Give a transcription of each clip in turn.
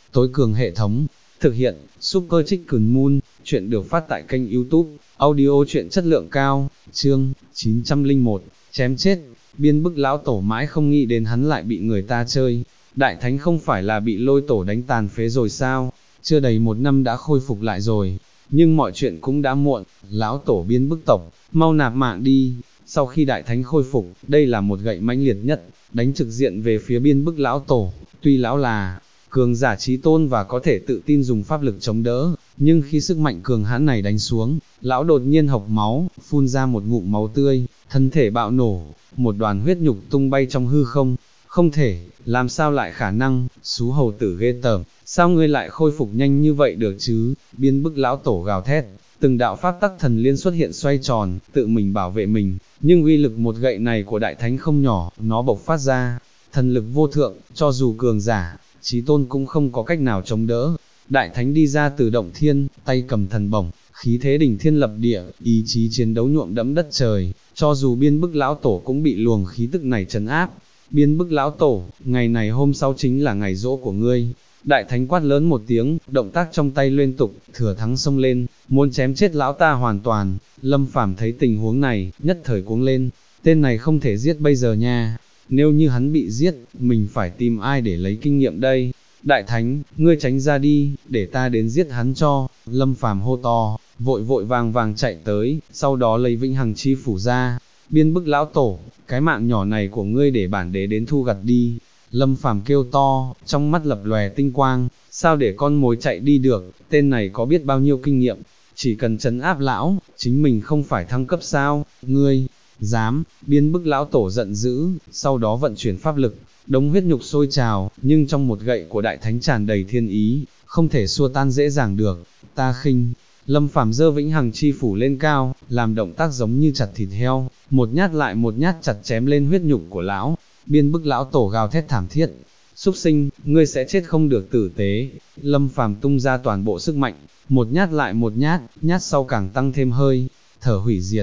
tối cường hệ thống. Thực hiện, Super Chicken Moon, chuyện được phát tại kênh YouTube, audio chuyện chất lượng cao, chương 901, chém chết, biên bức lão tổ mãi không nghĩ đến hắn lại bị người ta chơi. Đại thánh không phải là bị lôi tổ đánh tàn phế rồi sao, chưa đầy 1 năm đã khôi phục lại rồi, nhưng mọi chuyện cũng đã muộn, lão tổ biên bức tộc, mau nạp mạng đi. Sau khi đại thánh khôi phục, đây là một gậy mãnh liệt nhất, đánh trực diện về phía biên bức lão tổ. Tuy lão là cường giả chí tôn và có thể tự tin dùng pháp lực chống đỡ, nhưng khi sức mạnh cường hãn này đánh xuống, lão đột nhiên hộc máu, phun ra một ngụm máu tươi, thân thể bạo nổ, một đoàn huyết nhục tung bay trong hư không. Không thể, làm sao lại khả năng, xú hầu tử ghê tởm, sao ngươi lại khôi phục nhanh như vậy được chứ? Biên bức lão tổ gào thét, từng đạo pháp tắc thần liên xuất hiện xoay tròn, tự mình bảo vệ mình, nhưng uy lực một gậy này của đại thánh không nhỏ, nó bộc phát ra, thần lực vô thượng, cho dù cường giả, chí tôn cũng không có cách nào chống đỡ. Đại thánh đi ra từ động thiên, tay cầm thần bổng, khí thế đỉnh thiên lập địa, ý chí chiến đấu nhuộm đẫm đất trời, cho dù biên bức lão tổ cũng bị luồng khí tức này trấn áp. Biên bức lão tổ, ngày này hôm sau chính là ngày giỗ của ngươi. Đại thánh quát lớn một tiếng, động tác trong tay liên tục, thừa thắng xông lên, muốn chém chết lão ta hoàn toàn. Lâm Phàm thấy tình huống này, nhất thời cuống lên, tên này không thể giết bây giờ nha, nếu như hắn bị giết, mình phải tìm ai để lấy kinh nghiệm đây. Đại thánh, ngươi tránh ra đi, để ta đến giết hắn cho. Lâm Phàm hô to, vội vội vàng vàng chạy tới, sau đó lấy vĩnh hằng chi phủ ra. Biên bức lão tổ, cái mạng nhỏ này của ngươi để bản đế đến thu gặt đi. Lâm Phàm kêu to, trong mắt lập lòe tinh quang, sao để con mồi chạy đi được, tên này có biết bao nhiêu kinh nghiệm, chỉ cần trấn áp lão, chính mình không phải thăng cấp sao, ngươi, dám. Biên bức lão tổ giận dữ, sau đó vận chuyển pháp lực, đống huyết nhục sôi trào, nhưng trong một gậy của đại thánh tràn đầy thiên ý, không thể xua tan dễ dàng được. Ta khinh. Lâm Phàm giơ vĩnh hằng chi phủ lên cao, làm động tác giống như chặt thịt heo, một nhát lại một nhát chặt chém lên huyết nhục của lão. Biên bức lão tổ gào thét thảm thiết, súc sinh, ngươi sẽ chết không được tử tế. Lâm Phàm tung ra toàn bộ sức mạnh, một nhát lại một nhát, nhát sau càng tăng thêm hơi thở hủy diệt.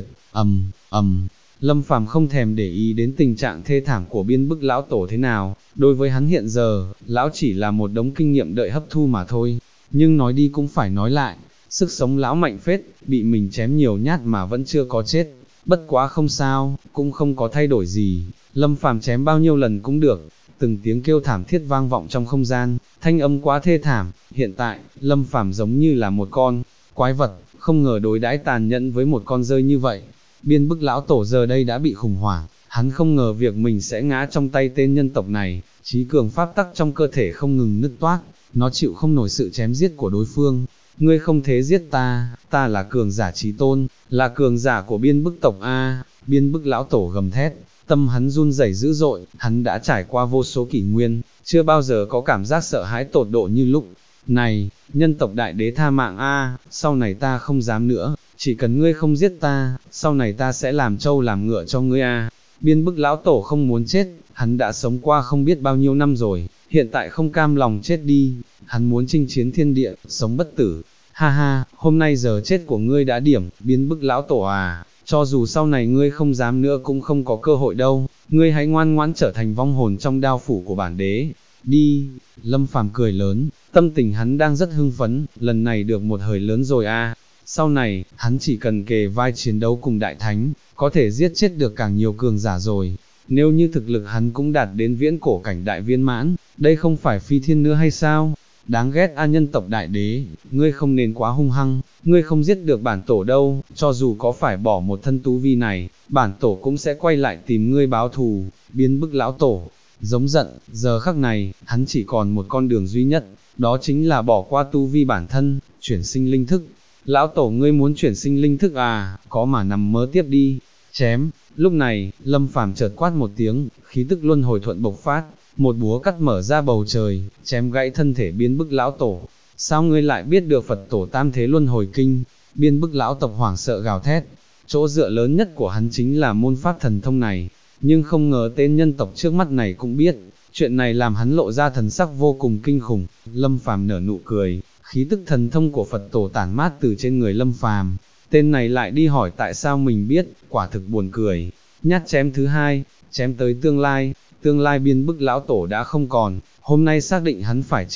ầm. Lâm Phàm không thèm để ý đến tình trạng thê thảm của biên bức lão tổ thế nào, đối với hắn hiện giờ, lão chỉ là một đống kinh nghiệm đợi hấp thu mà thôi. Nhưng nói đi cũng phải nói lại, sức sống lão mạnh phết, bị mình chém nhiều nhát mà vẫn chưa có chết. Bất quá không sao, cũng không có thay đổi gì, Lâm Phàm chém bao nhiêu lần cũng được. Từng tiếng kêu thảm thiết vang vọng trong không gian, thanh âm quá thê thảm. Hiện tại, Lâm Phàm giống như là một con quái vật, không ngờ đối đãi tàn nhẫn với một con rơi như vậy. Biên bức lão tổ giờ đây đã bị khủng hoảng, hắn không ngờ việc mình sẽ ngã trong tay tên nhân tộc này. Chí cường pháp tắc trong cơ thể không ngừng nứt toác, nó chịu không nổi sự chém giết của đối phương. Ngươi không thể giết ta, ta là cường giả chí tôn, là cường giả của biên bức tộc a. Biên bức lão tổ gầm thét, tâm hắn run rẩy dữ dội, hắn đã trải qua vô số kỷ nguyên, chưa bao giờ có cảm giác sợ hãi tột độ như lúc này. Nhân tộc đại đế tha mạng a, sau này ta không dám nữa, chỉ cần ngươi không giết ta, sau này ta sẽ làm trâu làm ngựa cho ngươi a. Biên bức lão tổ không muốn chết, hắn đã sống qua không biết bao nhiêu năm rồi, hiện tại không cam lòng chết đi, hắn muốn chinh chiến thiên địa, sống bất tử. Ha ha, hôm nay giờ chết của ngươi đã điểm. Biên bức lão tổ à, cho dù sau này ngươi không dám nữa cũng không có cơ hội đâu, ngươi hãy ngoan ngoãn trở thành vong hồn trong đao phủ của bản đế, đi. Lâm Phàm cười lớn, tâm tình hắn đang rất hưng phấn, lần này được một hời lớn rồi a. Sau này, hắn chỉ cần kề vai chiến đấu cùng đại thánh, có thể giết chết được càng nhiều cường giả rồi. Nếu như thực lực hắn cũng đạt đến viễn cổ cảnh đại viên mãn, đây không phải phi thiên nữa hay sao? Đáng ghét a, nhân tộc đại đế, ngươi không nên quá hung hăng, ngươi không giết được bản tổ đâu, cho dù có phải bỏ một thân tu vi này, bản tổ cũng sẽ quay lại tìm ngươi báo thù. Biên bức lão tổ giống giận, giờ khắc này, hắn chỉ còn một con đường duy nhất, đó chính là bỏ qua tu vi bản thân, chuyển sinh linh thức. Lão tổ ngươi muốn chuyển sinh linh thức à, có mà nằm mơ tiếp đi, chém. Lúc này, Lâm Phàm chợt quát một tiếng, khí tức luân hồi thuận bộc phát, một búa cắt mở ra bầu trời, chém gãy thân thể biên bức lão tổ. Sao ngươi lại biết được Phật tổ tam thế luân hồi kinh? Biên bức lão tộc hoảng sợ gào thét, chỗ dựa lớn nhất của hắn chính là môn pháp thần thông này, nhưng không ngờ tên nhân tộc trước mắt này cũng biết. Chuyện này làm hắn lộ ra thần sắc vô cùng kinh khủng. Lâm Phàm nở nụ cười, khí tức thần thông của Phật tổ tản mát từ trên người Lâm Phàm. Tên này lại đi hỏi tại sao mình biết, quả thực buồn cười. Nhát chém thứ hai, chém tới tương lai biên bức lão tổ đã không còn, hôm nay xác định hắn phải chết.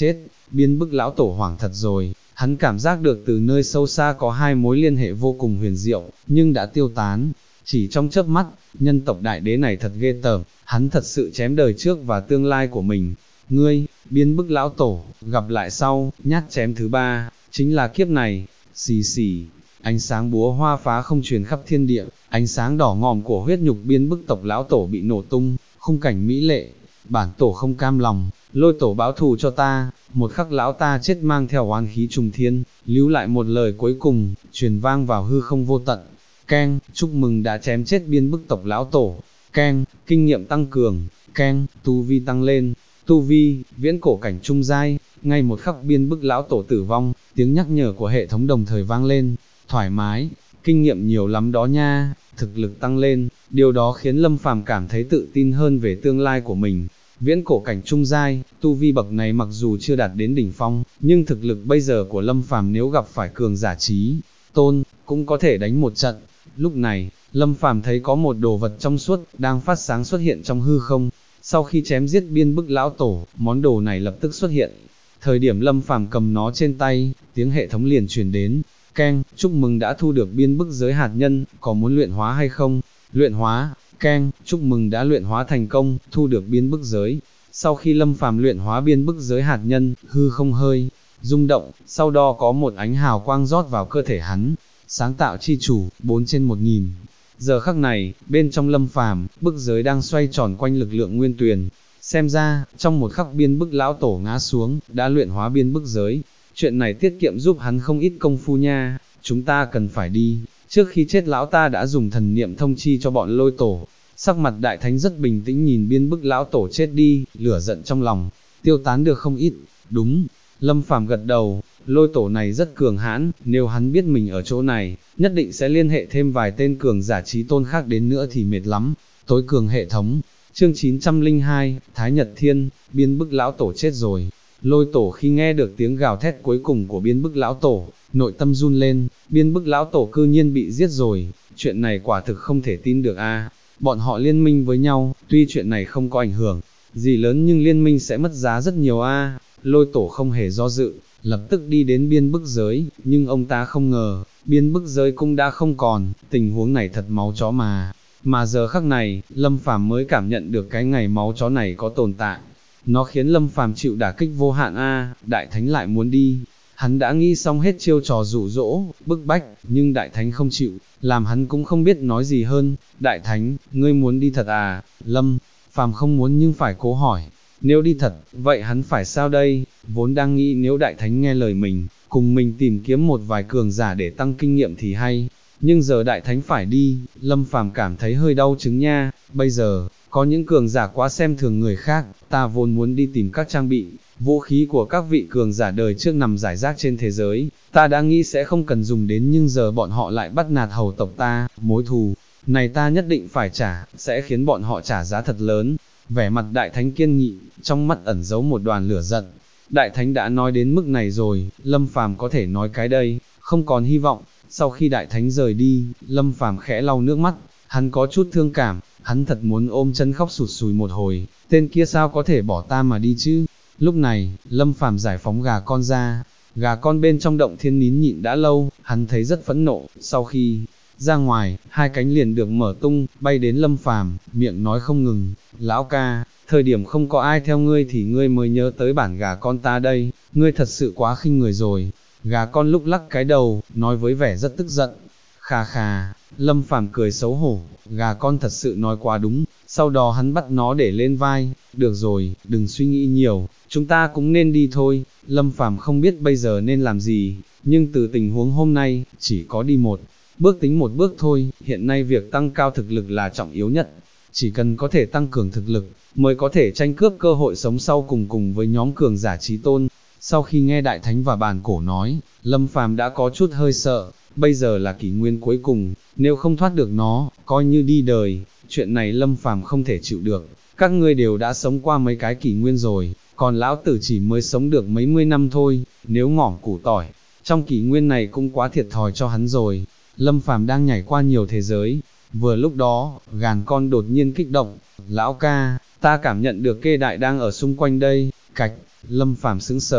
Biên bức lão tổ hoảng thật rồi, hắn cảm giác được từ nơi sâu xa có hai mối liên hệ vô cùng huyền diệu, nhưng đã tiêu tán. Chỉ trong chớp mắt, nhân tộc đại đế này thật ghê tởm, hắn thật sự chém đời trước và tương lai của mình. Ngươi, biên bức lão tổ, gặp lại sau, nhát chém thứ ba, chính là kiếp này. Xì xì, ánh sáng búa hoa phá không truyền khắp thiên địa, ánh sáng đỏ ngòm của huyết nhục biên bức tộc lão tổ bị nổ tung, khung cảnh mỹ lệ. Bản tổ không cam lòng, lôi tổ báo thù cho ta. Một khắc lão ta chết mang theo oán khí trùng thiên, lưu lại một lời cuối cùng, truyền vang vào hư không vô tận. Keng, chúc mừng đã chém chết biên bức tộc lão tổ. Keng, kinh nghiệm tăng cường. Keng, tu vi tăng lên. Tu vi, viễn cổ cảnh trung giai. Ngay một khắc biên bức lão tổ tử vong, tiếng nhắc nhở của hệ thống đồng thời vang lên. Thoải mái, kinh nghiệm nhiều lắm đó nha. Thực lực tăng lên, điều đó khiến Lâm Phàm cảm thấy tự tin hơn về tương lai của mình. Viễn cổ cảnh trung giai, tu vi bậc này mặc dù chưa đạt đến đỉnh phong, nhưng thực lực bây giờ của Lâm Phàm nếu gặp phải cường giả trí tôn, cũng có thể đánh một trận. Lúc này, Lâm Phàm thấy có một đồ vật trong suốt, đang phát sáng xuất hiện trong hư không. Sau khi chém giết biên bức lão tổ, món đồ này lập tức xuất hiện. Thời điểm Lâm Phàm cầm nó trên tay, tiếng hệ thống liền truyền đến. Keng, chúc mừng đã thu được biên bức giới hạt nhân, có muốn luyện hóa hay không? Luyện hóa. Keng, chúc mừng đã luyện hóa thành công, thu được biên bức giới. Sau khi Lâm Phàm luyện hóa biên bức giới hạt nhân, hư không hơi rung động, sau đó có một ánh hào quang rót vào cơ thể hắn. Sáng tạo chi chủ, 4/1000. Giờ khắc này, bên trong Lâm Phàm, bức giới đang xoay tròn quanh lực lượng nguyên tuyền. Xem ra, trong một khắc biên bức lão tổ ngã xuống, đã luyện hóa biên bức giới. Chuyện này tiết kiệm giúp hắn không ít công phu nha. Chúng ta cần phải đi. Trước khi chết lão ta đã dùng thần niệm thông chi cho bọn lôi tổ. Sắc mặt đại thánh rất bình tĩnh nhìn biên bức lão tổ chết đi, lửa giận trong lòng tiêu tán được không ít. Đúng, Lâm Phàm gật đầu, lôi tổ này rất cường hãn, nếu hắn biết mình ở chỗ này, nhất định sẽ liên hệ thêm vài tên cường giả trí tôn khác đến nữa thì mệt lắm. Tối cường hệ thống, chương 902, Thái Nhật Thiên, biên bức lão tổ chết rồi. Lôi tổ khi nghe được tiếng gào thét cuối cùng của biên bức lão tổ, nội tâm run lên, biên bức lão tổ cư nhiên bị giết rồi, chuyện này quả thực không thể tin được a. Bọn họ liên minh với nhau, tuy chuyện này không có ảnh hưởng gì lớn nhưng liên minh sẽ mất giá rất nhiều a. Lôi tổ không hề do dự, lập tức đi đến biên bức giới, nhưng ông ta không ngờ, biên bức giới cũng đã không còn, tình huống này thật máu chó mà. Mà giờ khắc này, Lâm Phàm mới cảm nhận được cái ngày máu chó này có tồn tại. Nó khiến Lâm Phàm chịu đả kích vô hạn a. Đại thánh lại muốn đi. Hắn đã nghĩ xong hết chiêu trò dụ dỗ, bức bách, nhưng đại thánh không chịu, làm hắn cũng không biết nói gì hơn. Đại thánh, ngươi muốn đi thật à? Lâm Phàm không muốn nhưng phải cố hỏi. Nếu đi thật, vậy hắn phải sao đây? Vốn đang nghĩ nếu đại thánh nghe lời mình, cùng mình tìm kiếm một vài cường giả để tăng kinh nghiệm thì hay. Nhưng giờ đại thánh phải đi, Lâm Phàm cảm thấy hơi đau trứng nha. Bây giờ, có những cường giả quá xem thường người khác, ta vốn muốn đi tìm các trang bị, vũ khí của các vị cường giả đời trước nằm rải rác trên thế giới, ta đã nghĩ sẽ không cần dùng đến nhưng giờ bọn họ lại bắt nạt hầu tộc ta, mối thù này ta nhất định phải trả, sẽ khiến bọn họ trả giá thật lớn. Vẻ mặt đại thánh kiên nghị, trong mắt ẩn giấu một đoàn lửa giận. Đại thánh đã nói đến mức này rồi, Lâm Phàm có thể nói cái đây, không còn hy vọng. Sau khi đại thánh rời đi, Lâm Phàm khẽ lau nước mắt, hắn có chút thương cảm, hắn thật muốn ôm chân khóc sụt sùi một hồi, tên kia sao có thể bỏ ta mà đi chứ. Lúc này, Lâm Phàm giải phóng gà con ra, gà con bên trong động thiên nín nhịn đã lâu, hắn thấy rất phẫn nộ, sau khi ra ngoài, hai cánh liền được mở tung, bay đến Lâm Phàm, miệng nói không ngừng, lão ca, thời điểm không có ai theo ngươi thì ngươi mới nhớ tới bản gà con ta đây, ngươi thật sự quá khinh người rồi. Gà con lúc lắc cái đầu, nói với vẻ rất tức giận. Khà khà, Lâm Phàm cười xấu hổ, gà con thật sự nói quá đúng, sau đó hắn bắt nó để lên vai, được rồi, đừng suy nghĩ nhiều, chúng ta cũng nên đi thôi. Lâm Phàm không biết bây giờ nên làm gì, nhưng từ tình huống hôm nay, chỉ có đi một bước tính một bước thôi, hiện nay việc tăng cao thực lực là trọng yếu nhất, chỉ cần có thể tăng cường thực lực, mới có thể tranh cướp cơ hội sống sau cùng với nhóm cường giả trí tôn. Sau khi nghe Đại Thánh và Bàn Cổ nói, Lâm Phàm đã có chút hơi sợ, bây giờ là kỷ nguyên cuối cùng, nếu không thoát được nó, coi như đi đời, chuyện này Lâm Phàm không thể chịu được, các ngươi đều đã sống qua mấy cái kỷ nguyên rồi, còn lão tử chỉ mới sống được mấy mươi năm thôi, nếu ngỏm củ tỏi, trong kỷ nguyên này cũng quá thiệt thòi cho hắn rồi. Lâm Phàm đang nhảy qua nhiều thế giới, vừa lúc đó, gàn con đột nhiên kích động, lão ca, ta cảm nhận được kê đại đang ở xung quanh đây, cạch. Lâm Phàm sững sờ,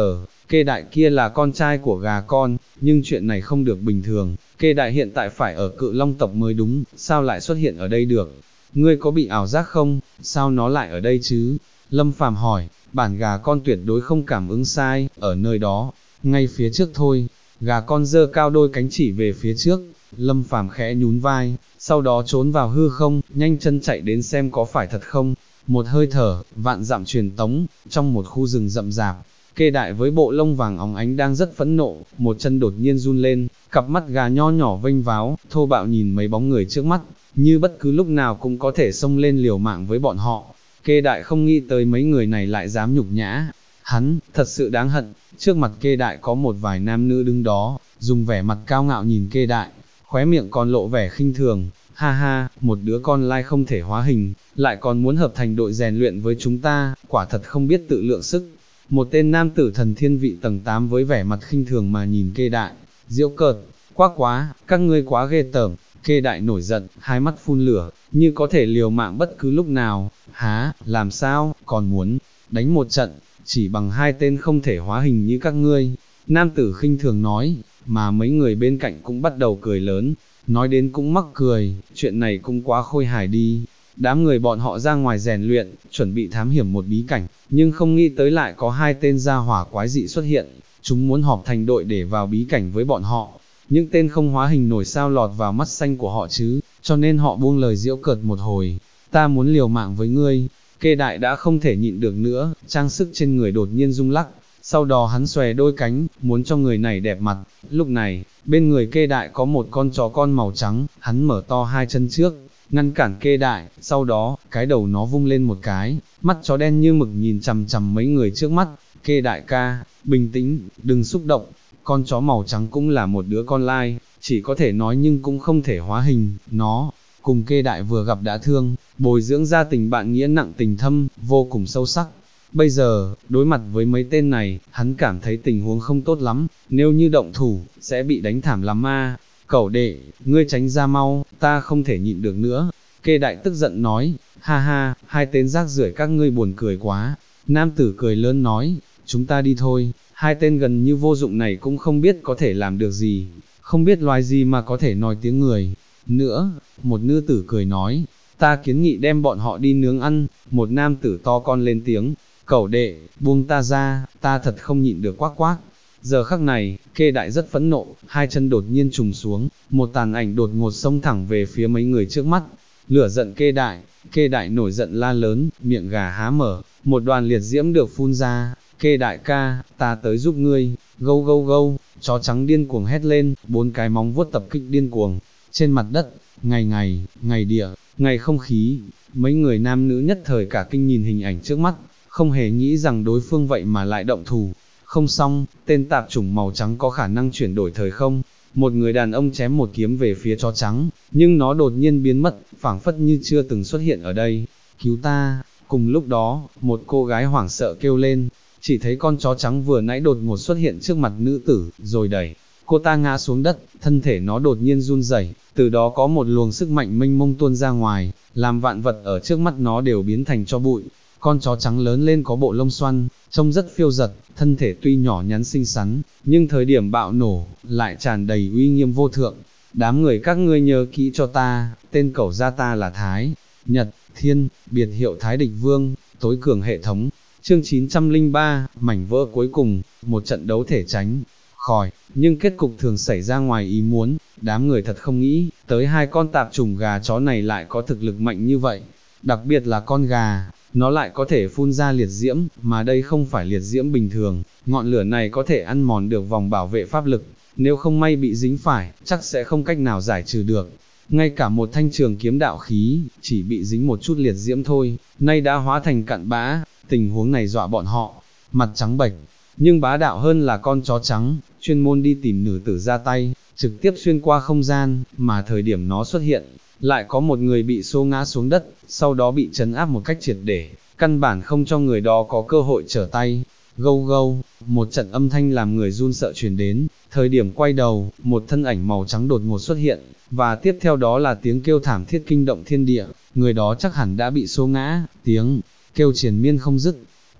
Kê Đại kia là con trai của gà con, nhưng chuyện này không được bình thường, Kê Đại hiện tại phải ở Cự Long tộc mới đúng, sao lại xuất hiện ở đây được? Ngươi có bị ảo giác không? Sao nó lại ở đây chứ? Lâm Phàm hỏi, bản gà con tuyệt đối không cảm ứng sai, ở nơi đó, ngay phía trước thôi. Gà con giơ cao đôi cánh chỉ về phía trước, Lâm Phàm khẽ nhún vai, sau đó trốn vào hư không, nhanh chân chạy đến xem có phải thật không. Một hơi thở, vạn dặm truyền tống, trong một khu rừng rậm rạp, Kê Đại với bộ lông vàng óng ánh đang rất phẫn nộ, một chân đột nhiên run lên, cặp mắt gà nho nhỏ vênh váo, thô bạo nhìn mấy bóng người trước mắt, như bất cứ lúc nào cũng có thể xông lên liều mạng với bọn họ. Kê Đại không nghĩ tới mấy người này lại dám nhục nhã, hắn, thật sự đáng hận. Trước mặt Kê Đại có một vài nam nữ đứng đó, dùng vẻ mặt cao ngạo nhìn Kê Đại, khóe miệng còn lộ vẻ khinh thường, ha ha, một đứa con lai không thể hóa hình, lại còn muốn hợp thành đội rèn luyện với chúng ta, quả thật không biết tự lượng sức. Một tên nam tử thần thiên vị tầng 8 với vẻ mặt khinh thường mà nhìn Kê Đại, giễu cợt, quá, các ngươi quá ghê tởm. Kê Đại nổi giận, hai mắt phun lửa, như có thể liều mạng bất cứ lúc nào. Há, làm sao, còn muốn đánh một trận, chỉ bằng hai tên không thể hóa hình như các ngươi. Nam tử khinh thường nói, mà mấy người bên cạnh cũng bắt đầu cười lớn, nói đến cũng mắc cười, chuyện này cũng quá khôi hài đi. Đám người bọn họ ra ngoài rèn luyện, chuẩn bị thám hiểm một bí cảnh, nhưng không nghĩ tới lại có hai tên gia hỏa quái dị xuất hiện, chúng muốn họp thành đội để vào bí cảnh với bọn họ. Những tên không hóa hình nổi sao lọt vào mắt xanh của họ chứ, cho nên họ buông lời giễu cợt một hồi, ta muốn liều mạng với ngươi. Kê Đại đã không thể nhịn được nữa, trang sức trên người đột nhiên rung lắc, sau đó hắn xòe đôi cánh, muốn cho người này đẹp mặt. Lúc này, bên người Kê Đại có một con chó con màu trắng, hắn mở to hai chân trước, ngăn cản Kê Đại, sau đó, cái đầu nó vung lên một cái, mắt chó đen như mực nhìn chằm chằm mấy người trước mắt. Kê Đại ca, bình tĩnh, đừng xúc động. Con chó màu trắng cũng là một đứa con lai, chỉ có thể nói nhưng cũng không thể hóa hình, nó cùng Kê Đại vừa gặp đã thương, bồi dưỡng ra tình bạn nghĩa nặng tình thâm, vô cùng sâu sắc. Bây giờ, đối mặt với mấy tên này, hắn cảm thấy tình huống không tốt lắm, nếu như động thủ, sẽ bị đánh thảm lắm ma. Cẩu đệ, ngươi tránh ra mau, ta không thể nhịn được nữa. Kê Đại tức giận nói, ha ha, hai tên rác rưởi các ngươi buồn cười quá. Nam tử cười lớn nói, chúng ta đi thôi, hai tên gần như vô dụng này cũng không biết có thể làm được gì, không biết loài gì mà có thể nói tiếng người. Nữa, một nữ tử cười nói, ta kiến nghị đem bọn họ đi nướng ăn. Một nam tử to con lên tiếng, cẩu đệ, buông ta ra, ta thật không nhịn được quát quát. Giờ khắc này, Kê Đại rất phẫn nộ, hai chân đột nhiên trùng xuống, một tàn ảnh đột ngột xông thẳng về phía mấy người trước mắt. Lửa giận Kê Đại nổi giận la lớn, miệng gà há mở, một đoàn liệt diễm được phun ra. Kê Đại ca, ta tới giúp ngươi. Gâu gâu gâu, chó trắng điên cuồng hét lên, bốn cái móng vuốt tập kích điên cuồng. Trên mặt đất, ngày địa, ngày không khí, mấy người nam nữ nhất thời cả kinh nhìn hình ảnh trước mắt, không hề nghĩ rằng đối phương vậy mà lại động thủ. Không xong, tên tạp chủng màu trắng có khả năng chuyển đổi thời không. Một người đàn ông chém một kiếm về phía chó trắng, nhưng nó đột nhiên biến mất, phảng phất như chưa từng xuất hiện ở đây. Cứu ta! Cùng lúc đó, một cô gái hoảng sợ kêu lên, chỉ thấy con chó trắng vừa nãy đột ngột xuất hiện trước mặt nữ tử, rồi đẩy cô ta ngã xuống đất, thân thể nó đột nhiên run rẩy, từ đó có một luồng sức mạnh mênh mông tuôn ra ngoài, làm vạn vật ở trước mắt nó đều biến thành tro bụi. Con chó trắng lớn lên có bộ lông xoăn, trông rất phiêu giật, thân thể tuy nhỏ nhắn xinh xắn, nhưng thời điểm bạo nổ, lại tràn đầy uy nghiêm vô thượng. Đám người các ngươi nhớ kỹ cho ta, tên cẩu gia ta là Thái Nhật Thiên, biệt hiệu Thái Địch Vương, tối cường hệ thống. Chương 903, mảnh vỡ cuối cùng, một trận đấu thể tránh khỏi, nhưng kết cục thường xảy ra ngoài ý muốn. Đám người thật không nghĩ tới hai con tạp chủng gà chó này lại có thực lực mạnh như vậy, đặc biệt là con gà, nó lại có thể phun ra liệt diễm, mà đây không phải liệt diễm bình thường, ngọn lửa này có thể ăn mòn được vòng bảo vệ pháp lực, nếu không may bị dính phải, chắc sẽ không cách nào giải trừ được. Ngay cả một thanh trường kiếm đạo khí, chỉ bị dính một chút liệt diễm thôi, nay đã hóa thành cặn bã. Tình huống này dọa bọn họ, mặt trắng bệch, nhưng bá đạo hơn là con chó trắng, chuyên môn đi tìm nữ tử ra tay, trực tiếp xuyên qua không gian, mà thời điểm nó xuất hiện, lại có một người bị xô ngã xuống đất, sau đó bị trấn áp một cách triệt để, căn bản không cho người đó có cơ hội trở tay. Gâu gâu, một trận âm thanh làm người run sợ truyền đến, thời điểm quay đầu, một thân ảnh màu trắng đột ngột xuất hiện, và tiếp theo đó là tiếng kêu thảm thiết kinh động thiên địa, người đó chắc hẳn đã bị xô ngã, tiếng kêu triền miên không dứt.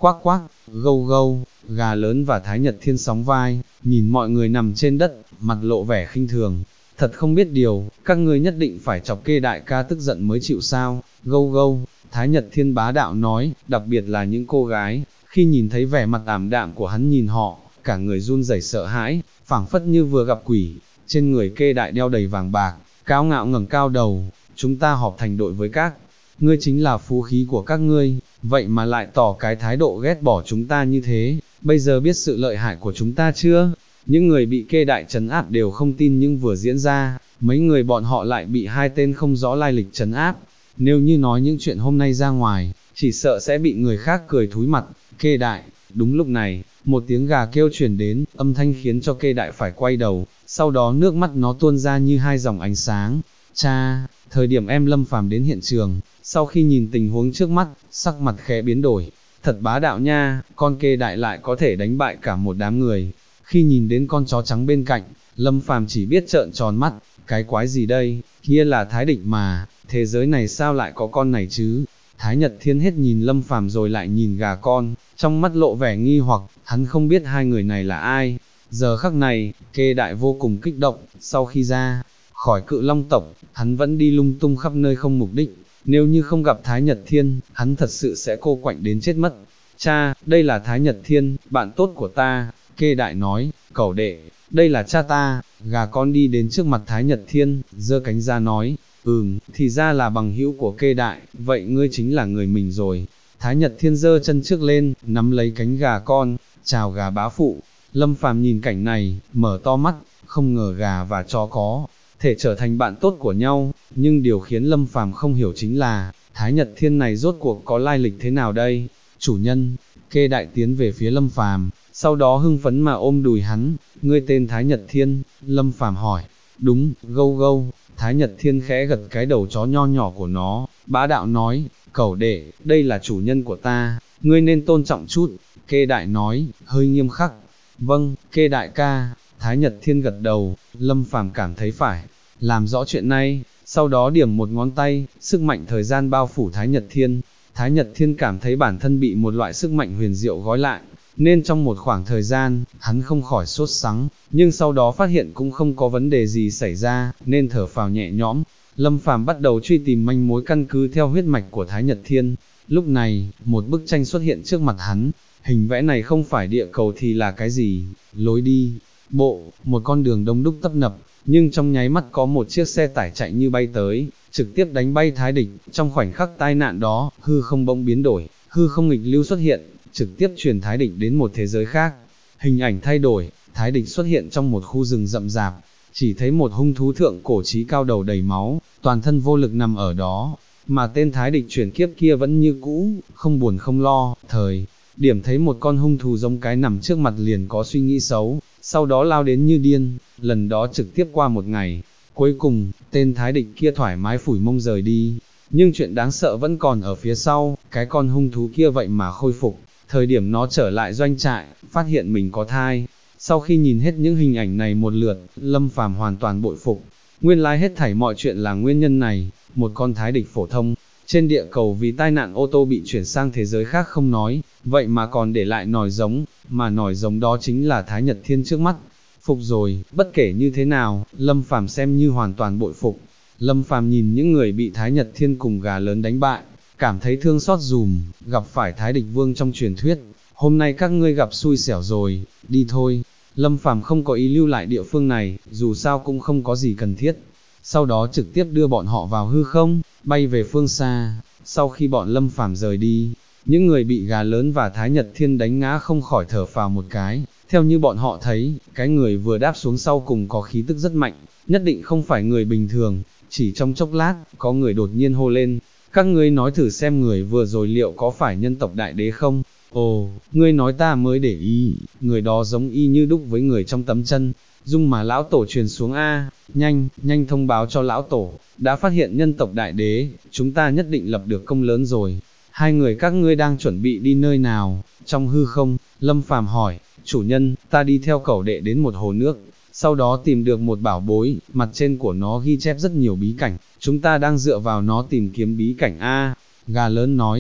quắc quắc, gâu gâu, gà lớn và Thái Nhật Thiên sóng vai, nhìn mọi người nằm trên đất, mặt lộ vẻ khinh thường. Thật không biết điều, các ngươi nhất định phải chọc kê đại ca tức giận mới chịu sao, gâu gâu, Thái Nhật Thiên bá đạo nói, đặc biệt là những cô gái, khi nhìn thấy vẻ mặt ảm đạm của hắn nhìn họ, cả người run rẩy sợ hãi, phảng phất như vừa gặp quỷ, trên người kê đại đeo đầy vàng bạc, cao ngạo ngẩng cao đầu, chúng ta họp thành đội với các, ngươi chính là phú khí của các ngươi, vậy mà lại tỏ cái thái độ ghét bỏ chúng ta như thế, bây giờ biết sự lợi hại của chúng ta chưa? Những người bị kê đại trấn áp đều không tin nhưng vừa diễn ra, mấy người bọn họ lại bị hai tên không rõ lai lịch trấn áp, nếu như nói những chuyện hôm nay ra ngoài, chỉ sợ sẽ bị người khác cười thúi mặt, kê đại, đúng lúc này, một tiếng gà kêu truyền đến, âm thanh khiến cho kê đại phải quay đầu, sau đó nước mắt nó tuôn ra như hai dòng ánh sáng, cha, thời điểm em Lâm Phàm đến hiện trường, sau khi nhìn tình huống trước mắt, sắc mặt khẽ biến đổi, thật bá đạo nha, con kê đại lại có thể đánh bại cả một đám người, khi nhìn đến con chó trắng bên cạnh, Lâm Phàm chỉ biết trợn tròn mắt, cái quái gì đây, kia là Thái Địch mà, thế giới này sao lại có con này chứ? Thái Nhật Thiên hết nhìn Lâm Phàm rồi lại nhìn gà con, trong mắt lộ vẻ nghi hoặc, hắn không biết hai người này là ai. Giờ khắc này, kê đại vô cùng kích động, sau khi ra khỏi Cự Long tộc, hắn vẫn đi lung tung khắp nơi không mục đích, nếu như không gặp Thái Nhật Thiên, hắn thật sự sẽ cô quạnh đến chết mất. Cha, đây là Thái Nhật Thiên, bạn tốt của ta, kê đại nói, cẩu đệ, đây là cha ta, gà con đi đến trước mặt Thái Nhật Thiên, giơ cánh ra nói, thì ra là bằng hữu của kê đại, vậy ngươi chính là người mình rồi. Thái Nhật Thiên giơ chân trước lên, nắm lấy cánh gà con, chào gà bá phụ. Lâm Phàm nhìn cảnh này, mở to mắt, không ngờ gà và chó có thể trở thành bạn tốt của nhau, nhưng điều khiến Lâm Phàm không hiểu chính là, Thái Nhật Thiên này rốt cuộc có lai lịch thế nào đây? Chủ nhân, kê đại tiến về phía Lâm Phàm, sau đó hưng phấn mà ôm đùi hắn, ngươi tên Thái Nhật Thiên, Lâm Phàm hỏi, đúng, gâu gâu, Thái Nhật Thiên khẽ gật cái đầu chó nho nhỏ của nó, bá đạo nói, cẩu đệ, đây là chủ nhân của ta, ngươi nên tôn trọng chút, kê đại nói, hơi nghiêm khắc, vâng, kê đại ca, Thái Nhật Thiên gật đầu, Lâm Phàm cảm thấy phải làm rõ chuyện này, sau đó điểm một ngón tay, sức mạnh thời gian bao phủ Thái Nhật Thiên. Thái Nhật Thiên cảm thấy bản thân bị một loại sức mạnh huyền diệu gói lại, nên trong một khoảng thời gian, hắn không khỏi sốt sắng, nhưng sau đó phát hiện cũng không có vấn đề gì xảy ra, nên thở phào nhẹ nhõm. Lâm Phàm bắt đầu truy tìm manh mối căn cứ theo huyết mạch của Thái Nhật Thiên. Lúc này, một bức tranh xuất hiện trước mặt hắn, hình vẽ này không phải địa cầu thì là cái gì, lối đi, bộ, một con đường đông đúc tấp nập, nhưng trong nháy mắt có một chiếc xe tải chạy như bay tới, trực tiếp đánh bay Thái Địch. Trong khoảnh khắc tai nạn đó, hư không bỗng biến đổi, hư không nghịch lưu xuất hiện, trực tiếp truyền Thái Địch đến một thế giới khác. Hình ảnh thay đổi, Thái Địch xuất hiện trong một khu rừng rậm rạp, chỉ thấy một hung thú thượng cổ trí cao đầu đầy máu, toàn thân vô lực nằm ở đó, mà tên Thái Địch chuyển kiếp kia vẫn như cũ, không buồn không lo. Thời điểm thấy một con hung thú giống cái nằm trước mặt liền có suy nghĩ xấu, sau đó lao đến như điên, lần đó trực tiếp qua một ngày. Cuối cùng, tên Thái Địch kia thoải mái phủi mông rời đi, nhưng chuyện đáng sợ vẫn còn ở phía sau, cái con hung thú kia vậy mà khôi phục, thời điểm nó trở lại doanh trại, phát hiện mình có thai. Sau khi nhìn hết những hình ảnh này một lượt, Lâm Phàm hoàn toàn bội phục, nguyên lai hết thảy mọi chuyện là nguyên nhân này, một con Thái Địch phổ thông, trên địa cầu vì tai nạn ô tô bị chuyển sang thế giới khác không nói, vậy mà còn để lại nòi giống, mà nòi giống đó chính là Thái Nhật Thiên trước mắt. Phục rồi, bất kể như thế nào, Lâm Phàm xem như hoàn toàn bội phục. Lâm Phàm nhìn những người bị Thái Nhật Thiên cùng gà lớn đánh bại, cảm thấy thương xót dùm, gặp phải Thái Địch Vương trong truyền thuyết, hôm nay các ngươi gặp xui xẻo rồi, đi thôi. Lâm Phàm không có ý lưu lại địa phương này, dù sao cũng không có gì cần thiết. Sau đó trực tiếp đưa bọn họ vào hư không, bay về phương xa. Sau khi bọn Lâm Phàm rời đi, những người bị gà lớn và Thái Nhật Thiên đánh ngã không khỏi thở phào một cái. Theo như bọn họ thấy, cái người vừa đáp xuống sau cùng có khí tức rất mạnh, nhất định không phải người bình thường. Chỉ trong chốc lát, có người đột nhiên hô lên, các ngươi nói thử xem người vừa rồi liệu có phải nhân tộc đại đế không? Ồ, ngươi nói ta mới để ý, người đó giống y như đúc với người trong tấm chân, dung mà lão tổ truyền xuống a, nhanh thông báo cho lão tổ, đã phát hiện nhân tộc đại đế, chúng ta nhất định lập được công lớn rồi. Hai người các ngươi đang chuẩn bị đi nơi nào? Trong hư không, Lâm Phàm hỏi, chủ nhân, ta đi theo cẩu đệ đến một hồ nước, sau đó tìm được một bảo bối, mặt trên của nó ghi chép rất nhiều bí cảnh, chúng ta đang dựa vào nó tìm kiếm bí cảnh a. Gà lớn nói,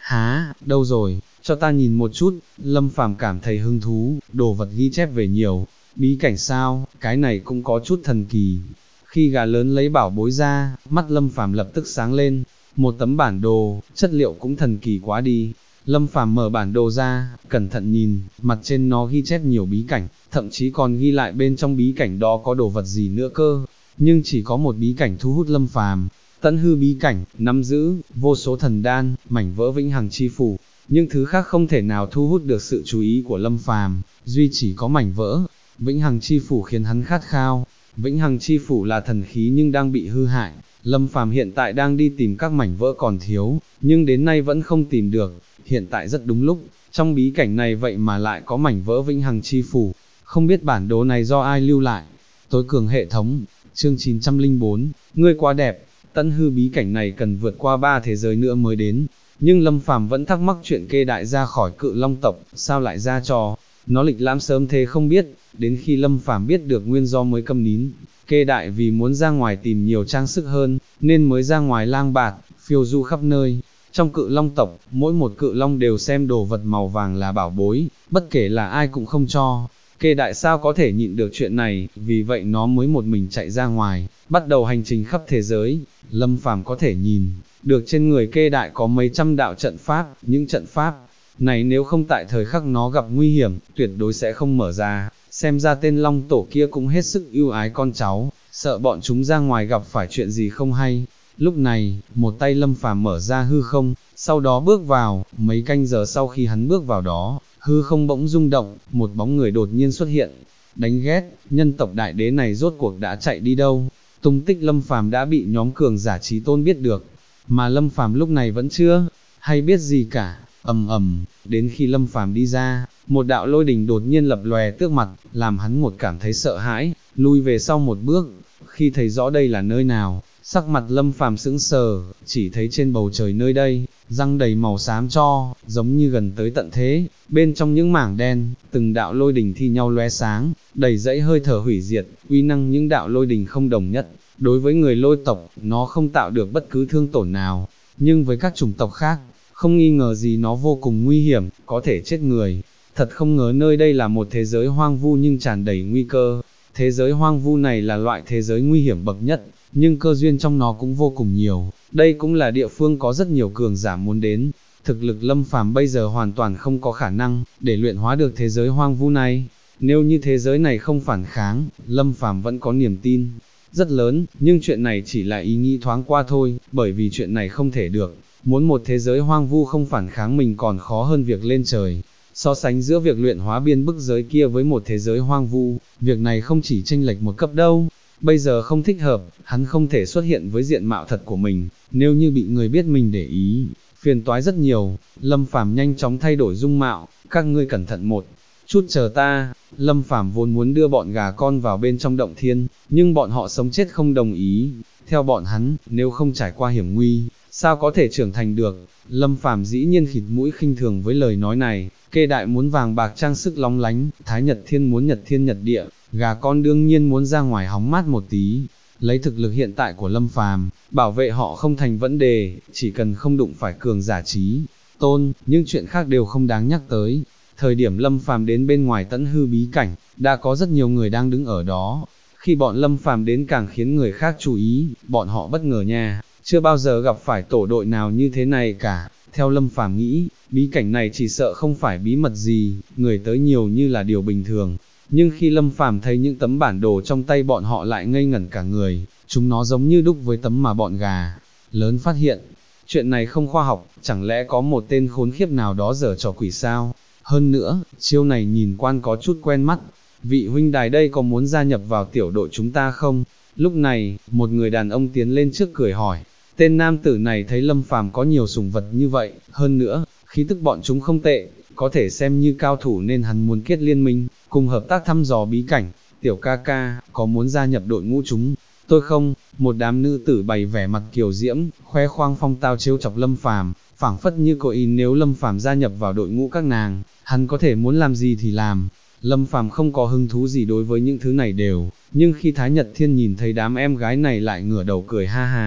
Há, đâu rồi, cho ta nhìn một chút. Lâm Phàm cảm thấy hứng thú, đồ vật ghi chép về nhiều, bí cảnh sao, cái này cũng có chút thần kỳ. Khi gà lớn lấy bảo bối ra, mắt Lâm Phàm lập tức sáng lên, một tấm bản đồ, chất liệu cũng thần kỳ quá đi. Lâm Phàm mở bản đồ ra, cẩn thận nhìn, mặt trên nó ghi chép nhiều bí cảnh, thậm chí còn ghi lại bên trong bí cảnh đó có đồ vật gì nữa cơ. Nhưng chỉ có một bí cảnh thu hút Lâm Phàm, Tẫn hư bí cảnh, nắm giữ vô số thần đan, mảnh vỡ vĩnh hằng chi phủ. Những thứ khác không thể nào thu hút được sự chú ý của Lâm Phàm, duy chỉ có mảnh vỡ vĩnh hằng chi phủ khiến hắn khát khao. Vĩnh hằng chi phủ là thần khí nhưng đang bị hư hại. Lâm Phàm hiện tại đang đi tìm các mảnh vỡ còn thiếu, nhưng đến nay vẫn không tìm được. Hiện tại rất đúng lúc, trong bí cảnh này vậy mà lại có mảnh vỡ vĩnh hằng chi phủ. Không biết bản đồ này do ai lưu lại. Tối cường hệ thống, chương 904, ngươi quá đẹp. Tẫn hư bí cảnh này cần vượt qua 3 thế giới nữa mới đến, nhưng Lâm Phàm vẫn thắc mắc chuyện Kê Đại ra khỏi Cự Long tộc, sao lại ra trò, nó lịch lãm sớm thế không biết, đến khi Lâm Phàm biết được nguyên do mới câm nín. Kê Đại vì muốn ra ngoài tìm nhiều trang sức hơn, nên mới ra ngoài lang bạt, phiêu du khắp nơi. Trong Cự Long tộc, mỗi một Cự Long đều xem đồ vật màu vàng là bảo bối, bất kể là ai cũng không cho. Kê Đại sao có thể nhịn được chuyện này, vì vậy nó mới một mình chạy ra ngoài, bắt đầu hành trình khắp thế giới. Lâm Phàm có thể nhìn được trên người Kê Đại có mấy trăm đạo trận pháp, những trận pháp này nếu không tại thời khắc nó gặp nguy hiểm, tuyệt đối sẽ không mở ra. Xem ra tên Long Tổ kia cũng hết sức yêu ái con cháu, sợ bọn chúng ra ngoài gặp phải chuyện gì không hay. Lúc này, một tay Lâm Phàm mở ra hư không, sau đó bước vào. Mấy canh giờ sau khi hắn bước vào đó, hư không bỗng rung động, một bóng người đột nhiên xuất hiện. Đánh ghét, nhân tộc đại đế này rốt cuộc đã chạy đi đâu? Tung tích Lâm Phàm đã bị nhóm cường giả trí tôn biết được, mà Lâm Phàm lúc này vẫn chưa hay biết gì cả. Ầm ầm, đến khi Lâm Phàm đi ra, một đạo lôi đình đột nhiên lập lòe trước mặt, làm hắn một cảm thấy sợ hãi, lui về sau một bước. Khi thấy rõ đây là nơi nào, sắc mặt Lâm Phàm sững sờ, chỉ thấy trên bầu trời nơi đây, răng đầy màu xám cho, giống như gần tới tận thế. Bên trong những mảng đen, từng đạo lôi đình thi nhau lóe sáng, đầy dẫy hơi thở hủy diệt. Uy năng những đạo lôi đình không đồng nhất, đối với người lôi tộc, nó không tạo được bất cứ thương tổn nào, nhưng với các chủng tộc khác, không nghi ngờ gì nó vô cùng nguy hiểm, có thể chết người. Thật không ngờ nơi đây là một thế giới hoang vu nhưng tràn đầy nguy cơ. Thế giới hoang vu này là loại thế giới nguy hiểm bậc nhất, nhưng cơ duyên trong nó cũng vô cùng nhiều. Đây cũng là địa phương có rất nhiều cường giả muốn đến. Thực lực Lâm Phàm bây giờ hoàn toàn không có khả năng để luyện hóa được thế giới hoang vu này. Nếu như thế giới này không phản kháng, Lâm Phàm vẫn có niềm tin rất lớn, nhưng chuyện này chỉ là ý nghĩ thoáng qua thôi, bởi vì chuyện này không thể được. Muốn một thế giới hoang vu không phản kháng mình còn khó hơn việc lên trời. So sánh giữa việc luyện hóa biên bức giới kia với một thế giới hoang vu, việc này không chỉ chênh lệch một cấp đâu. Bây giờ không thích hợp, hắn không thể xuất hiện với diện mạo thật của mình, nếu như bị người biết mình để ý, phiền toái rất nhiều. Lâm Phàm nhanh chóng thay đổi dung mạo, các ngươi cẩn thận một chút chờ ta. Lâm Phàm vốn muốn đưa bọn gà con vào bên trong động thiên, nhưng bọn họ sống chết không đồng ý. Theo bọn hắn, nếu không trải qua hiểm nguy, sao có thể trưởng thành được. Lâm Phàm dĩ nhiên khịt mũi khinh thường với lời nói này. Kê Đại muốn vàng bạc trang sức lóng lánh, Thái Nhật Thiên muốn nhật thiên nhật địa, gà con đương nhiên muốn ra ngoài hóng mát một tí. Lấy thực lực hiện tại của Lâm Phàm, bảo vệ họ không thành vấn đề, chỉ cần không đụng phải cường giả trí tôn, nhưng chuyện khác đều không đáng nhắc tới. Thời điểm Lâm Phàm đến bên ngoài Tẫn hư bí cảnh, đã có rất nhiều người đang đứng ở đó. Khi bọn Lâm Phàm đến càng khiến người khác chú ý, bọn họ bất ngờ nha, chưa bao giờ gặp phải tổ đội nào như thế này cả. Theo Lâm Phàm nghĩ, bí cảnh này chỉ sợ không phải bí mật gì, người tới nhiều như là điều bình thường. Nhưng khi Lâm Phàm thấy những tấm bản đồ trong tay bọn họ lại ngây ngẩn cả người, chúng nó giống như đúc với tấm mà bọn gà lớn phát hiện. Chuyện này không khoa học, chẳng lẽ có một tên khốn khiếp nào đó giở trò quỷ sao? Hơn nữa, chiêu này nhìn quan có chút quen mắt. Vị huynh đài đây có muốn gia nhập vào tiểu đội chúng ta không? Lúc này, một người đàn ông tiến lên trước cười hỏi. Tên nam tử này thấy Lâm Phàm có nhiều sủng vật như vậy, hơn nữa, khí tức bọn chúng không tệ, có thể xem như cao thủ nên hắn muốn kết liên minh, cùng hợp tác thăm dò bí cảnh. Tiểu ca ca, có muốn gia nhập đội ngũ chúng tôi không? Một đám nữ tử bày vẻ mặt kiều diễm, khoe khoang phong tao trêu chọc Lâm Phàm, phảng phất như có ý nếu Lâm Phàm gia nhập vào đội ngũ các nàng, hắn có thể muốn làm gì thì làm. Lâm Phàm không có hứng thú gì đối với những thứ này đều, nhưng khi Thái Nhật Thiên nhìn thấy đám em gái này lại ngửa đầu cười ha ha.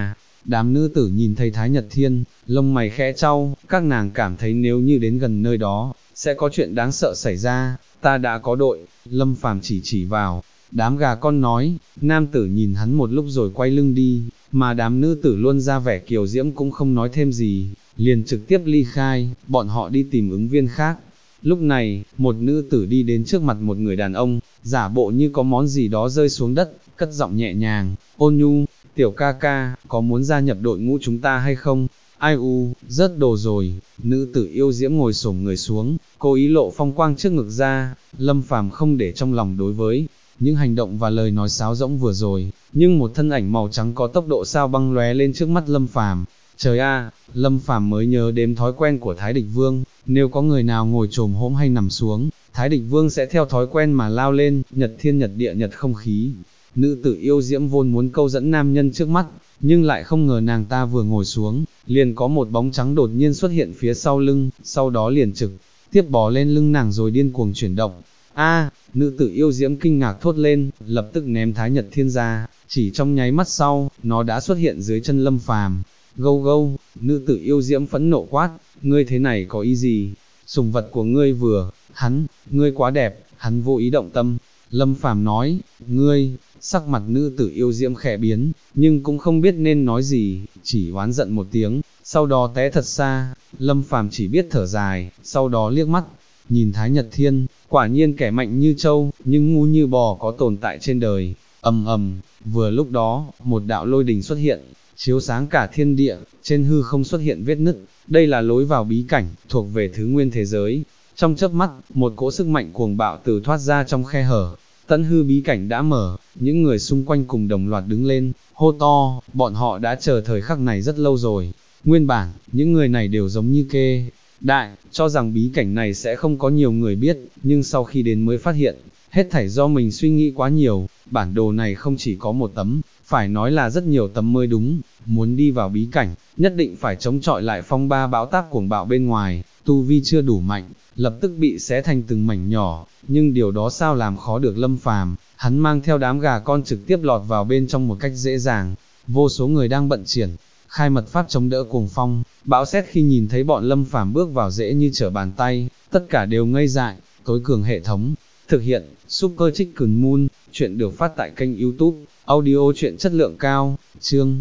Đám nữ tử nhìn thấy Thái Nhật Thiên, lông mày khẽ trao, các nàng cảm thấy nếu như đến gần nơi đó, sẽ có chuyện đáng sợ xảy ra, ta đã có đội, Lâm Phàm chỉ vào, đám gà con nói, nam tử nhìn hắn một lúc rồi quay lưng đi, mà đám nữ tử luôn ra vẻ kiều diễm cũng không nói thêm gì, liền trực tiếp ly khai, bọn họ đi tìm ứng viên khác. Lúc này, một nữ tử đi đến trước mặt một người đàn ông, giả bộ như có món gì đó rơi xuống đất, cất giọng nhẹ nhàng, ôn nhu, tiểu ca ca, có muốn gia nhập đội ngũ chúng ta hay không? Ai u, rớt đồ rồi, nữ tử yêu diễm ngồi xổm người xuống, cố ý lộ phong quang trước ngực ra, Lâm Phàm không để trong lòng đối với những hành động và lời nói sáo rỗng vừa rồi, nhưng một thân ảnh màu trắng có tốc độ sao băng lóe lên trước mắt Lâm Phàm. Trời a, Lâm Phàm mới nhớ đến thói quen của Thái Địch Vương, nếu có người nào ngồi trồm hổm hay nằm xuống, Thái Địch Vương sẽ theo thói quen mà lao lên, nhật thiên nhật địa nhật không khí. Nữ tử yêu diễm vốn muốn câu dẫn nam nhân trước mắt, nhưng lại không ngờ nàng ta vừa ngồi xuống, liền có một bóng trắng đột nhiên xuất hiện phía sau lưng, sau đó liền trực tiếp bò lên lưng nàng rồi điên cuồng chuyển động. A, nữ tử yêu diễm kinh ngạc thốt lên, lập tức ném Thái Nhật Thiên ra, chỉ trong nháy mắt sau, nó đã xuất hiện dưới chân Lâm Phàm. Gâu gâu, nữ tử yêu diễm phẫn nộ quát, ngươi thế này có ý gì? Sùng vật của ngươi vừa, ngươi quá đẹp, hắn vô ý động tâm. Lâm Phàm nói, ngươi, sắc mặt nữ tử yêu diễm khẽ biến, nhưng cũng không biết nên nói gì, chỉ oán giận một tiếng, sau đó té thật xa. Lâm Phàm chỉ biết thở dài, sau đó liếc mắt, nhìn Thái Nhật Thiên, quả nhiên kẻ mạnh như trâu, nhưng ngu như bò có tồn tại trên đời. Ầm ầm, vừa lúc đó, một đạo lôi đình xuất hiện, chiếu sáng cả thiên địa, trên hư không xuất hiện vết nứt, đây là lối vào bí cảnh, thuộc về thứ nguyên thế giới. Trong chớp mắt, một cỗ sức mạnh cuồng bạo từ thoát ra trong khe hở, tận hư bí cảnh đã mở, những người xung quanh cùng đồng loạt đứng lên, hô to, bọn họ đã chờ thời khắc này rất lâu rồi. Nguyên bản, những người này đều giống như kê đại, cho rằng bí cảnh này sẽ không có nhiều người biết, nhưng sau khi đến mới phát hiện, hết thảy do mình suy nghĩ quá nhiều, bản đồ này không chỉ có một tấm, phải nói là rất nhiều tấm mới đúng, muốn đi vào bí cảnh, nhất định phải chống chọi lại phong ba bão táp cuồng bạo bên ngoài, tu vi chưa đủ mạnh, lập tức bị xé thành từng mảnh nhỏ, nhưng điều đó sao làm khó được Lâm Phàm, hắn mang theo đám gà con trực tiếp lọt vào bên trong một cách dễ dàng, vô số người đang bận triển khai mật pháp chống đỡ cuồng phong, bão sét khi nhìn thấy bọn Lâm Phàm bước vào dễ như trở bàn tay, tất cả đều ngây dại. Tối cường hệ thống, thực hiện, Super Chicken Moon, chuyện được phát tại kênh YouTube, audio chuyện chất lượng cao, chương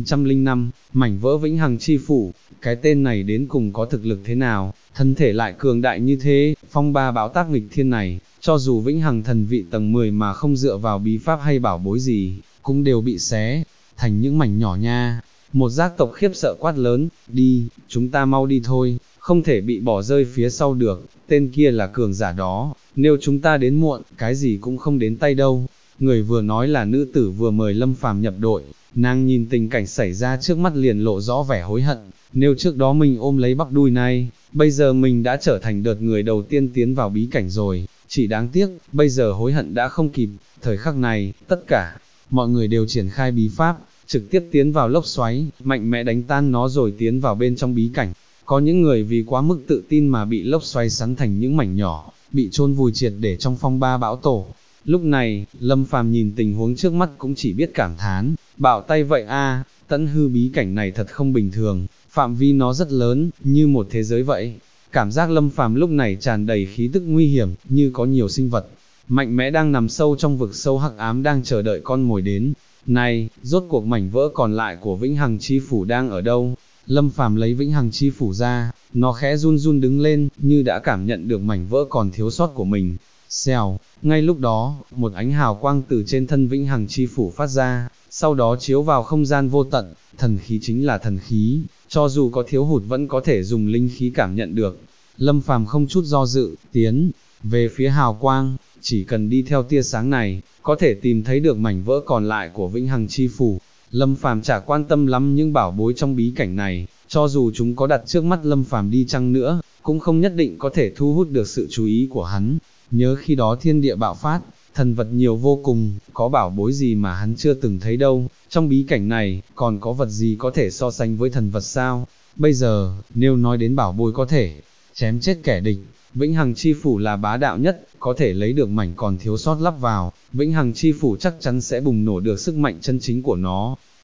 905, mảnh vỡ vĩnh hằng chi phủ, cái tên này đến cùng có thực lực thế nào, thân thể lại cường đại như thế, phong ba bão táp nghịch thiên này, cho dù vĩnh hằng thần vị tầng 10 mà không dựa vào bí pháp hay bảo bối gì, cũng đều bị xé thành những mảnh nhỏ nha. Một giác tộc khiếp sợ quát lớn, đi, chúng ta mau đi thôi, không thể bị bỏ rơi phía sau được, tên kia là cường giả đó, nếu chúng ta đến muộn, cái gì cũng không đến tay đâu. Người vừa nói là nữ tử vừa mời Lâm Phàm nhập đội, nàng nhìn tình cảnh xảy ra trước mắt liền lộ rõ vẻ hối hận, nếu trước đó mình ôm lấy bắp đuôi này, bây giờ mình đã trở thành đợt người đầu tiên tiến vào bí cảnh rồi, chỉ đáng tiếc, bây giờ hối hận đã không kịp, thời khắc này, tất cả, mọi người đều triển khai bí pháp, trực tiếp tiến vào lốc xoáy, mạnh mẽ đánh tan nó rồi tiến vào bên trong bí cảnh. Có những người vì quá mức tự tin mà bị lốc xoáy sắn thành những mảnh nhỏ, bị chôn vùi triệt để trong phong ba bão tổ. Lúc này, Lâm Phàm nhìn tình huống trước mắt cũng chỉ biết cảm thán, bạo tay vậy a, tận hư bí cảnh này thật không bình thường, phạm vi nó rất lớn, như một thế giới vậy. Cảm giác Lâm Phàm lúc này tràn đầy khí tức nguy hiểm, như có nhiều sinh vật mạnh mẽ đang nằm sâu trong vực sâu hắc ám đang chờ đợi con mồi đến. Này, rốt cuộc mảnh vỡ còn lại của Vĩnh Hằng Chi Phủ đang ở đâu? Lâm Phàm lấy Vĩnh Hằng Chi Phủ ra, nó khẽ run run đứng lên, như đã cảm nhận được mảnh vỡ còn thiếu sót của mình. Xèo, ngay lúc đó, một ánh hào quang từ trên thân Vĩnh Hằng Chi Phủ phát ra, sau đó chiếu vào không gian vô tận, thần khí chính là thần khí, cho dù có thiếu hụt vẫn có thể dùng linh khí cảm nhận được. Lâm Phàm không chút do dự, tiến về phía hào quang, chỉ cần đi theo tia sáng này, có thể tìm thấy được mảnh vỡ còn lại của Vĩnh Hằng Chi Phủ. Lâm Phàm chả quan tâm lắm những bảo bối trong bí cảnh này, cho dù chúng có đặt trước mắt Lâm Phàm đi chăng nữa, cũng không nhất định có thể thu hút được sự chú ý của hắn. Nhớ khi đó thiên địa bạo phát, thần vật nhiều vô cùng, có bảo bối gì mà hắn chưa từng thấy đâu, trong bí cảnh này, còn có vật gì có thể so sánh với thần vật sao? Bây giờ, nếu nói đến bảo bối có thể chém chết kẻ địch, Vĩnh Hằng Chi Phủ là bá đạo nhất, có thể lấy được mảnh còn thiếu sót lắp vào, Vĩnh Hằng Chi Phủ chắc chắn sẽ bùng nổ được sức mạnh chân chính của nó.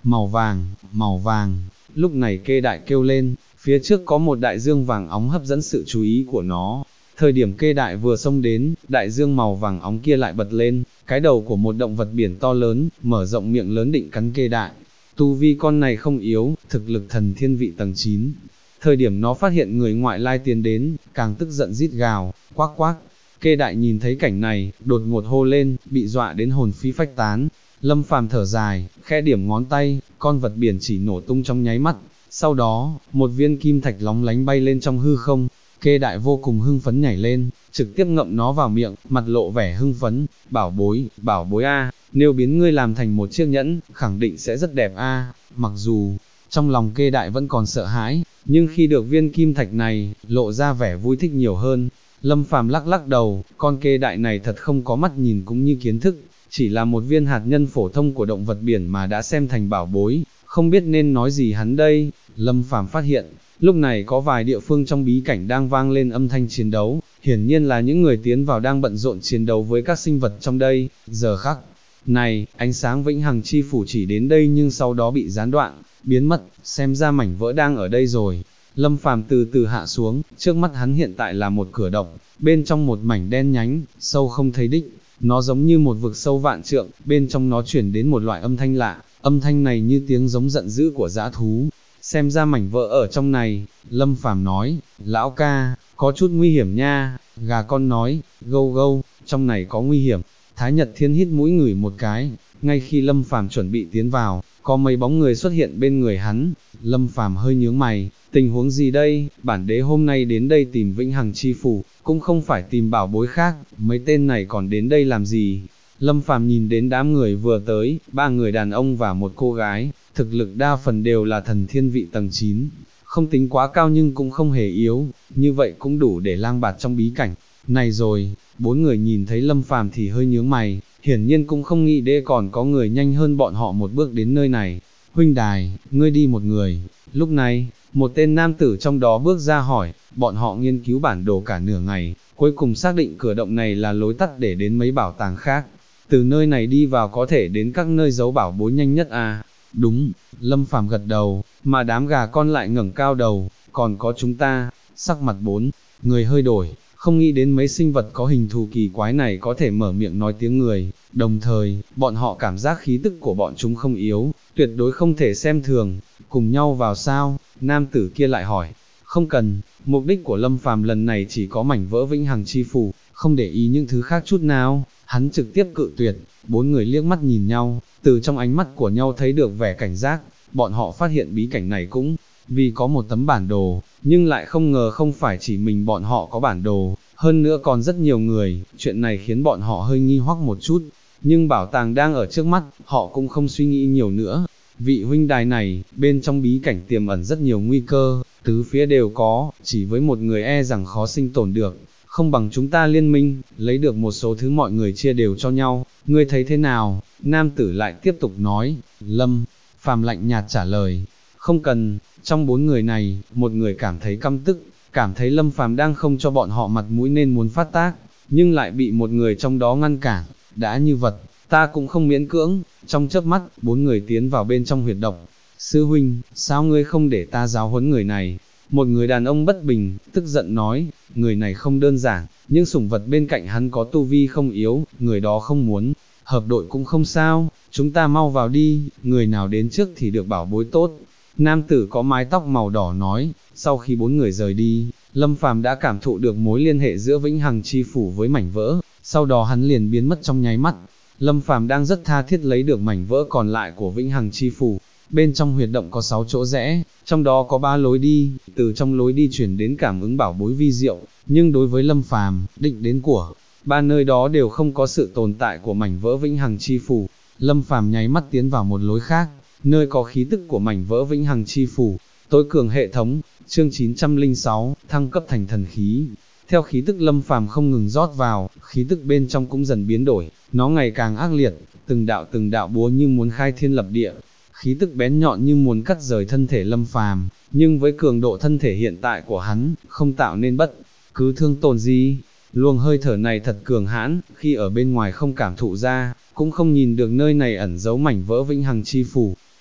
màu vàng, lúc này kê đại kêu lên, phía trước có một đại dương vàng óng hấp dẫn sự chú ý của nó. Thời điểm kê đại vừa xông đến, đại dương màu vàng óng kia lại bật lên, cái đầu của một động vật biển to lớn, mở rộng miệng lớn định cắn kê đại. Tu vi con này không yếu, thực lực thần thiên vị tầng 9. Thời điểm nó phát hiện người ngoại lai tiến đến, càng tức giận rít gào, quắc quắc. Kê đại nhìn thấy cảnh này, đột ngột hô lên, bị dọa đến hồn phi phách tán. Lâm Phàm thở dài, khẽ điểm ngón tay, con vật biển chỉ nổ tung trong nháy mắt. Sau đó, một viên kim thạch lóng lánh bay lên trong hư không. Kê đại vô cùng hưng phấn nhảy lên, trực tiếp ngậm nó vào miệng, mặt lộ vẻ hưng phấn. Bảo bối a, nếu biến ngươi làm thành một chiếc nhẫn, khẳng định sẽ rất đẹp a. Mặc dù, trong lòng kê đại vẫn còn sợ hãi, nhưng khi được viên kim thạch này, lộ ra vẻ vui thích nhiều hơn. Lâm Phàm lắc lắc đầu, con kê đại này thật không có mắt nhìn cũng như kiến thức, chỉ là một viên hạt nhân phổ thông của động vật biển mà đã xem thành bảo bối, không biết nên nói gì hắn đây. Lâm Phàm phát hiện, lúc này có vài địa phương trong bí cảnh đang vang lên âm thanh chiến đấu, hiển nhiên là những người tiến vào đang bận rộn chiến đấu với các sinh vật trong đây. Giờ khắc này, ánh sáng vĩnh hằng chi phủ chỉ đến đây nhưng sau đó bị gián đoạn, biến mất, xem ra mảnh vỡ đang ở đây rồi. Lâm Phàm từ từ hạ xuống, trước mắt hắn hiện tại là một cửa động, bên trong một mảnh đen nhánh, sâu không thấy đích, nó giống như một vực sâu vạn trượng, bên trong nó chuyển đến một loại âm thanh lạ, âm thanh này như tiếng giống giận dữ của dã thú. Xem ra mảnh vỡ ở trong này, Lâm Phàm nói, lão ca, có chút nguy hiểm nha. Gà con nói, gâu gâu, trong này có nguy hiểm. Thái Nhật Thiên hít mũi ngửi một cái, ngay khi Lâm Phàm chuẩn bị tiến vào, có mấy bóng người xuất hiện bên người hắn. Lâm Phàm hơi nhướng mày, tình huống gì đây? Bản đế hôm nay đến đây tìm Vĩnh Hằng Chi Phủ, cũng không phải tìm bảo bối khác, mấy tên này còn đến đây làm gì? Lâm Phàm nhìn đến đám người vừa tới, 3 người đàn ông và một cô gái, thực lực đa phần đều là thần thiên vị tầng 9, không tính quá cao nhưng cũng không hề yếu, như vậy cũng đủ để lang bạt trong bí cảnh này rồi. 4 người nhìn thấy Lâm Phàm thì hơi nhướng mày, hiển nhiên cũng không nghĩ đến còn có người nhanh hơn bọn họ một bước đến nơi này. Huynh đài, ngươi đi một người. Lúc này, một tên nam tử trong đó bước ra hỏi, bọn họ nghiên cứu bản đồ cả nửa ngày, cuối cùng xác định cửa động này là lối tắt để đến mấy bảo tàng khác. Từ nơi này đi vào có thể đến các nơi giấu bảo bối nhanh nhất à? Đúng, Lâm Phàm gật đầu, mà đám gà con lại ngẩng cao đầu, còn có chúng ta. Sắc mặt 4 người hơi đổi, không nghĩ đến mấy sinh vật có hình thù kỳ quái này có thể mở miệng nói tiếng người, đồng thời, bọn họ cảm giác khí tức của bọn chúng không yếu, tuyệt đối không thể xem thường. Cùng nhau vào sao? Nam tử kia lại hỏi. Không cần, mục đích của Lâm Phàm lần này chỉ có mảnh vỡ Vĩnh Hằng Chi Phủ, không để ý những thứ khác chút nào. Hắn trực tiếp cự tuyệt. 4 người liếc mắt nhìn nhau, từ trong ánh mắt của nhau thấy được vẻ cảnh giác. Bọn họ phát hiện bí cảnh này cũng vì có một tấm bản đồ, nhưng lại không ngờ không phải chỉ mình bọn họ có bản đồ, hơn nữa còn rất nhiều người. Chuyện này khiến bọn họ hơi nghi hoặc một chút, nhưng bảo tàng đang ở trước mắt, họ cũng không suy nghĩ nhiều nữa. Vị huynh đài này, bên trong bí cảnh tiềm ẩn rất nhiều nguy cơ, tứ phía đều có, chỉ với một người e rằng khó sinh tồn được, không bằng chúng ta liên minh, lấy được một số thứ mọi người chia đều cho nhau, ngươi thấy thế nào? Nam tử lại tiếp tục nói. Lâm Phàm lạnh nhạt trả lời, không cần. Trong 4 người này, một người cảm thấy căm tức, cảm thấy Lâm Phàm đang không cho bọn họ mặt mũi nên muốn phát tác, nhưng lại bị một người trong đó ngăn cản. Đã như vật, ta cũng không miễn cưỡng. Trong chớp mắt, 4 người tiến vào bên trong huyệt động. Sư huynh, sao ngươi không để ta giáo huấn người này? Một người đàn ông bất bình, tức giận nói, người này không đơn giản, nhưng sủng vật bên cạnh hắn có tu vi không yếu, người đó không muốn hợp đội cũng không sao, chúng ta mau vào đi, người nào đến trước thì được bảo bối tốt. Nam tử có mái tóc màu đỏ nói. Sau khi 4 người rời đi, Lâm Phàm đã cảm thụ được mối liên hệ giữa Vĩnh Hằng Chi Phủ với mảnh vỡ, sau đó hắn liền biến mất trong nháy mắt. Lâm Phàm đang rất tha thiết lấy được mảnh vỡ còn lại của Vĩnh Hằng Chi Phủ. Bên trong huyệt động có 6 chỗ rẽ, trong đó có 3 lối đi, từ trong lối đi chuyển đến cảm ứng bảo bối vi diệu, nhưng đối với Lâm Phàm, định đến của 3 nơi đó đều không có sự tồn tại của mảnh vỡ Vĩnh Hằng Chi Phủ. Lâm Phàm nháy mắt tiến vào một lối khác, nơi có khí tức của mảnh vỡ Vĩnh Hằng Chi Phủ. Tối cường hệ thống, chương 906, thăng cấp thành thần khí. Theo khí tức Lâm Phàm không ngừng rót vào, khí tức bên trong cũng dần biến đổi, nó ngày càng ác liệt, từng đạo búa như muốn khai thiên lập địa, khí tức bén nhọn như muốn cắt rời thân thể Lâm Phàm, nhưng với cường độ thân thể hiện tại của hắn, không tạo nên bất cứ thương tổn gì. Luồng hơi thở này thật cường hãn, khi ở bên ngoài không cảm thụ ra, cũng không nhìn được nơi này ẩn giấu mảnh vỡ Vĩnh Hằng Chi Phủ.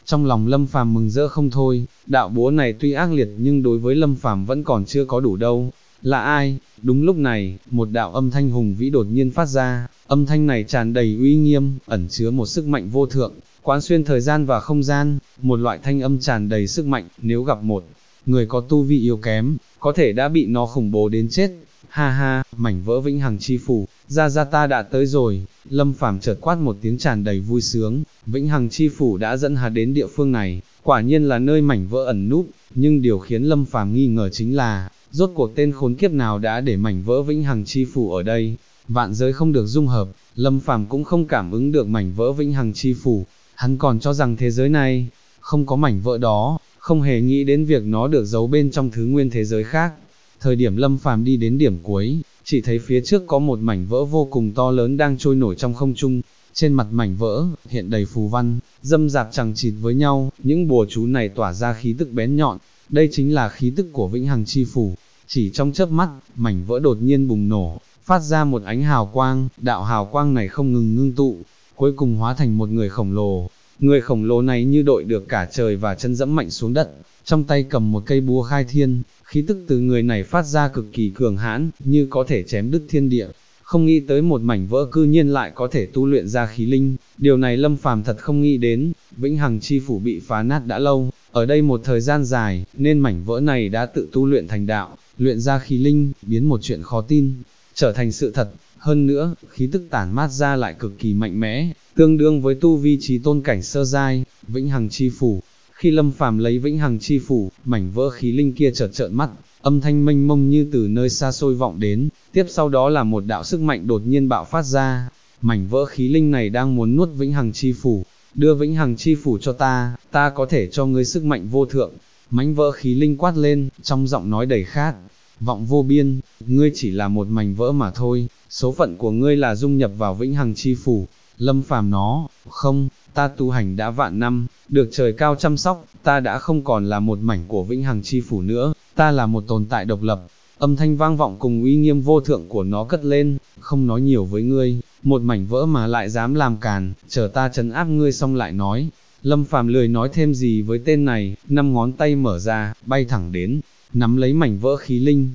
Trong lòng Lâm Phàm mừng rỡ không thôi, đạo búa này tuy ác liệt nhưng đối với Lâm Phàm vẫn còn chưa có đủ đâu. Là ai? Đúng lúc này, một đạo âm thanh hùng vĩ đột nhiên phát ra, âm thanh này tràn đầy uy nghiêm, ẩn chứa một sức mạnh vô thượng, quán xuyên thời gian và không gian, một loại thanh âm tràn đầy sức mạnh, nếu gặp một người có tu vi yếu kém, có thể đã bị nó khủng bố đến chết. Ha ha, mảnh vỡ vĩnh hằng chi phủ, ra ta đã tới rồi. Lâm Phàm chợt quát một tiếng tràn đầy vui sướng, vĩnh hằng chi phủ đã dẫn hắn đến địa phương này, quả nhiên là nơi mảnh vỡ ẩn núp, nhưng điều khiến Lâm Phàm nghi ngờ chính là, rốt cuộc tên khốn kiếp nào đã để mảnh vỡ vĩnh hằng chi phủ ở đây. Vạn giới không được dung hợp, Lâm Phàm cũng không cảm ứng được mảnh vỡ vĩnh hằng chi phủ, hắn còn cho rằng thế giới này không có mảnh vỡ đó, không hề nghĩ đến việc nó được giấu bên trong thứ nguyên thế giới khác. Thời điểm Lâm Phàm đi đến điểm cuối, chỉ thấy phía trước có một mảnh vỡ vô cùng to lớn đang trôi nổi trong không trung, trên mặt mảnh vỡ, hiện đầy phù văn, dâm dạp chằng chịt với nhau, những bùa chú này tỏa ra khí tức bén nhọn, đây chính là khí tức của vĩnh hằng chi phủ. Chỉ trong chớp mắt, mảnh vỡ đột nhiên bùng nổ, phát ra một ánh hào quang, đạo hào quang này không ngừng ngưng tụ, cuối cùng hóa thành một người khổng lồ. Người khổng lồ này như đội được cả trời và chân dẫm mạnh xuống đất, trong tay cầm một cây búa khai thiên, khí tức từ người này phát ra cực kỳ cường hãn, như có thể chém đứt thiên địa. Không nghĩ tới một mảnh vỡ cư nhiên lại có thể tu luyện ra khí linh, điều này Lâm Phàm thật không nghĩ đến. Vĩnh hằng chi phủ bị phá nát đã lâu, ở đây một thời gian dài, nên mảnh vỡ này đã tự tu luyện thành đạo, luyện ra khí linh, biến một chuyện khó tin trở thành sự thật. Hơn nữa, khí tức tản mát ra lại cực kỳ mạnh mẽ, tương đương với tu vi chí tôn cảnh sơ giai. Vĩnh hằng chi phủ. Khi Lâm Phàm lấy vĩnh hằng chi phủ, mảnh vỡ khí linh kia chợt trợn mắt, âm thanh mênh mông như từ nơi xa xôi vọng đến, tiếp sau đó là một đạo sức mạnh đột nhiên bạo phát ra. Mảnh vỡ khí linh này đang muốn nuốt vĩnh hằng chi phủ, đưa vĩnh hằng chi phủ cho ta có thể cho ngươi sức mạnh vô thượng. Mảnh vỡ khí linh quát lên, trong giọng nói đầy khát vọng vô biên, ngươi chỉ là một mảnh vỡ mà thôi, số phận của ngươi là dung nhập vào vĩnh hằng chi phủ. Lâm Phàm nó, không, ta tu hành đã vạn năm, được trời cao chăm sóc, ta đã không còn là một mảnh của vĩnh hằng chi phủ nữa, ta là một tồn tại độc lập. Âm thanh vang vọng cùng uy nghiêm vô thượng của nó cất lên, không nói nhiều với ngươi, một mảnh vỡ mà lại dám làm càn, chờ ta trấn áp ngươi xong lại nói. Lâm Phàm lười nói thêm gì với tên này, năm ngón tay mở ra, bay thẳng đến, nắm lấy mảnh vỡ khí linh,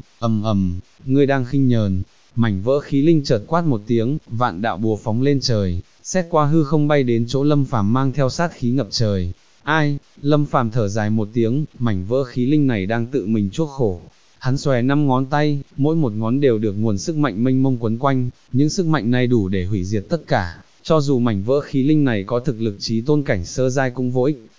ngươi đang khinh nhờn. Mảnh vỡ khí linh chợt quát một tiếng, vạn đạo bùa phóng lên trời, xét qua hư không bay đến chỗ Lâm Phàm mang theo sát khí ngập trời. Ai? Lâm Phàm thở dài một tiếng, mảnh vỡ khí linh này đang tự mình chuốc khổ. Hắn xòe 5 ngón tay, mỗi một ngón đều được nguồn sức mạnh mênh mông quấn quanh, những sức mạnh này đủ để hủy diệt tất cả, cho dù mảnh vỡ khí linh này có thực lực chí tôn cảnh sơ giai cũng vô ích.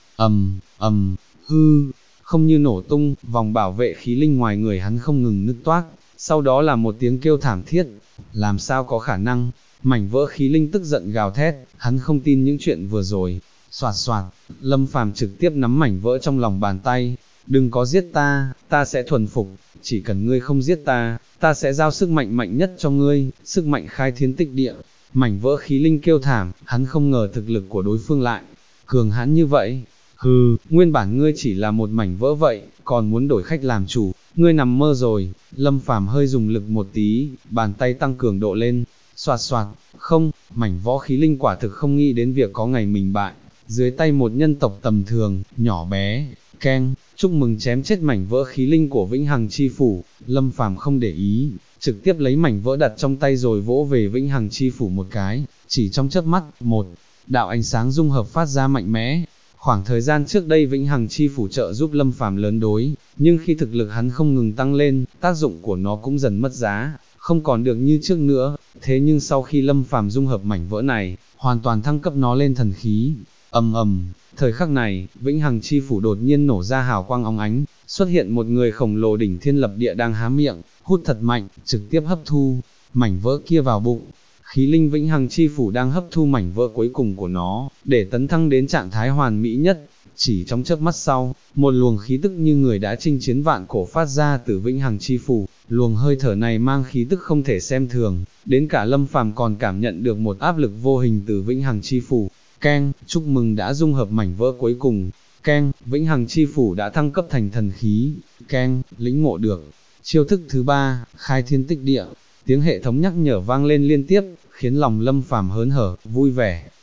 Hư, không như nổ tung, vòng bảo vệ khí linh ngoài người hắn không ngừng nứt toác, sau đó là một tiếng kêu thảm thiết. Làm sao có khả năng? Mảnh vỡ khí linh tức giận gào thét, hắn không tin những chuyện vừa rồi. Soạt soạt, Lâm Phàm trực tiếp nắm mảnh vỡ trong lòng bàn tay. Đừng có giết ta sẽ thuần phục, chỉ cần ngươi không giết ta sẽ giao sức mạnh mạnh nhất cho ngươi, sức mạnh khai thiên tích địa. Mảnh vỡ khí linh kêu thảm, hắn không ngờ thực lực của đối phương lại cường hãn như vậy. Hừ, nguyên bản ngươi chỉ là một mảnh vỡ vậy, còn muốn đổi khách làm chủ, ngươi nằm mơ rồi. Lâm Phàm hơi dùng lực một tí, bàn tay tăng cường độ lên, soạt soạt, không, mảnh vỡ khí linh quả thực không nghĩ đến việc có ngày mình bại, dưới tay một nhân tộc tầm thường, nhỏ bé. Keng, chúc mừng chém chết mảnh vỡ khí linh của vĩnh hằng chi phủ. Lâm Phàm không để ý, trực tiếp lấy mảnh vỡ đặt trong tay rồi vỗ về vĩnh hằng chi phủ một cái, chỉ trong chớp mắt, một đạo ánh sáng dung hợp phát ra mạnh mẽ. Khoảng thời gian trước đây vĩnh hằng chi phủ trợ giúp Lâm Phàm lớn đối, nhưng khi thực lực hắn không ngừng tăng lên, tác dụng của nó cũng dần mất giá, không còn được như trước nữa. Thế nhưng sau khi Lâm Phàm dung hợp mảnh vỡ này, hoàn toàn thăng cấp nó lên thần khí. Thời khắc này, vĩnh hằng chi phủ đột nhiên nổ ra hào quang óng ánh, xuất hiện một người khổng lồ đỉnh thiên lập địa đang há miệng, hút thật mạnh, trực tiếp hấp thu mảnh vỡ kia vào bụng. Khí linh vĩnh hằng chi phủ đang hấp thu mảnh vỡ cuối cùng của nó, để tấn thăng đến trạng thái hoàn mỹ nhất. Chỉ trong chớp mắt sau, một luồng khí tức như người đã chinh chiến vạn cổ phát ra từ vĩnh hằng chi phủ, luồng hơi thở này mang khí tức không thể xem thường, đến cả Lâm Phàm còn cảm nhận được một áp lực vô hình từ vĩnh hằng chi phủ. Keng, chúc mừng đã dung hợp mảnh vỡ cuối cùng. Keng, vĩnh hằng chi phủ đã thăng cấp thành thần khí. Keng, lĩnh ngộ được chiêu thức thứ 3, khai thiên tích địa. Tiếng hệ thống nhắc nhở vang lên liên tiếp, khiến lòng Lâm Phàm hớn hở, vui vẻ.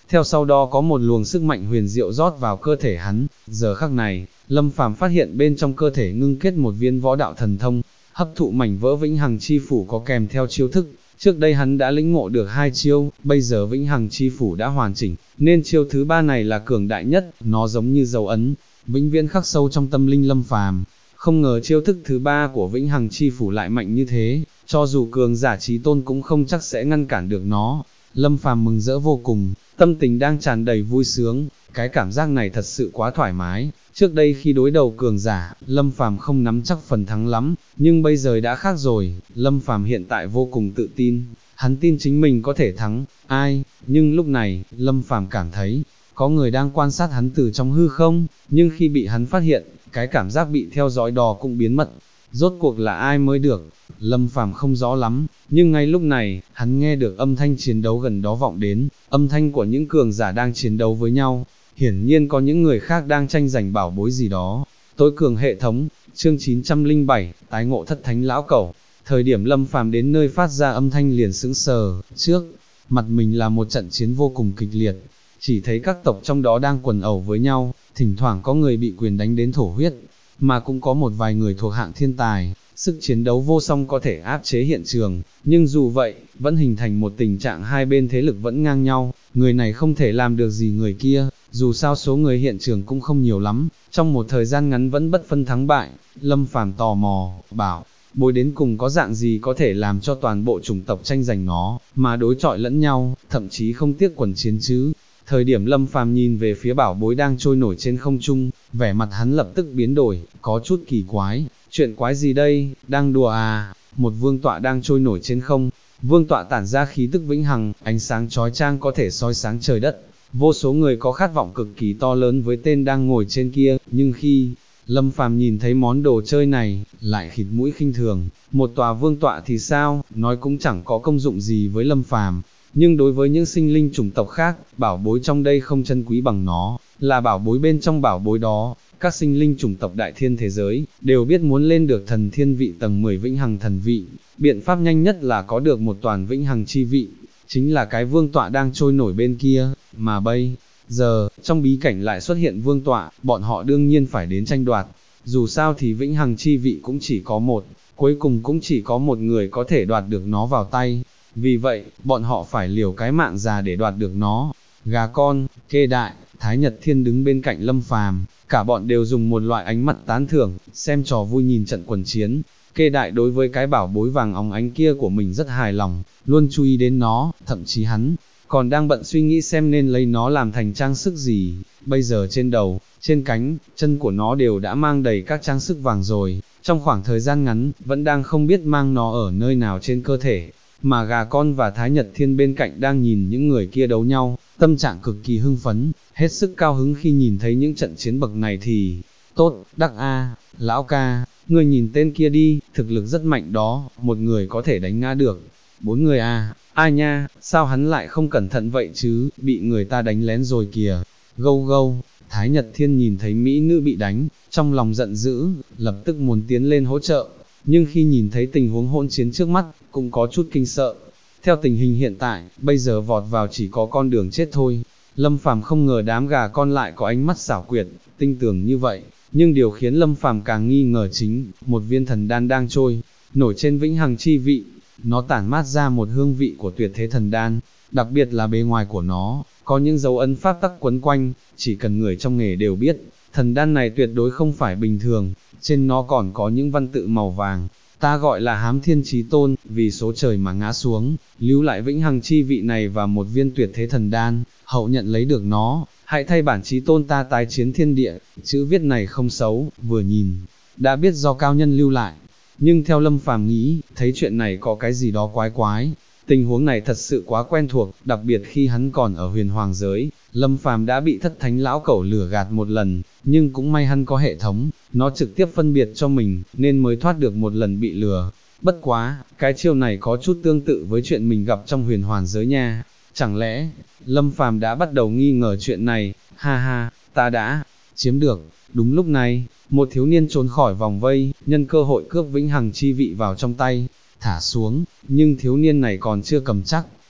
theo sau đó có một luồng sức mạnh huyền diệu rót vào cơ thể hắn, giờ khắc này, Lâm Phàm phát hiện bên trong cơ thể ngưng kết một viên võ đạo thần thông, hấp thụ mảnh vỡ vĩnh hằng chi phủ có kèm theo chiêu thức, trước đây hắn đã lĩnh ngộ được 2 chiêu, bây giờ vĩnh hằng chi phủ đã hoàn chỉnh, nên chiêu thứ 3 này là cường đại nhất, nó giống như dấu ấn, vĩnh viễn khắc sâu trong tâm linh Lâm Phàm. Không ngờ chiêu thức thứ 3 của vĩnh hằng chi phủ lại mạnh như thế, cho dù cường giả chí tôn cũng không chắc sẽ ngăn cản được nó. Lâm Phàm mừng rỡ vô cùng, tâm tình đang tràn đầy vui sướng, cái cảm giác này thật sự quá thoải mái. Trước đây khi đối đầu cường giả, Lâm Phàm không nắm chắc phần thắng lắm, nhưng bây giờ đã khác rồi, Lâm Phàm hiện tại vô cùng tự tin, hắn tin chính mình có thể thắng, ai, nhưng lúc này, Lâm Phàm cảm thấy, có người đang quan sát hắn từ trong hư không, nhưng khi bị hắn phát hiện, cái cảm giác bị theo dõi đó cũng biến mất. Rốt cuộc là ai mới được, Lâm Phàm không rõ lắm, nhưng ngay lúc này, hắn nghe được âm thanh chiến đấu gần đó vọng đến, âm thanh của những cường giả đang chiến đấu với nhau, hiển nhiên có những người khác đang tranh giành bảo bối gì đó. Tối cường hệ thống, chương 907, tái ngộ thất thánh lão cẩu. Thời điểm Lâm Phàm đến nơi phát ra âm thanh liền sững sờ, trước mặt mình là một trận chiến vô cùng kịch liệt, chỉ thấy các tộc trong đó đang quần ẩu với nhau, thỉnh thoảng có người bị quyền đánh đến thổ huyết, mà cũng có một vài người thuộc hạng thiên tài, sức chiến đấu vô song có thể áp chế hiện trường, nhưng dù vậy, vẫn hình thành một tình trạng hai bên thế lực vẫn ngang nhau, người này không thể làm được gì người kia, dù sao số người hiện trường cũng không nhiều lắm, trong một thời gian ngắn vẫn bất phân thắng bại. Lâm Phàm tò mò, bảo, bối đến cùng có dạng gì có thể làm cho toàn bộ chủng tộc tranh giành nó, mà đối chọi lẫn nhau, thậm chí không tiếc quần chiến chứ. Thời điểm Lâm Phàm nhìn về phía bảo bối đang trôi nổi trên không trung, vẻ mặt hắn lập tức biến đổi, có chút kỳ quái, chuyện quái gì đây, đang đùa à, một vương tọa đang trôi nổi trên không, vương tọa tản ra khí tức vĩnh hằng, ánh sáng chói chang có thể soi sáng trời đất, vô số người có khát vọng cực kỳ to lớn với tên đang ngồi trên kia, nhưng khi Lâm Phàm nhìn thấy món đồ chơi này, lại khịt mũi khinh thường, một tòa vương tọa thì sao, nói cũng chẳng có công dụng gì với Lâm Phàm. Nhưng đối với những sinh linh chủng tộc khác, bảo bối trong đây không chân quý bằng nó, là bảo bối bên trong bảo bối đó, các sinh linh chủng tộc đại thiên thế giới, đều biết muốn lên được thần thiên vị tầng 10 vĩnh hằng thần vị, biện pháp nhanh nhất là có được một toàn vĩnh hằng chi vị, chính là cái vương tọa đang trôi nổi bên kia, mà bây giờ, trong bí cảnh lại xuất hiện vương tọa, bọn họ đương nhiên phải đến tranh đoạt, dù sao thì vĩnh hằng chi vị cũng chỉ có một, cuối cùng cũng chỉ có một người có thể đoạt được nó vào tay. Vì vậy, bọn họ phải liều cái mạng già để đoạt được nó. Gà con, Kê Đại, Thái Nhật Thiên đứng bên cạnh Lâm Phàm, cả bọn đều dùng một loại ánh mặt tán thưởng, xem trò vui nhìn trận quần chiến. Kê Đại đối với cái bảo bối vàng óng ánh kia của mình rất hài lòng, luôn chú ý đến nó, thậm chí hắn còn đang bận suy nghĩ xem nên lấy nó làm thành trang sức gì. Bây giờ trên đầu, trên cánh, chân của nó đều đã mang đầy các trang sức vàng rồi, trong khoảng thời gian ngắn, vẫn đang không biết mang nó ở nơi nào trên cơ thể. Mà gà con và Thái Nhật Thiên bên cạnh đang nhìn những người kia đấu nhau, tâm trạng cực kỳ hưng phấn, hết sức cao hứng khi nhìn thấy những trận chiến bậc này thì, tốt, đắc a, lão ca, ngươi nhìn tên kia đi, thực lực rất mạnh đó, một người có thể đánh ngã được, 4 người à, ai nha, sao hắn lại không cẩn thận vậy chứ, bị người ta đánh lén rồi kìa, gâu gâu. Thái Nhật Thiên nhìn thấy mỹ nữ bị đánh, trong lòng giận dữ, lập tức muốn tiến lên hỗ trợ, nhưng khi nhìn thấy tình huống hỗn chiến trước mắt, cũng có chút kinh sợ. Theo tình hình hiện tại, bây giờ vọt vào chỉ có con đường chết thôi. Lâm Phàm không ngờ đám gà con lại có ánh mắt xảo quyệt, tinh tường như vậy, nhưng điều khiến Lâm Phàm càng nghi ngờ chính, một viên thần đan đang trôi nổi trên vĩnh hằng chi vị, nó tản mát ra một hương vị của tuyệt thế thần đan, đặc biệt là bề ngoài của nó, có những dấu ấn pháp tắc quấn quanh, chỉ cần người trong nghề đều biết, thần đan này tuyệt đối không phải bình thường, trên nó còn có những văn tự màu vàng, ta gọi là hám thiên chí tôn, vì số trời mà ngã xuống, lưu lại vĩnh hằng chi vị này và một viên tuyệt thế thần đan, hậu nhận lấy được nó, hãy thay bản chí tôn ta tái chiến thiên địa, chữ viết này không xấu, vừa nhìn, đã biết do cao nhân lưu lại, nhưng theo Lâm Phàm nghĩ, thấy chuyện này có cái gì đó quái quái. Tình huống này thật sự quá quen thuộc, đặc biệt khi hắn còn ở huyền hoàng giới, Lâm Phàm đã bị thất thánh lão cẩu lừa gạt một lần, nhưng cũng may hắn có hệ thống, nó trực tiếp phân biệt cho mình, nên mới thoát được một lần bị lừa. Bất quá, cái chiêu này có chút tương tự với chuyện mình gặp trong huyền hoàng giới nha. Chẳng lẽ, Lâm Phàm đã bắt đầu nghi ngờ chuyện này, ha ha, ta đã chiếm được. Đúng lúc này, một thiếu niên trốn khỏi vòng vây, nhân cơ hội cướp vĩnh hằng chi vị vào trong tay, thả xuống, nhưng thiếu niên này còn chưa cầm chắc,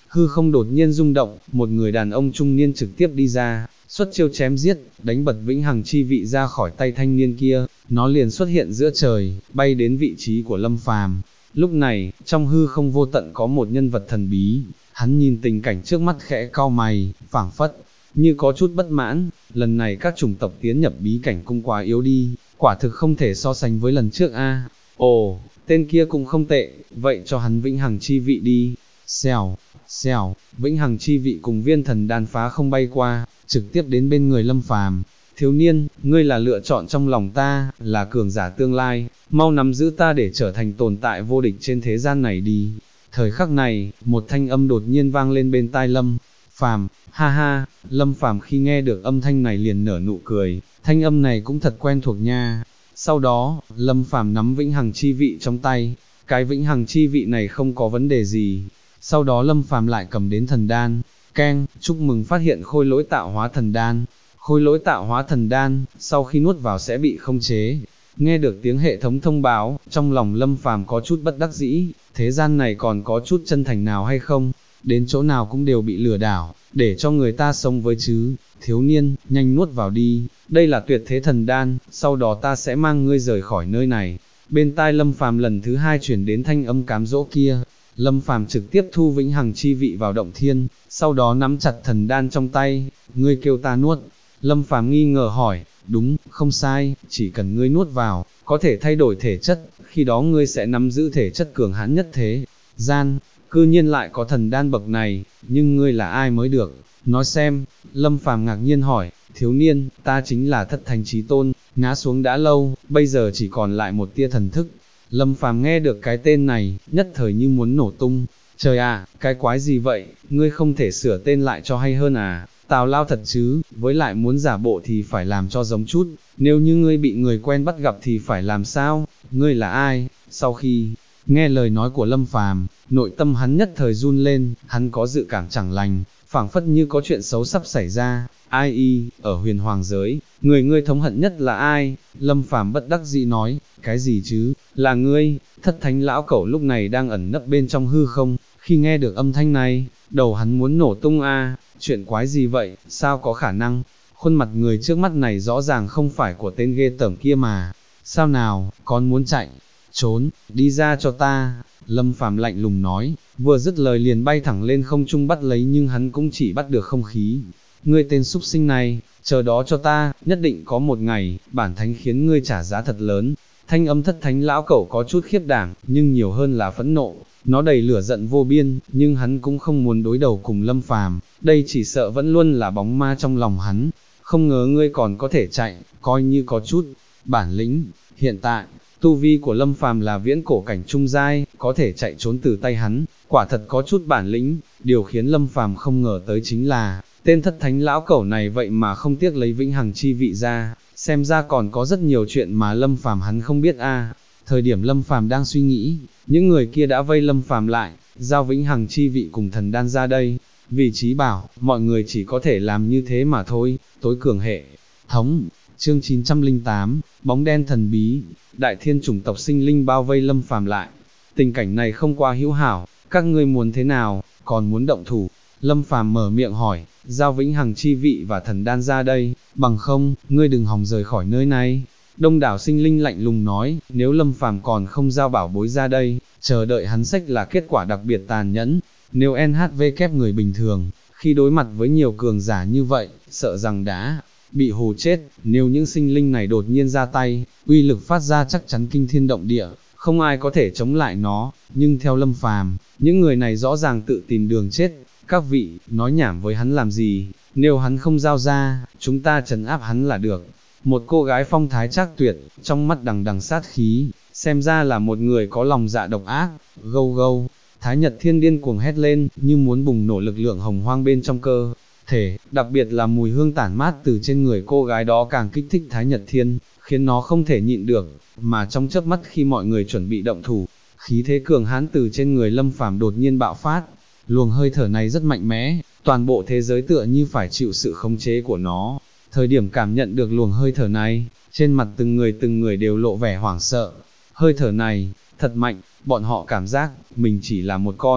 hư không đột nhiên rung động, một người đàn ông trung niên trực tiếp đi ra, xuất chiêu chém giết, đánh bật vĩnh hằng chi vị ra khỏi tay thanh niên kia, nó liền xuất hiện giữa trời, bay đến vị trí của Lâm Phàm. Lúc này, trong hư không vô tận có một nhân vật thần bí, hắn nhìn tình cảnh trước mắt khẽ cau mày, phảng phất như có chút bất mãn, lần này các chủng tộc tiến nhập bí cảnh cũng quá yếu đi, quả thực không thể so sánh với lần trước a. Ồ, tên kia cũng không tệ, vậy cho hắn vĩnh hằng chi vị đi. Xèo, xèo, vĩnh hằng chi vị cùng viên thần đan phá không bay qua, trực tiếp đến bên người Lâm Phàm. Thiếu niên, ngươi là lựa chọn trong lòng ta, là cường giả tương lai, mau nắm giữ ta để trở thành tồn tại vô địch trên thế gian này đi. Thời khắc này, một thanh âm đột nhiên vang lên bên tai Lâm Phàm, ha ha. Lâm Phàm khi nghe được âm thanh này liền nở nụ cười, thanh âm này cũng thật quen thuộc nha. Sau đó, Lâm Phàm nắm vĩnh hằng chi vị trong tay, cái vĩnh hằng chi vị này không có vấn đề gì. Sau đó Lâm Phàm lại cầm đến thần đan, keng, chúc mừng phát hiện khôi lỗi tạo hóa thần đan. Khôi lỗi tạo hóa thần đan, sau khi nuốt vào sẽ bị không chế. Nghe được tiếng hệ thống thông báo, trong lòng Lâm Phàm có chút bất đắc dĩ, thế gian này còn có chút chân thành nào hay không, đến chỗ nào cũng đều bị lừa đảo, để cho người ta sống với chứ. Thiếu niên, nhanh nuốt vào đi, đây là tuyệt thế thần đan, sau đó ta sẽ mang ngươi rời khỏi nơi này. Bên tai Lâm Phàm lần thứ hai chuyển đến thanh âm cám dỗ kia. Lâm Phàm trực tiếp thu vĩnh hằng chi vị vào động thiên, sau đó nắm chặt thần đan trong tay. Ngươi kêu ta nuốt. Lâm Phàm nghi ngờ hỏi, đúng, không sai, chỉ cần ngươi nuốt vào, có thể thay đổi thể chất, khi đó ngươi sẽ nắm giữ thể chất cường hãn nhất thế gian. Cư nhiên lại có thần đan bậc này, nhưng ngươi là ai mới được? Nói xem. Lâm Phàm ngạc nhiên hỏi, thiếu niên, ta chính là Thất Thánh Chí Tôn, ngã xuống đã lâu, bây giờ chỉ còn lại một tia thần thức. Lâm Phàm nghe được cái tên này, nhất thời như muốn nổ tung. Trời à, cái quái gì vậy, ngươi không thể sửa tên lại cho hay hơn à? Tào lao thật chứ, với lại muốn giả bộ thì phải làm cho giống chút, nếu như ngươi bị người quen bắt gặp thì phải làm sao? Ngươi là ai? Sau khi nghe lời nói của Lâm Phàm, nội tâm hắn nhất thời run lên, hắn có dự cảm chẳng lành, phảng phất như có chuyện xấu sắp xảy ra. Ai y, ở huyền hoàng giới, người ngươi thống hận nhất là ai? Lâm Phàm bất đắc dĩ nói, cái gì chứ, là ngươi. Thất thánh lão cẩu lúc này đang ẩn nấp bên trong hư không, khi nghe được âm thanh này, đầu hắn muốn nổ tung a. Chuyện quái gì vậy, sao có khả năng, khuôn mặt người trước mắt này rõ ràng không phải của tên ghê tởm kia mà, sao nào, con muốn chạy, trốn, đi ra cho ta. Lâm Phàm lạnh lùng nói, vừa dứt lời liền bay thẳng lên không trung bắt lấy nhưng hắn cũng chỉ bắt được không khí. Ngươi tên súc sinh này, chờ đó cho ta, nhất định có một ngày, bản thánh khiến ngươi trả giá thật lớn. Thanh âm thất thánh lão cẩu có chút khiếp đảm, nhưng nhiều hơn là phẫn nộ, nó đầy lửa giận vô biên, nhưng hắn cũng không muốn đối đầu cùng Lâm Phàm, đây chỉ sợ vẫn luôn là bóng ma trong lòng hắn. Không ngờ ngươi còn có thể chạy, coi như có chút bản lĩnh. Hiện tại, tu vi của Lâm Phàm là viễn cổ cảnh trung giai, có thể chạy trốn từ tay hắn, quả thật có chút bản lĩnh. Điều khiến Lâm Phàm không ngờ tới chính là, tên thất thánh lão cẩu này vậy mà không tiếc lấy vĩnh hằng chi vị ra, xem ra còn có rất nhiều chuyện mà Lâm Phàm hắn không biết a. Thời điểm Lâm Phàm đang suy nghĩ, những người kia đã vây Lâm Phàm lại, giao vĩnh hằng chi vị cùng thần đan ra đây. Vì trí bảo, mọi người chỉ có thể làm như thế mà thôi. Tối cường hệ thống. Chương 908, bóng đen thần bí, đại thiên chủng tộc sinh linh bao vây Lâm Phàm lại. Tình cảnh này không quá hữu hảo, các ngươi muốn thế nào, còn muốn động thủ? Lâm Phàm mở miệng hỏi, giao vĩnh hằng chi vị và thần đan ra đây, bằng không, ngươi đừng hòng rời khỏi nơi này. Đông đảo sinh linh lạnh lùng nói, nếu Lâm Phàm còn không giao bảo bối ra đây, chờ đợi hắn sách là kết quả đặc biệt tàn nhẫn. Nếu NHV kép người bình thường, khi đối mặt với nhiều cường giả như vậy, sợ rằng đã bị hù chết. Nếu những sinh linh này đột nhiên ra tay, uy lực phát ra chắc chắn kinh thiên động địa, không ai có thể chống lại nó. Nhưng theo Lâm Phàm, những người này rõ ràng tự tìm đường chết. Các vị, nói nhảm với hắn làm gì, nếu hắn không giao ra, chúng ta trấn áp hắn là được. Một cô gái phong thái trác tuyệt, trong mắt đằng đằng sát khí, xem ra là một người có lòng dạ độc ác. Gâu gâu, Thái Nhật Thiên điên cuồng hét lên, như muốn bùng nổ lực lượng hồng hoang bên trong cơ thể, đặc biệt là mùi hương tản mát từ trên người cô gái đó càng kích thích Thái Nhật Thiên, khiến nó không thể nhịn được, mà trong chớp mắt khi mọi người chuẩn bị động thủ, khí thế cường hãn từ trên người Lâm Phàm đột nhiên bạo phát. Luồng hơi thở này rất mạnh mẽ, toàn bộ thế giới tựa như phải chịu sự khống chế của nó. Thời điểm cảm nhận được luồng hơi thở này, trên mặt từng người đều lộ vẻ hoảng sợ. Hơi thở này, thật mạnh, bọn họ cảm giác, mình chỉ là một con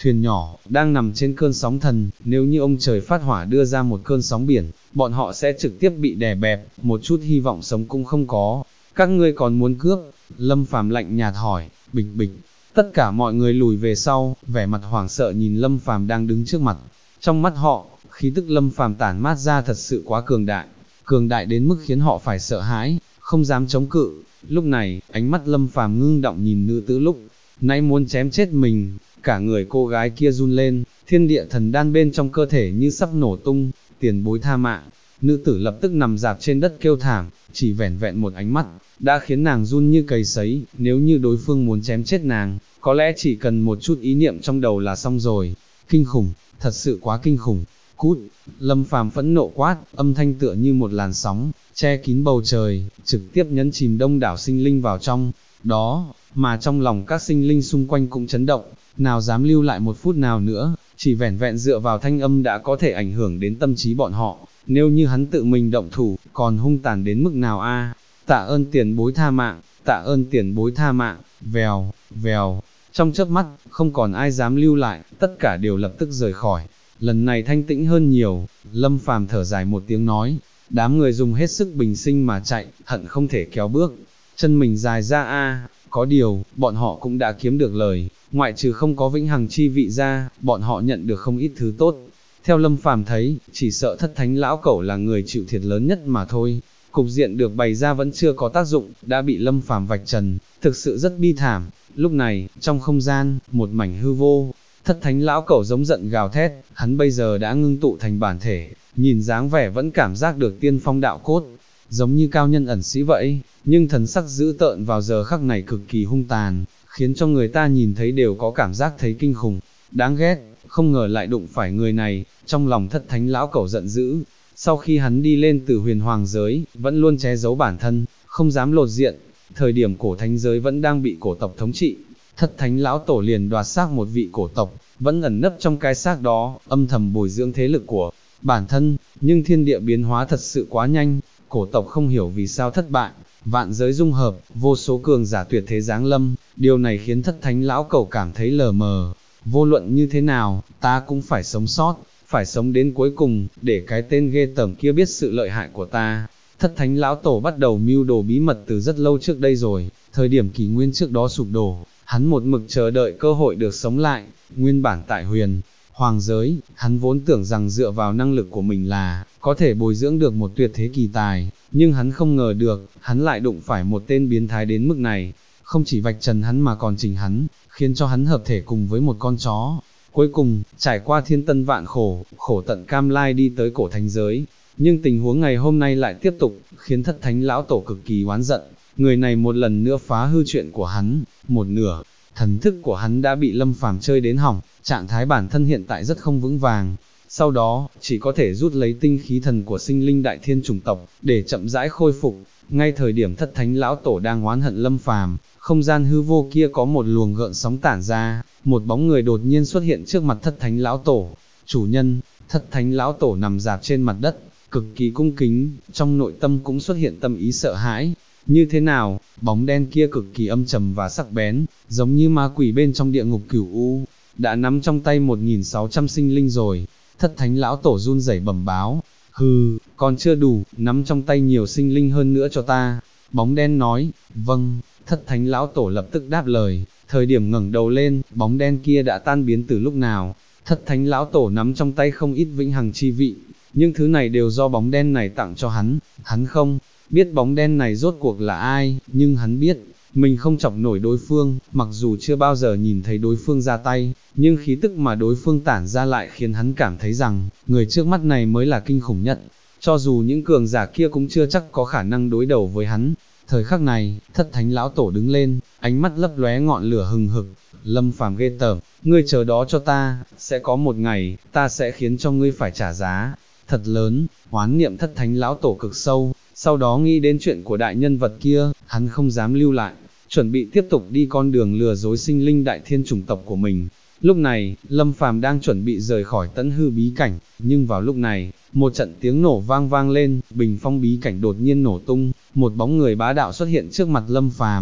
thuyền nhỏ, đang nằm trên cơn sóng thần, nếu như ông trời phát hỏa đưa ra một cơn sóng biển, bọn họ sẽ trực tiếp bị đè bẹp, một chút hy vọng sống cũng không có. Các ngươi còn muốn cướp? Lâm Phàm lạnh nhạt hỏi. Bịch bịch, tất cả mọi người lùi về sau, vẻ mặt hoảng sợ nhìn Lâm Phàm đang đứng trước mặt. Trong mắt họ, khí tức Lâm Phàm tản mát ra thật sự quá cường đại đến mức khiến họ phải sợ hãi, không dám chống cự. Lúc này, ánh mắt Lâm Phàm ngưng động nhìn nữ tử lúc nãy muốn chém chết mình, cả người cô gái kia run lên, thiên địa thần đan bên trong cơ thể như sắp nổ tung, tiền bối tha mạng. Nữ tử lập tức nằm dạp trên đất kêu thảm, chỉ vẻn vẹn một ánh mắt, đã khiến nàng run như cầy sấy, nếu như đối phương muốn chém chết nàng, có lẽ chỉ cần một chút ý niệm trong đầu là xong rồi. Kinh khủng, thật sự quá kinh khủng. Cút! Lâm Phàm phẫn nộ quát, âm thanh tựa như một làn sóng, che kín bầu trời, trực tiếp nhấn chìm đông đảo sinh linh vào trong đó, mà trong lòng các sinh linh xung quanh cũng chấn động, nào dám lưu lại một phút nào nữa, chỉ vẻn vẹn dựa vào thanh âm đã có thể ảnh hưởng đến tâm trí bọn họ, nếu như hắn tự mình động thủ, còn hung tàn đến mức nào a? Tạ ơn tiền bối tha mạng, tạ ơn tiền bối tha mạng. Vèo, vèo, trong chớp mắt, không còn ai dám lưu lại, tất cả đều lập tức rời khỏi. Lần này thanh tĩnh hơn nhiều, Lâm Phàm thở dài một tiếng nói, đám người dùng hết sức bình sinh mà chạy, hận không thể kéo bước chân mình dài ra a. Có điều, bọn họ cũng đã kiếm được lời, ngoại trừ không có vĩnh hằng chi vị ra, bọn họ nhận được không ít thứ tốt. Theo Lâm Phàm thấy, chỉ sợ thất thánh lão cẩu là người chịu thiệt lớn nhất mà thôi. Cục diện được bày ra vẫn chưa có tác dụng, đã bị Lâm Phàm vạch trần, thực sự rất bi thảm. Lúc này, trong không gian, một mảnh hư vô, thất thánh lão cẩu giống giận gào thét, hắn bây giờ đã ngưng tụ thành bản thể, nhìn dáng vẻ vẫn cảm giác được tiên phong đạo cốt, giống như cao nhân ẩn sĩ vậy, nhưng thần sắc dữ tợn vào giờ khắc này cực kỳ hung tàn, khiến cho người ta nhìn thấy đều có cảm giác thấy kinh khủng, đáng ghét, không ngờ lại đụng phải người này. Trong lòng thất thánh lão cẩu giận dữ, sau khi hắn đi lên từ huyền hoàng giới, vẫn luôn che giấu bản thân, không dám lột diện, thời điểm cổ thánh giới vẫn đang bị cổ tộc thống trị, thất thánh lão tổ liền đoạt xác một vị cổ tộc, vẫn ẩn nấp trong cái xác đó, âm thầm bồi dưỡng thế lực của bản thân, nhưng thiên địa biến hóa thật sự quá nhanh, cổ tộc không hiểu vì sao thất bại, vạn giới dung hợp, vô số cường giả tuyệt thế giáng lâm, điều này khiến thất thánh lão cẩu cảm thấy lờ mờ, vô luận như thế nào, ta cũng phải sống sót, phải sống đến cuối cùng, để cái tên ghê tởm kia biết sự lợi hại của ta. Thất thánh lão tổ bắt đầu mưu đồ bí mật từ rất lâu trước đây rồi, thời điểm kỷ nguyên trước đó sụp đổ, hắn một mực chờ đợi cơ hội được sống lại, nguyên bản tại huyền hoàng giới, hắn vốn tưởng rằng dựa vào năng lực của mình là có thể bồi dưỡng được một tuyệt thế kỳ tài, nhưng hắn không ngờ được, hắn lại đụng phải một tên biến thái đến mức này, không chỉ vạch trần hắn mà còn chỉnh hắn, khiến cho hắn hợp thể cùng với một con chó. Cuối cùng, trải qua thiên tân vạn khổ, khổ tận cam lai đi tới cổ thánh giới, nhưng tình huống ngày hôm nay lại tiếp tục, khiến thất thánh lão tổ cực kỳ oán giận, người này một lần nữa phá hư chuyện của hắn, một nửa, thần thức của hắn đã bị Lâm Phàm chơi đến hỏng, trạng thái bản thân hiện tại rất không vững vàng, sau đó, chỉ có thể rút lấy tinh khí thần của sinh linh đại thiên chủng tộc, để chậm rãi khôi phục. Ngay thời điểm thất thánh lão tổ đang oán hận Lâm Phàm, không gian hư vô kia có một luồng gợn sóng tản ra, một bóng người đột nhiên xuất hiện trước mặt thất thánh lão tổ. Chủ nhân, thất thánh lão tổ nằm dạp trên mặt đất, cực kỳ cung kính, trong nội tâm cũng xuất hiện tâm ý sợ hãi. Như thế nào? Bóng đen kia cực kỳ âm trầm và sắc bén, giống như ma quỷ bên trong địa ngục cửu u, đã nắm trong tay 1.600 sinh linh rồi. Thất thánh lão tổ run rẩy bẩm báo, hừ, còn chưa đủ, nắm trong tay nhiều sinh linh hơn nữa cho ta. Bóng đen nói, vâng. Thất thánh lão tổ lập tức đáp lời, thời điểm ngẩng đầu lên, bóng đen kia đã tan biến từ lúc nào. Thất thánh lão tổ nắm trong tay không ít vĩnh hằng chi vị, nhưng thứ này đều do bóng đen này tặng cho hắn không biết bóng đen này rốt cuộc là ai, nhưng hắn biết, mình không chọc nổi đối phương, mặc dù chưa bao giờ nhìn thấy đối phương ra tay, nhưng khí tức mà đối phương tản ra lại khiến hắn cảm thấy rằng, người trước mắt này mới là kinh khủng nhất, cho dù những cường giả kia cũng chưa chắc có khả năng đối đầu với hắn. Thời khắc này, thất thánh lão tổ đứng lên, ánh mắt lấp lóe ngọn lửa hừng hực, Lâm Phàm ghê tởm, ngươi chờ đó cho ta, sẽ có một ngày, ta sẽ khiến cho ngươi phải trả giá thật lớn. Oán niệm thất thánh lão tổ cực sâu, sau đó nghĩ đến chuyện của đại nhân vật kia, hắn không dám lưu lại, chuẩn bị tiếp tục đi con đường lừa dối sinh linh đại thiên chủng tộc của mình. Lúc này, Lâm Phàm đang chuẩn bị rời khỏi tẫn hư bí cảnh, nhưng vào lúc này, một trận tiếng nổ vang lên, bình phong bí cảnh đột nhiên nổ tung, một bóng người bá đạo xuất hiện trước mặt Lâm Phàm,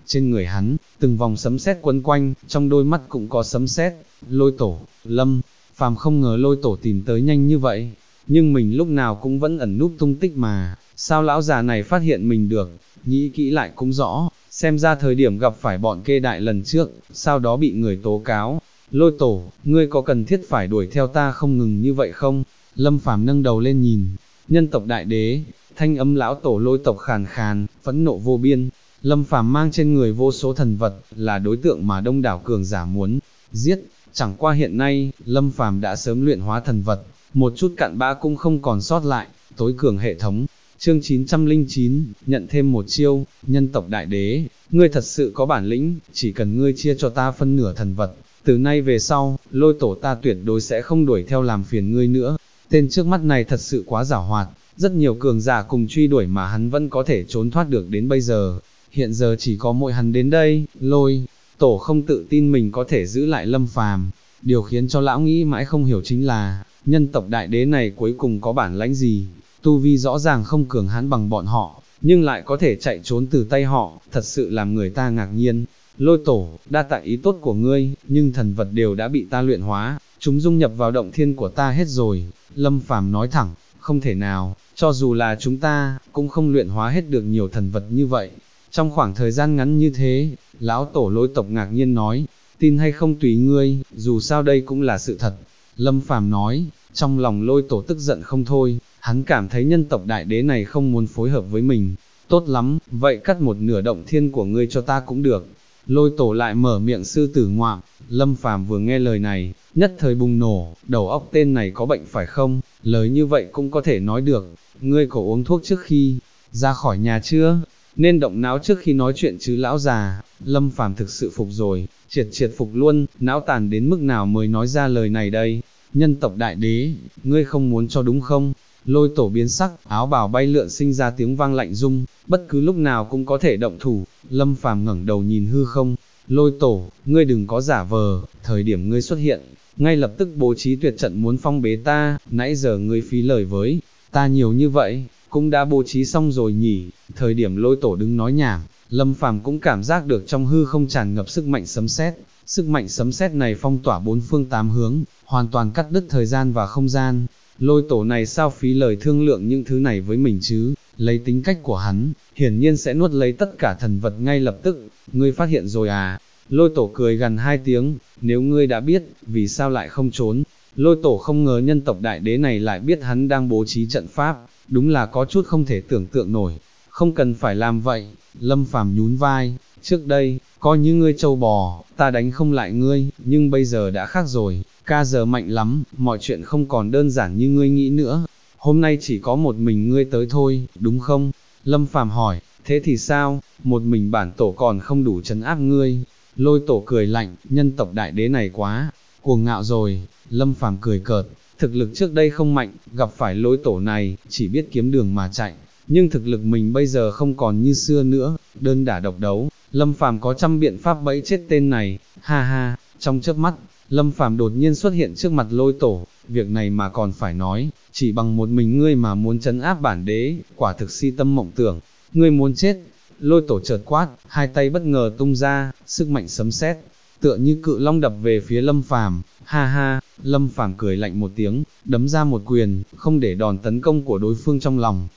trên người hắn, từng vòng sấm sét quấn quanh, trong đôi mắt cũng có sấm sét. Lôi tổ, Lâm Phàm không ngờ lôi tổ tìm tới nhanh như vậy, nhưng mình lúc nào cũng vẫn ẩn núp tung tích mà, sao lão già này phát hiện mình được, nghĩ kỹ lại cũng rõ, xem ra thời điểm gặp phải bọn kê đại lần trước, sau đó bị người tố cáo. Lôi tổ, ngươi có cần thiết phải đuổi theo ta không ngừng như vậy không? Lâm Phàm nâng đầu lên nhìn, nhân tộc đại đế, thanh âm lão tổ lôi tộc khàn khàn, phẫn nộ vô biên. Lâm Phàm mang trên người vô số thần vật, là đối tượng mà đông đảo cường giả muốn giết, chẳng qua hiện nay, Lâm Phàm đã sớm luyện hóa thần vật, một chút cặn bã cũng không còn sót lại, tối cường hệ thống. Chương 909, nhận thêm một chiêu, nhân tộc đại đế, ngươi thật sự có bản lĩnh, chỉ cần ngươi chia cho ta phân nửa thần vật, từ nay về sau, lôi tổ ta tuyệt đối sẽ không đuổi theo làm phiền ngươi nữa. Tên trước mắt này thật sự quá giảo hoạt, rất nhiều cường giả cùng truy đuổi mà hắn vẫn có thể trốn thoát được đến bây giờ. Hiện giờ chỉ có mỗi hắn đến đây, lôi tổ không tự tin mình có thể giữ lại Lâm Phàm. Điều khiến cho lão nghĩ mãi không hiểu chính là, nhân tộc đại đế này cuối cùng có bản lãnh gì, tu vi rõ ràng không cường hãn bằng bọn họ, nhưng lại có thể chạy trốn từ tay họ, thật sự làm người ta ngạc nhiên. Lôi tổ, đa tạ ý tốt của ngươi, nhưng thần vật đều đã bị ta luyện hóa, chúng dung nhập vào động thiên của ta hết rồi. Lâm Phàm nói thẳng, không thể nào, cho dù là chúng ta, cũng không luyện hóa hết được nhiều thần vật như vậy. Trong khoảng thời gian ngắn như thế, lão tổ lôi tộc ngạc nhiên nói, tin hay không tùy ngươi, dù sao đây cũng là sự thật. Lâm Phàm nói, trong lòng lôi tổ tức giận không thôi, hắn cảm thấy nhân tộc đại đế này không muốn phối hợp với mình. Tốt lắm, vậy cắt một nửa động thiên của ngươi cho ta cũng được. Lôi tổ lại mở miệng sư tử ngoạm, Lâm Phàm vừa nghe lời này, nhất thời bùng nổ, đầu óc tên này có bệnh phải không, lời như vậy cũng có thể nói được, ngươi có uống thuốc trước khi ra khỏi nhà chưa, nên động não trước khi nói chuyện chứ lão già. Lâm Phàm thực sự phục rồi, triệt phục luôn, não tàn đến mức nào mới nói ra lời này đây, nhân tộc đại đế, ngươi không muốn cho đúng không? Lôi tổ biến sắc, áo bào bay lượn sinh ra tiếng vang lạnh rung, bất cứ lúc nào cũng có thể động thủ. Lâm Phàm ngẩng đầu nhìn hư không, lôi tổ, ngươi đừng có giả vờ, thời điểm ngươi xuất hiện, ngay lập tức bố trí tuyệt trận muốn phong bế ta, nãy giờ ngươi phí lời với ta nhiều như vậy, cũng đã bố trí xong rồi nhỉ. Thời điểm lôi tổ đứng nói nhảm, Lâm Phàm cũng cảm giác được trong hư không tràn ngập sức mạnh sấm sét. Sức mạnh sấm sét này phong tỏa bốn phương tám hướng, hoàn toàn cắt đứt thời gian và không gian. Lôi tổ này sao phí lời thương lượng những thứ này với mình chứ, lấy tính cách của hắn, hiển nhiên sẽ nuốt lấy tất cả thần vật ngay lập tức. Ngươi phát hiện rồi à? Lôi tổ cười gần hai tiếng, nếu ngươi đã biết, vì sao lại không trốn? Lôi tổ không ngờ nhân tộc đại đế này lại biết hắn đang bố trí trận pháp, đúng là có chút không thể tưởng tượng nổi. Không cần phải làm vậy, Lâm Phàm nhún vai, trước đây, coi như ngươi trâu bò, ta đánh không lại ngươi, nhưng bây giờ đã khác rồi, ca giờ mạnh lắm, mọi chuyện không còn đơn giản như ngươi nghĩ nữa. Hôm nay chỉ có một mình ngươi tới thôi, đúng không? Lâm Phàm hỏi, thế thì sao, một mình bản tổ còn không đủ trấn áp ngươi? Lôi tổ cười lạnh, nhân tộc đại đế này quá cuồng ngạo rồi. Lâm Phàm cười cợt, thực lực trước đây không mạnh, gặp phải lôi tổ này, chỉ biết kiếm đường mà chạy, nhưng thực lực mình bây giờ không còn như xưa nữa, đơn đả độc đấu, Lâm Phàm có trăm biện pháp bẫy chết tên này, ha ha. Trong chớp mắt, Lâm Phàm đột nhiên xuất hiện trước mặt lôi tổ, việc này mà còn phải nói, chỉ bằng một mình ngươi mà muốn trấn áp bản đế, quả thực si tâm mộng tưởng, ngươi muốn chết. Lôi tổ chợt quát, hai tay bất ngờ tung ra, sức mạnh sấm sét, tựa như cự long đập về phía Lâm Phàm. Ha ha. Lâm Phàm cười lạnh một tiếng, đấm ra một quyền, không để đòn tấn công của đối phương trong lòng.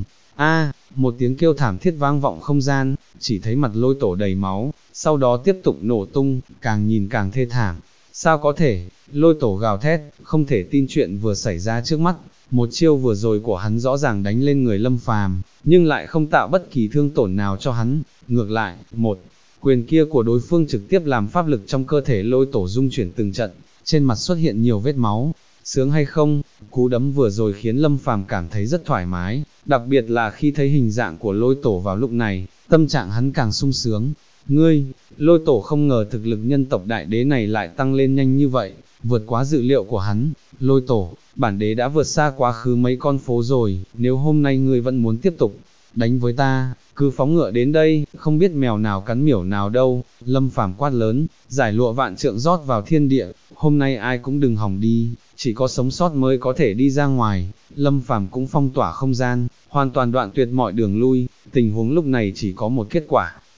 Một tiếng kêu thảm thiết vang vọng không gian, chỉ thấy mặt lôi tổ đầy máu, sau đó tiếp tục nổ tung, càng nhìn càng thê thảm. Sao có thể? Lôi tổ gào thét, không thể tin chuyện vừa xảy ra trước mắt. Một chiêu vừa rồi của hắn rõ ràng đánh lên người Lâm Phàm, nhưng lại không tạo bất kỳ thương tổn nào cho hắn. Ngược lại, một quyền kia của đối phương trực tiếp làm pháp lực trong cơ thể lôi tổ rung chuyển từng trận, trên mặt xuất hiện nhiều vết máu. Sướng hay không? Cú đấm vừa rồi khiến Lâm Phàm cảm thấy rất thoải mái, đặc biệt là khi thấy hình dạng của lôi tổ vào lúc này, tâm trạng hắn càng sung sướng. Ngươi, lôi tổ không ngờ thực lực nhân tộc đại đế này lại tăng lên nhanh như vậy, vượt quá dự liệu của hắn. Lôi tổ, bản đế đã vượt xa quá khứ mấy con phố rồi, nếu hôm nay ngươi vẫn muốn tiếp tục đánh với ta, cứ phóng ngựa đến đây, không biết mèo nào cắn miểu nào đâu. Lâm Phàm quát lớn, giải lụa vạn trượng rót vào thiên địa, hôm nay ai cũng đừng hòng đi, chỉ có sống sót mới có thể đi ra ngoài. Lâm Phàm cũng phong tỏa không gian, hoàn toàn đoạn tuyệt mọi đường lui, tình huống lúc này chỉ có một kết quả,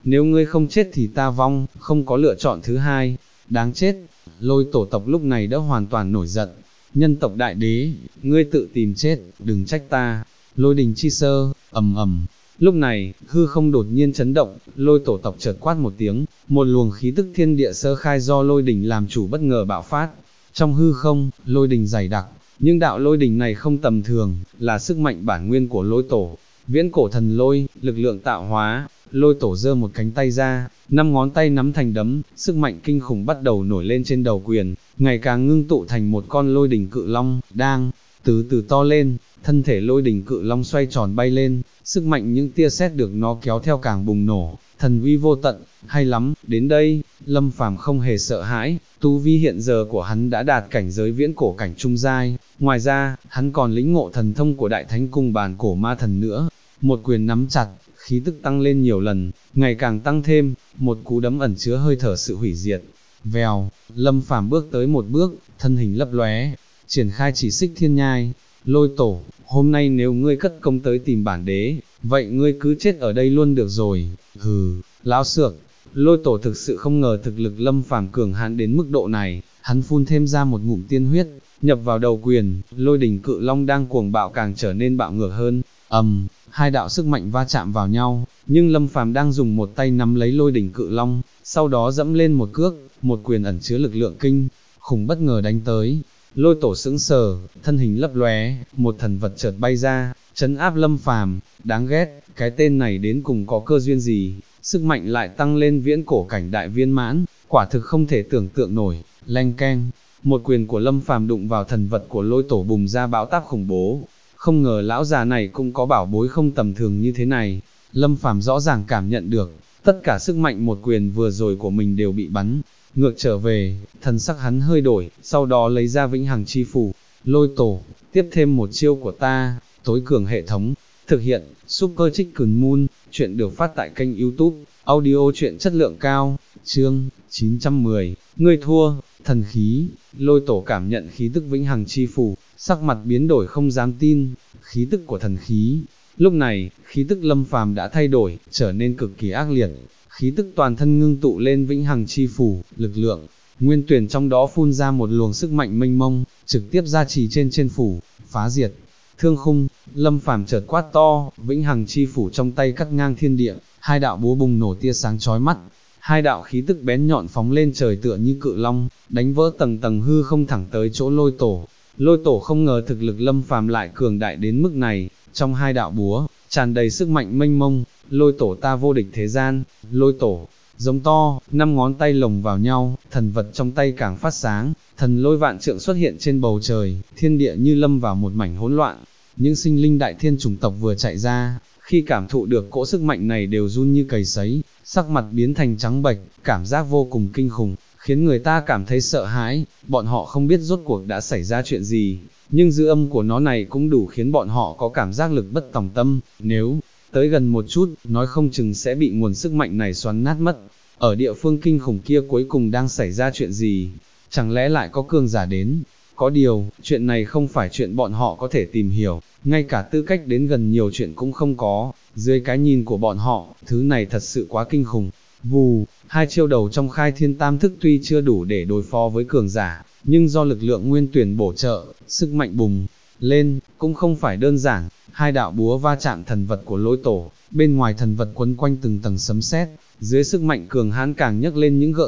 nếu ngươi không chết thì ta vong, không có lựa chọn thứ hai, đáng chết. Lôi tổ tộc lúc này đã hoàn toàn nổi giận, nhân tộc đại đế, ngươi tự tìm chết, đừng trách ta. Lôi đình chi sơ, ầm ầm. Lúc này, hư không đột nhiên chấn động, lôi tổ tộc chợt quát một tiếng, một luồng khí tức thiên địa sơ khai do lôi đỉnh làm chủ bất ngờ bạo phát. Trong hư không, lôi đỉnh dày đặc, nhưng đạo lôi đỉnh này không tầm thường, là sức mạnh bản nguyên của lôi tổ. Viễn cổ thần lôi, lực lượng tạo hóa, lôi tổ giơ một cánh tay ra, 5 ngón tay nắm thành đấm, sức mạnh kinh khủng bắt đầu nổi lên trên đầu quyền, ngày càng ngưng tụ thành một con lôi đỉnh cự long, đang từ từ to lên, thân thể lôi đỉnh cự long xoay tròn bay lên, sức mạnh những tia sét được nó kéo theo càng bùng nổ, thần uy vô tận, hay lắm, đến đây, Lâm Phàm không hề sợ hãi, tu vi hiện giờ của hắn đã đạt cảnh giới viễn cổ cảnh trung giai, ngoài ra, hắn còn lĩnh ngộ thần thông của đại thánh cung bàn cổ ma thần nữa, một quyền nắm chặt, khí tức tăng lên nhiều lần, ngày càng tăng thêm, một cú đấm ẩn chứa hơi thở sự hủy diệt. Vèo, Lâm Phàm bước tới một bước, thân hình lấp lóe, triển khai chỉ xích thiên nhai. Lôi tổ, hôm nay nếu ngươi cất công tới tìm bản đế, vậy ngươi cứ chết ở đây luôn được rồi. Hừ, lão xược. Lôi tổ thực sự không ngờ thực lực Lâm Phàm cường hãn đến mức độ này, hắn phun thêm ra một ngụm tiên huyết, nhập vào đầu quyền, lôi đỉnh cự long đang cuồng bạo càng trở nên bạo ngược hơn. Hai đạo sức mạnh va chạm vào nhau, nhưng Lâm Phàm đang dùng một tay nắm lấy lôi đỉnh cự long, sau đó dẫm lên một cước, một quyền ẩn chứa lực lượng kinh khủng bất ngờ đánh tới. Lôi tổ sững sờ, thân hình lấp lóe, một thần vật chợt bay ra, trấn áp Lâm Phàm. Đáng ghét, cái tên này đến cùng có cơ duyên gì, sức mạnh lại tăng lên viễn cổ cảnh đại viên mãn, quả thực không thể tưởng tượng nổi. Leng keng, một quyền của Lâm Phàm đụng vào thần vật của lôi tổ bùng ra bão táp khủng bố. Không ngờ lão già này cũng có bảo bối không tầm thường như thế này. Lâm Phàm rõ ràng cảm nhận được, tất cả sức mạnh một quyền vừa rồi của mình đều bị bắn ngược trở về, thần sắc hắn hơi đổi, sau đó lấy ra vĩnh hằng chi phủ. Lôi tổ, tiếp thêm một chiêu của ta. Tối cường hệ thống, thực hiện, Super Chicken Moon. Chuyện được phát tại kênh YouTube, audio chuyện chất lượng cao. Chương 910, ngươi thua. Thần khí. Lôi tổ cảm nhận khí tức vĩnh hằng chi phủ, sắc mặt biến đổi không dám tin. Khí tức của thần khí. Lúc này, khí tức Lâm Phàm đã thay đổi, trở nên cực kỳ ác liệt. Khí tức toàn thân ngưng tụ lên vĩnh hằng chi phủ, lực lượng nguyên tuyển trong đó phun ra một luồng sức mạnh mênh mông, trực tiếp gia trì trên phủ, phá diệt thương khung. Lâm Phàm chợt quát to, vĩnh hằng chi phủ trong tay cắt ngang thiên địa, hai đạo búa bùng nổ tia sáng chói mắt, hai đạo khí tức bén nhọn phóng lên trời tựa như cự long, đánh vỡ tầng tầng hư không thẳng tới chỗ lôi tổ. Lôi tổ không ngờ thực lực Lâm Phàm lại cường đại đến mức này, trong hai đạo búa tràn đầy sức mạnh mênh mông. Lôi tổ ta vô địch thế gian. Lôi tổ giống to, 5 ngón tay lồng vào nhau, thần vật trong tay càng phát sáng, thần lôi vạn trượng xuất hiện trên bầu trời, thiên địa như lâm vào một mảnh hỗn loạn. Những sinh linh đại thiên chủng tộc vừa chạy ra, khi cảm thụ được cỗ sức mạnh này đều run như cầy sấy, sắc mặt biến thành trắng bệch, cảm giác vô cùng kinh khủng, khiến người ta cảm thấy sợ hãi. Bọn họ không biết rốt cuộc đã xảy ra chuyện gì, nhưng dư âm của nó này cũng đủ khiến bọn họ có cảm giác lực bất tòng tâm. Nếu tới gần một chút, nói không chừng sẽ bị nguồn sức mạnh này xoắn nát mất. Ở địa phương kinh khủng kia cuối cùng đang xảy ra chuyện gì? Chẳng lẽ lại có cường giả đến? Có điều, chuyện này không phải chuyện bọn họ có thể tìm hiểu, ngay cả tư cách đến gần nhiều chuyện cũng không có. Dưới cái nhìn của bọn họ, thứ này thật sự quá kinh khủng. Vù, hai chiêu đầu trong khai thiên tam thức tuy chưa đủ để đối phó với cường giả, nhưng do lực lượng nguyên tuyển bổ trợ, sức mạnh bùng lên, cũng không phải đơn giản. Hai đạo búa va chạm thần vật của lôi tổ, bên ngoài thần vật quấn quanh từng tầng sấm sét, dưới sức mạnh cường hãn càng nhấc lên những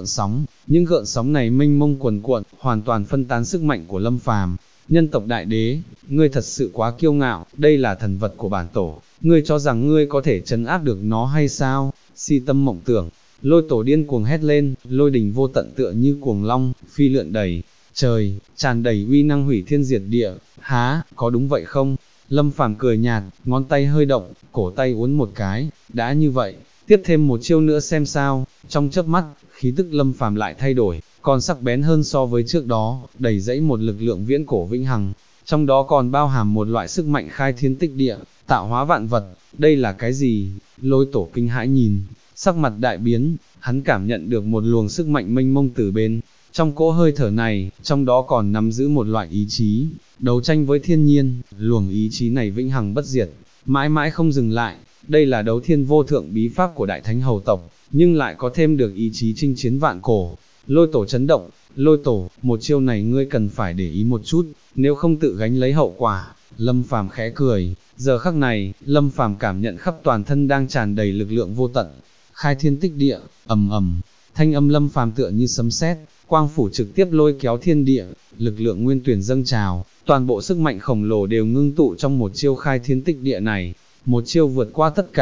gợn sóng này mênh mông cuồn cuộn, hoàn toàn phân tán sức mạnh của Lâm Phàm. Nhân tộc đại đế, ngươi thật sự quá kiêu ngạo, đây là thần vật của bản tổ, ngươi cho rằng ngươi có thể trấn áp được nó hay sao? Si tâm mộng tưởng. Lôi tổ điên cuồng hét lên, lôi đình vô tận tựa như cuồng long, phi lượn đầy trời, tràn đầy uy năng hủy thiên diệt địa. Há, có đúng vậy không? Lâm Phàm cười nhạt, ngón tay hơi động, cổ tay uốn một cái, đã như vậy, tiếp thêm một chiêu nữa xem sao. Trong chớp mắt, khí tức Lâm Phàm lại thay đổi, còn sắc bén hơn so với trước đó, đầy dẫy một lực lượng viễn cổ vĩnh hằng, trong đó còn bao hàm một loại sức mạnh khai thiên tích địa, tạo hóa vạn vật. Đây là cái gì? Lôi tổ kinh hãi nhìn, sắc mặt đại biến, hắn cảm nhận được một luồng sức mạnh mênh mông từ bên trong cỗ hơi thở này, trong đó còn nắm giữ một loại ý chí, đấu tranh với thiên nhiên. Luồng ý chí này vĩnh hằng bất diệt, mãi mãi không dừng lại. Đây là đấu thiên vô thượng bí pháp của đại thánh hầu tộc, nhưng lại có thêm được ý chí chinh chiến vạn cổ. Lôi tổ chấn động, lôi tổ, một chiêu này ngươi cần phải để ý một chút, nếu không tự gánh lấy hậu quả. Lâm Phàm khẽ cười, giờ khắc này, Lâm Phàm cảm nhận khắp toàn thân đang tràn đầy lực lượng vô tận. Khai thiên tích địa, ầm ầm, thanh âm Lâm Phàm tựa như sấm sét, quang phủ trực tiếp lôi kéo thiên địa, lực lượng nguyên tuyển dâng trào, toàn bộ sức mạnh khổng lồ đều ngưng tụ trong một chiêu khai thiên tích địa này. Một chiêu vượt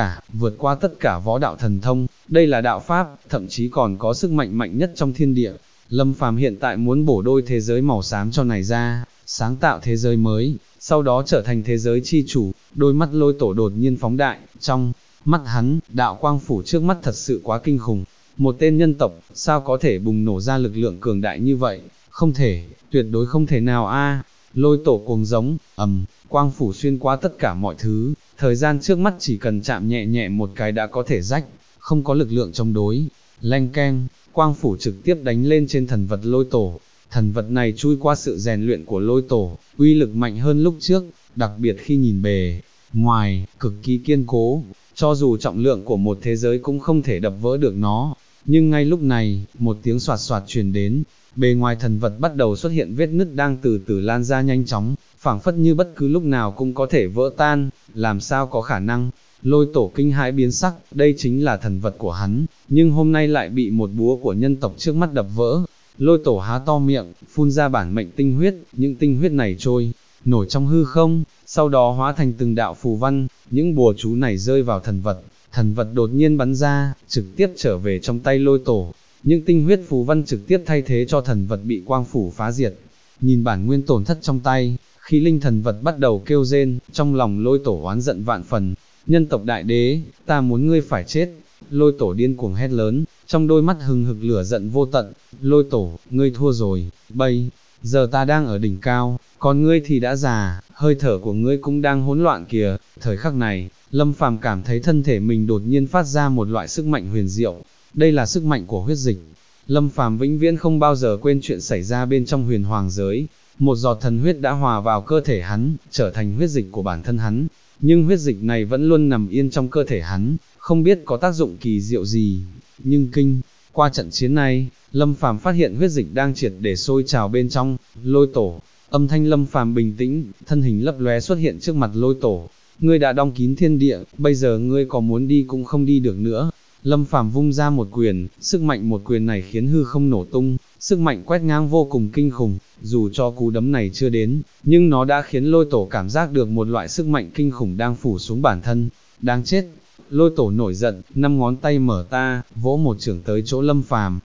qua tất cả võ đạo thần thông, đây là đạo pháp, thậm chí còn có sức mạnh mạnh nhất trong thiên địa. Lâm Phàm hiện tại muốn bổ đôi thế giới màu xám cho này ra, sáng tạo thế giới mới, sau đó trở thành thế giới chi chủ. Đôi mắt lôi tổ đột nhiên phóng đại, trong mắt hắn, đạo quang phủ trước mắt thật sự quá kinh khủng. Một tên nhân tộc, sao có thể bùng nổ ra lực lượng cường đại như vậy? Không thể, tuyệt đối không thể nào a! Lôi tổ cuồng giống, quang phủ xuyên qua tất cả mọi thứ, thời gian trước mắt chỉ cần chạm nhẹ nhẹ một cái đã có thể rách, không có lực lượng chống đối. Leng keng, quang phủ trực tiếp đánh lên trên thần vật lôi tổ. Thần vật này chui qua sự rèn luyện của lôi tổ, uy lực mạnh hơn lúc trước, đặc biệt khi nhìn bề ngoài, cực kỳ kiên cố, cho dù trọng lượng của một thế giới cũng không thể đập vỡ được nó. Nhưng ngay lúc này, một tiếng soạt soạt truyền đến, bề ngoài thần vật bắt đầu xuất hiện vết nứt đang từ từ lan ra nhanh chóng, phảng phất như bất cứ lúc nào cũng có thể vỡ tan. Làm sao có khả năng? Lôi tổ kinh hãi biến sắc, đây chính là thần vật của hắn, nhưng hôm nay lại bị một búa của nhân tộc trước mắt đập vỡ. Lôi tổ há to miệng, phun ra bản mệnh tinh huyết, những tinh huyết này trôi nổi trong hư không, sau đó hóa thành từng đạo phù văn, những bùa chú này rơi vào thần vật đột nhiên bắn ra, trực tiếp trở về trong tay lôi tổ. Những tinh huyết phù văn trực tiếp thay thế cho thần vật bị quang phủ phá diệt. Nhìn bản nguyên tổn thất trong tay, khí linh thần vật bắt đầu kêu rên, trong lòng lôi tổ oán giận vạn phần. Nhân tộc đại đế, ta muốn ngươi phải chết. Lôi tổ điên cuồng hét lớn, trong đôi mắt hừng hực lửa giận vô tận. Lôi tổ, ngươi thua rồi, bây giờ ta đang ở đỉnh cao, còn ngươi thì đã già, hơi thở của ngươi cũng đang hỗn loạn kìa. Thời khắc này, Lâm Phàm cảm thấy thân thể mình đột nhiên phát ra một loại sức mạnh huyền diệu. Đây là sức mạnh của huyết dịch. Lâm Phàm vĩnh viễn không bao giờ quên chuyện xảy ra bên trong huyền hoàng giới. Một giọt thần huyết đã hòa vào cơ thể hắn, trở thành huyết dịch của bản thân hắn. Nhưng huyết dịch này vẫn luôn nằm yên trong cơ thể hắn, không biết có tác dụng kỳ diệu gì. Nhưng qua trận chiến này, Lâm Phàm phát hiện huyết dịch đang triệt để sôi trào bên trong. Lôi tổ, âm thanh Lâm Phàm bình tĩnh, thân hình lấp lóe xuất hiện trước mặt lôi tổ. Ngươi đã đóng kín thiên địa, bây giờ ngươi có muốn đi cũng không đi được nữa. Lâm Phàm vung ra một quyền, sức mạnh một quyền này khiến hư không nổ tung, sức mạnh quét ngang vô cùng kinh khủng, dù cho cú đấm này chưa đến, nhưng nó đã khiến lôi tổ cảm giác được một loại sức mạnh kinh khủng đang phủ xuống bản thân. Đáng chết! Lôi tổ nổi giận, 5 ngón tay mở ta, vỗ một chưởng tới chỗ Lâm Phàm,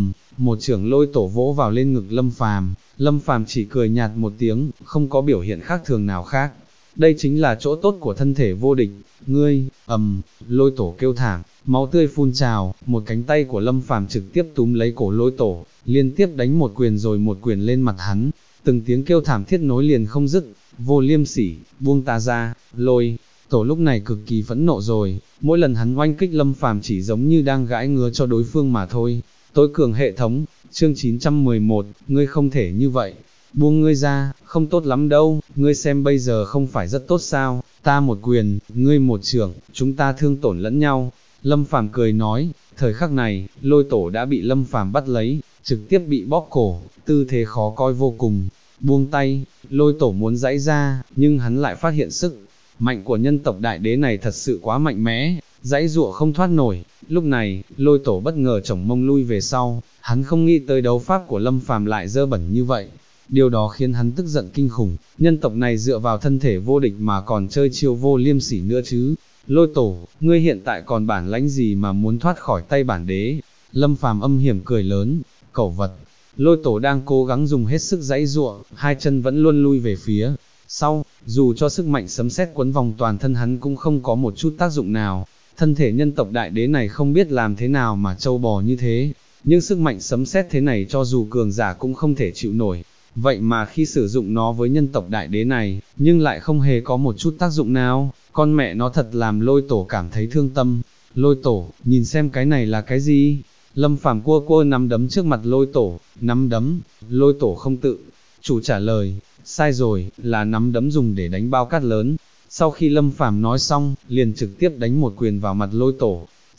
một chưởng lôi tổ vỗ vào lên ngực Lâm Phàm chỉ cười nhạt một tiếng, không có biểu hiện khác thường nào khác. Đây chính là chỗ tốt của thân thể vô địch. Ngươi, lôi tổ kêu thảm, máu tươi phun trào, một cánh tay của Lâm Phàm trực tiếp túm lấy cổ lôi tổ, liên tiếp đánh một quyền rồi một quyền lên mặt hắn, từng tiếng kêu thảm thiết nối liền không dứt. Vô liêm sỉ, buông ta ra. Lôi tổ lúc này cực kỳ phẫn nộ rồi, mỗi lần hắn oanh kích Lâm Phàm chỉ giống như đang gãi ngứa cho đối phương mà thôi. Tối cường hệ thống, chương 911, ngươi không thể như vậy. Buông ngươi ra, không tốt lắm đâu, ngươi xem bây giờ không phải rất tốt sao, ta một quyền, ngươi một chưởng, chúng ta thương tổn lẫn nhau. Lâm Phàm cười nói, thời khắc này, lôi tổ đã bị Lâm Phàm bắt lấy, trực tiếp bị bóp cổ, tư thế khó coi vô cùng. Buông tay, lôi tổ muốn giãy ra, nhưng hắn lại phát hiện sức mạnh của nhân tộc đại đế này thật sự quá mạnh mẽ, giãy giụa không thoát nổi. Lúc này, lôi tổ bất ngờ chổng mông lui về sau, hắn không nghĩ tới đấu pháp của Lâm Phàm lại dơ bẩn như vậy. Điều đó khiến hắn tức giận kinh khủng, nhân tộc này dựa vào thân thể vô địch mà còn chơi chiêu vô liêm sỉ nữa chứ. Lôi tổ, ngươi hiện tại còn bản lãnh gì mà muốn thoát khỏi tay bản đế? Lâm Phàm âm hiểm cười lớn, cẩu vật. Lôi tổ đang cố gắng dùng hết sức giãy giụa, hai chân vẫn luôn lui về phía sau, dù cho sức mạnh sấm sét quấn vòng toàn thân hắn cũng không có một chút tác dụng nào. Thân thể nhân tộc đại đế này không biết làm thế nào mà trâu bò như thế, nhưng sức mạnh sấm sét thế này cho dù cường giả cũng không thể chịu nổi. Vậy mà khi sử dụng nó với nhân tộc đại đế này, nhưng lại không hề có một chút tác dụng nào, con mẹ nó thật làm lôi tổ cảm thấy thương tâm. Lôi tổ, nhìn xem cái này là cái gì? Lâm Phàm cua nắm đấm trước mặt lôi tổ, nắm đấm. Lôi tổ không tự chủ trả lời, sai rồi, là nắm đấm dùng để đánh bao cát lớn. Sau khi Lâm Phàm nói xong, liền trực tiếp đánh một quyền vào mặt lôi tổ.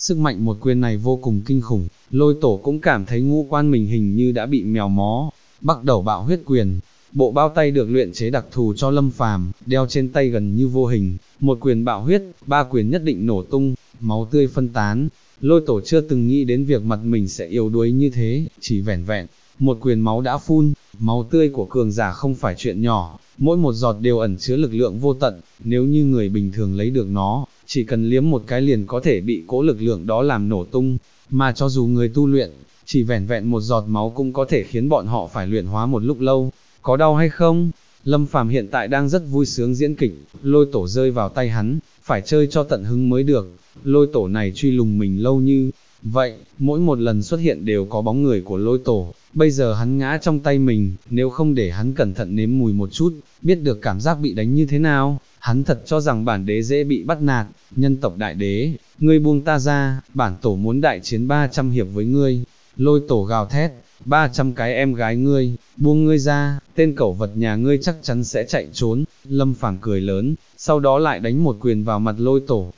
sức mạnh một quyền này vô cùng kinh khủng, lôi tổ cũng cảm thấy ngũ quan mình hình như đã bị mèo mó. Bắc Đầu Bạo Huyết Quyền, bộ bao tay được luyện chế đặc thù cho Lâm Phàm, đeo trên tay gần như vô hình, một quyền bạo huyết, ba quyền nhất định nổ tung, máu tươi phân tán. Lôi tổ chưa từng nghĩ đến việc mặt mình sẽ yếu đuối như thế, chỉ vẻn vẹn một quyền máu đã phun, máu tươi của cường giả không phải chuyện nhỏ, mỗi một giọt đều ẩn chứa lực lượng vô tận, nếu như người bình thường lấy được nó, chỉ cần liếm một cái liền có thể bị cỗ lực lượng đó làm nổ tung, mà cho dù người tu luyện, chỉ vẻn vẹn một giọt máu cũng có thể khiến bọn họ phải luyện hóa một lúc lâu. Có đau hay không? Lâm Phàm hiện tại đang rất vui sướng diễn kịch, lôi tổ rơi vào tay hắn, phải chơi cho tận hứng mới được. Lôi tổ này truy lùng mình lâu như vậy, mỗi một lần xuất hiện đều có bóng người của lôi tổ, bây giờ hắn ngã trong tay mình, nếu không để hắn cẩn thận nếm mùi một chút, biết được cảm giác bị đánh như thế nào, hắn thật cho rằng bản đế dễ bị bắt nạt. Nhân tộc đại đế, ngươi buông ta ra, bản tổ muốn đại chiến 300 hiệp với ngươi. Lôi tổ gào thét, 300 cái em gái ngươi, buông ngươi ra, tên cẩu vật nhà ngươi chắc chắn sẽ chạy trốn. Lâm Phàm cười lớn, sau đó lại đánh một quyền vào mặt lôi tổ,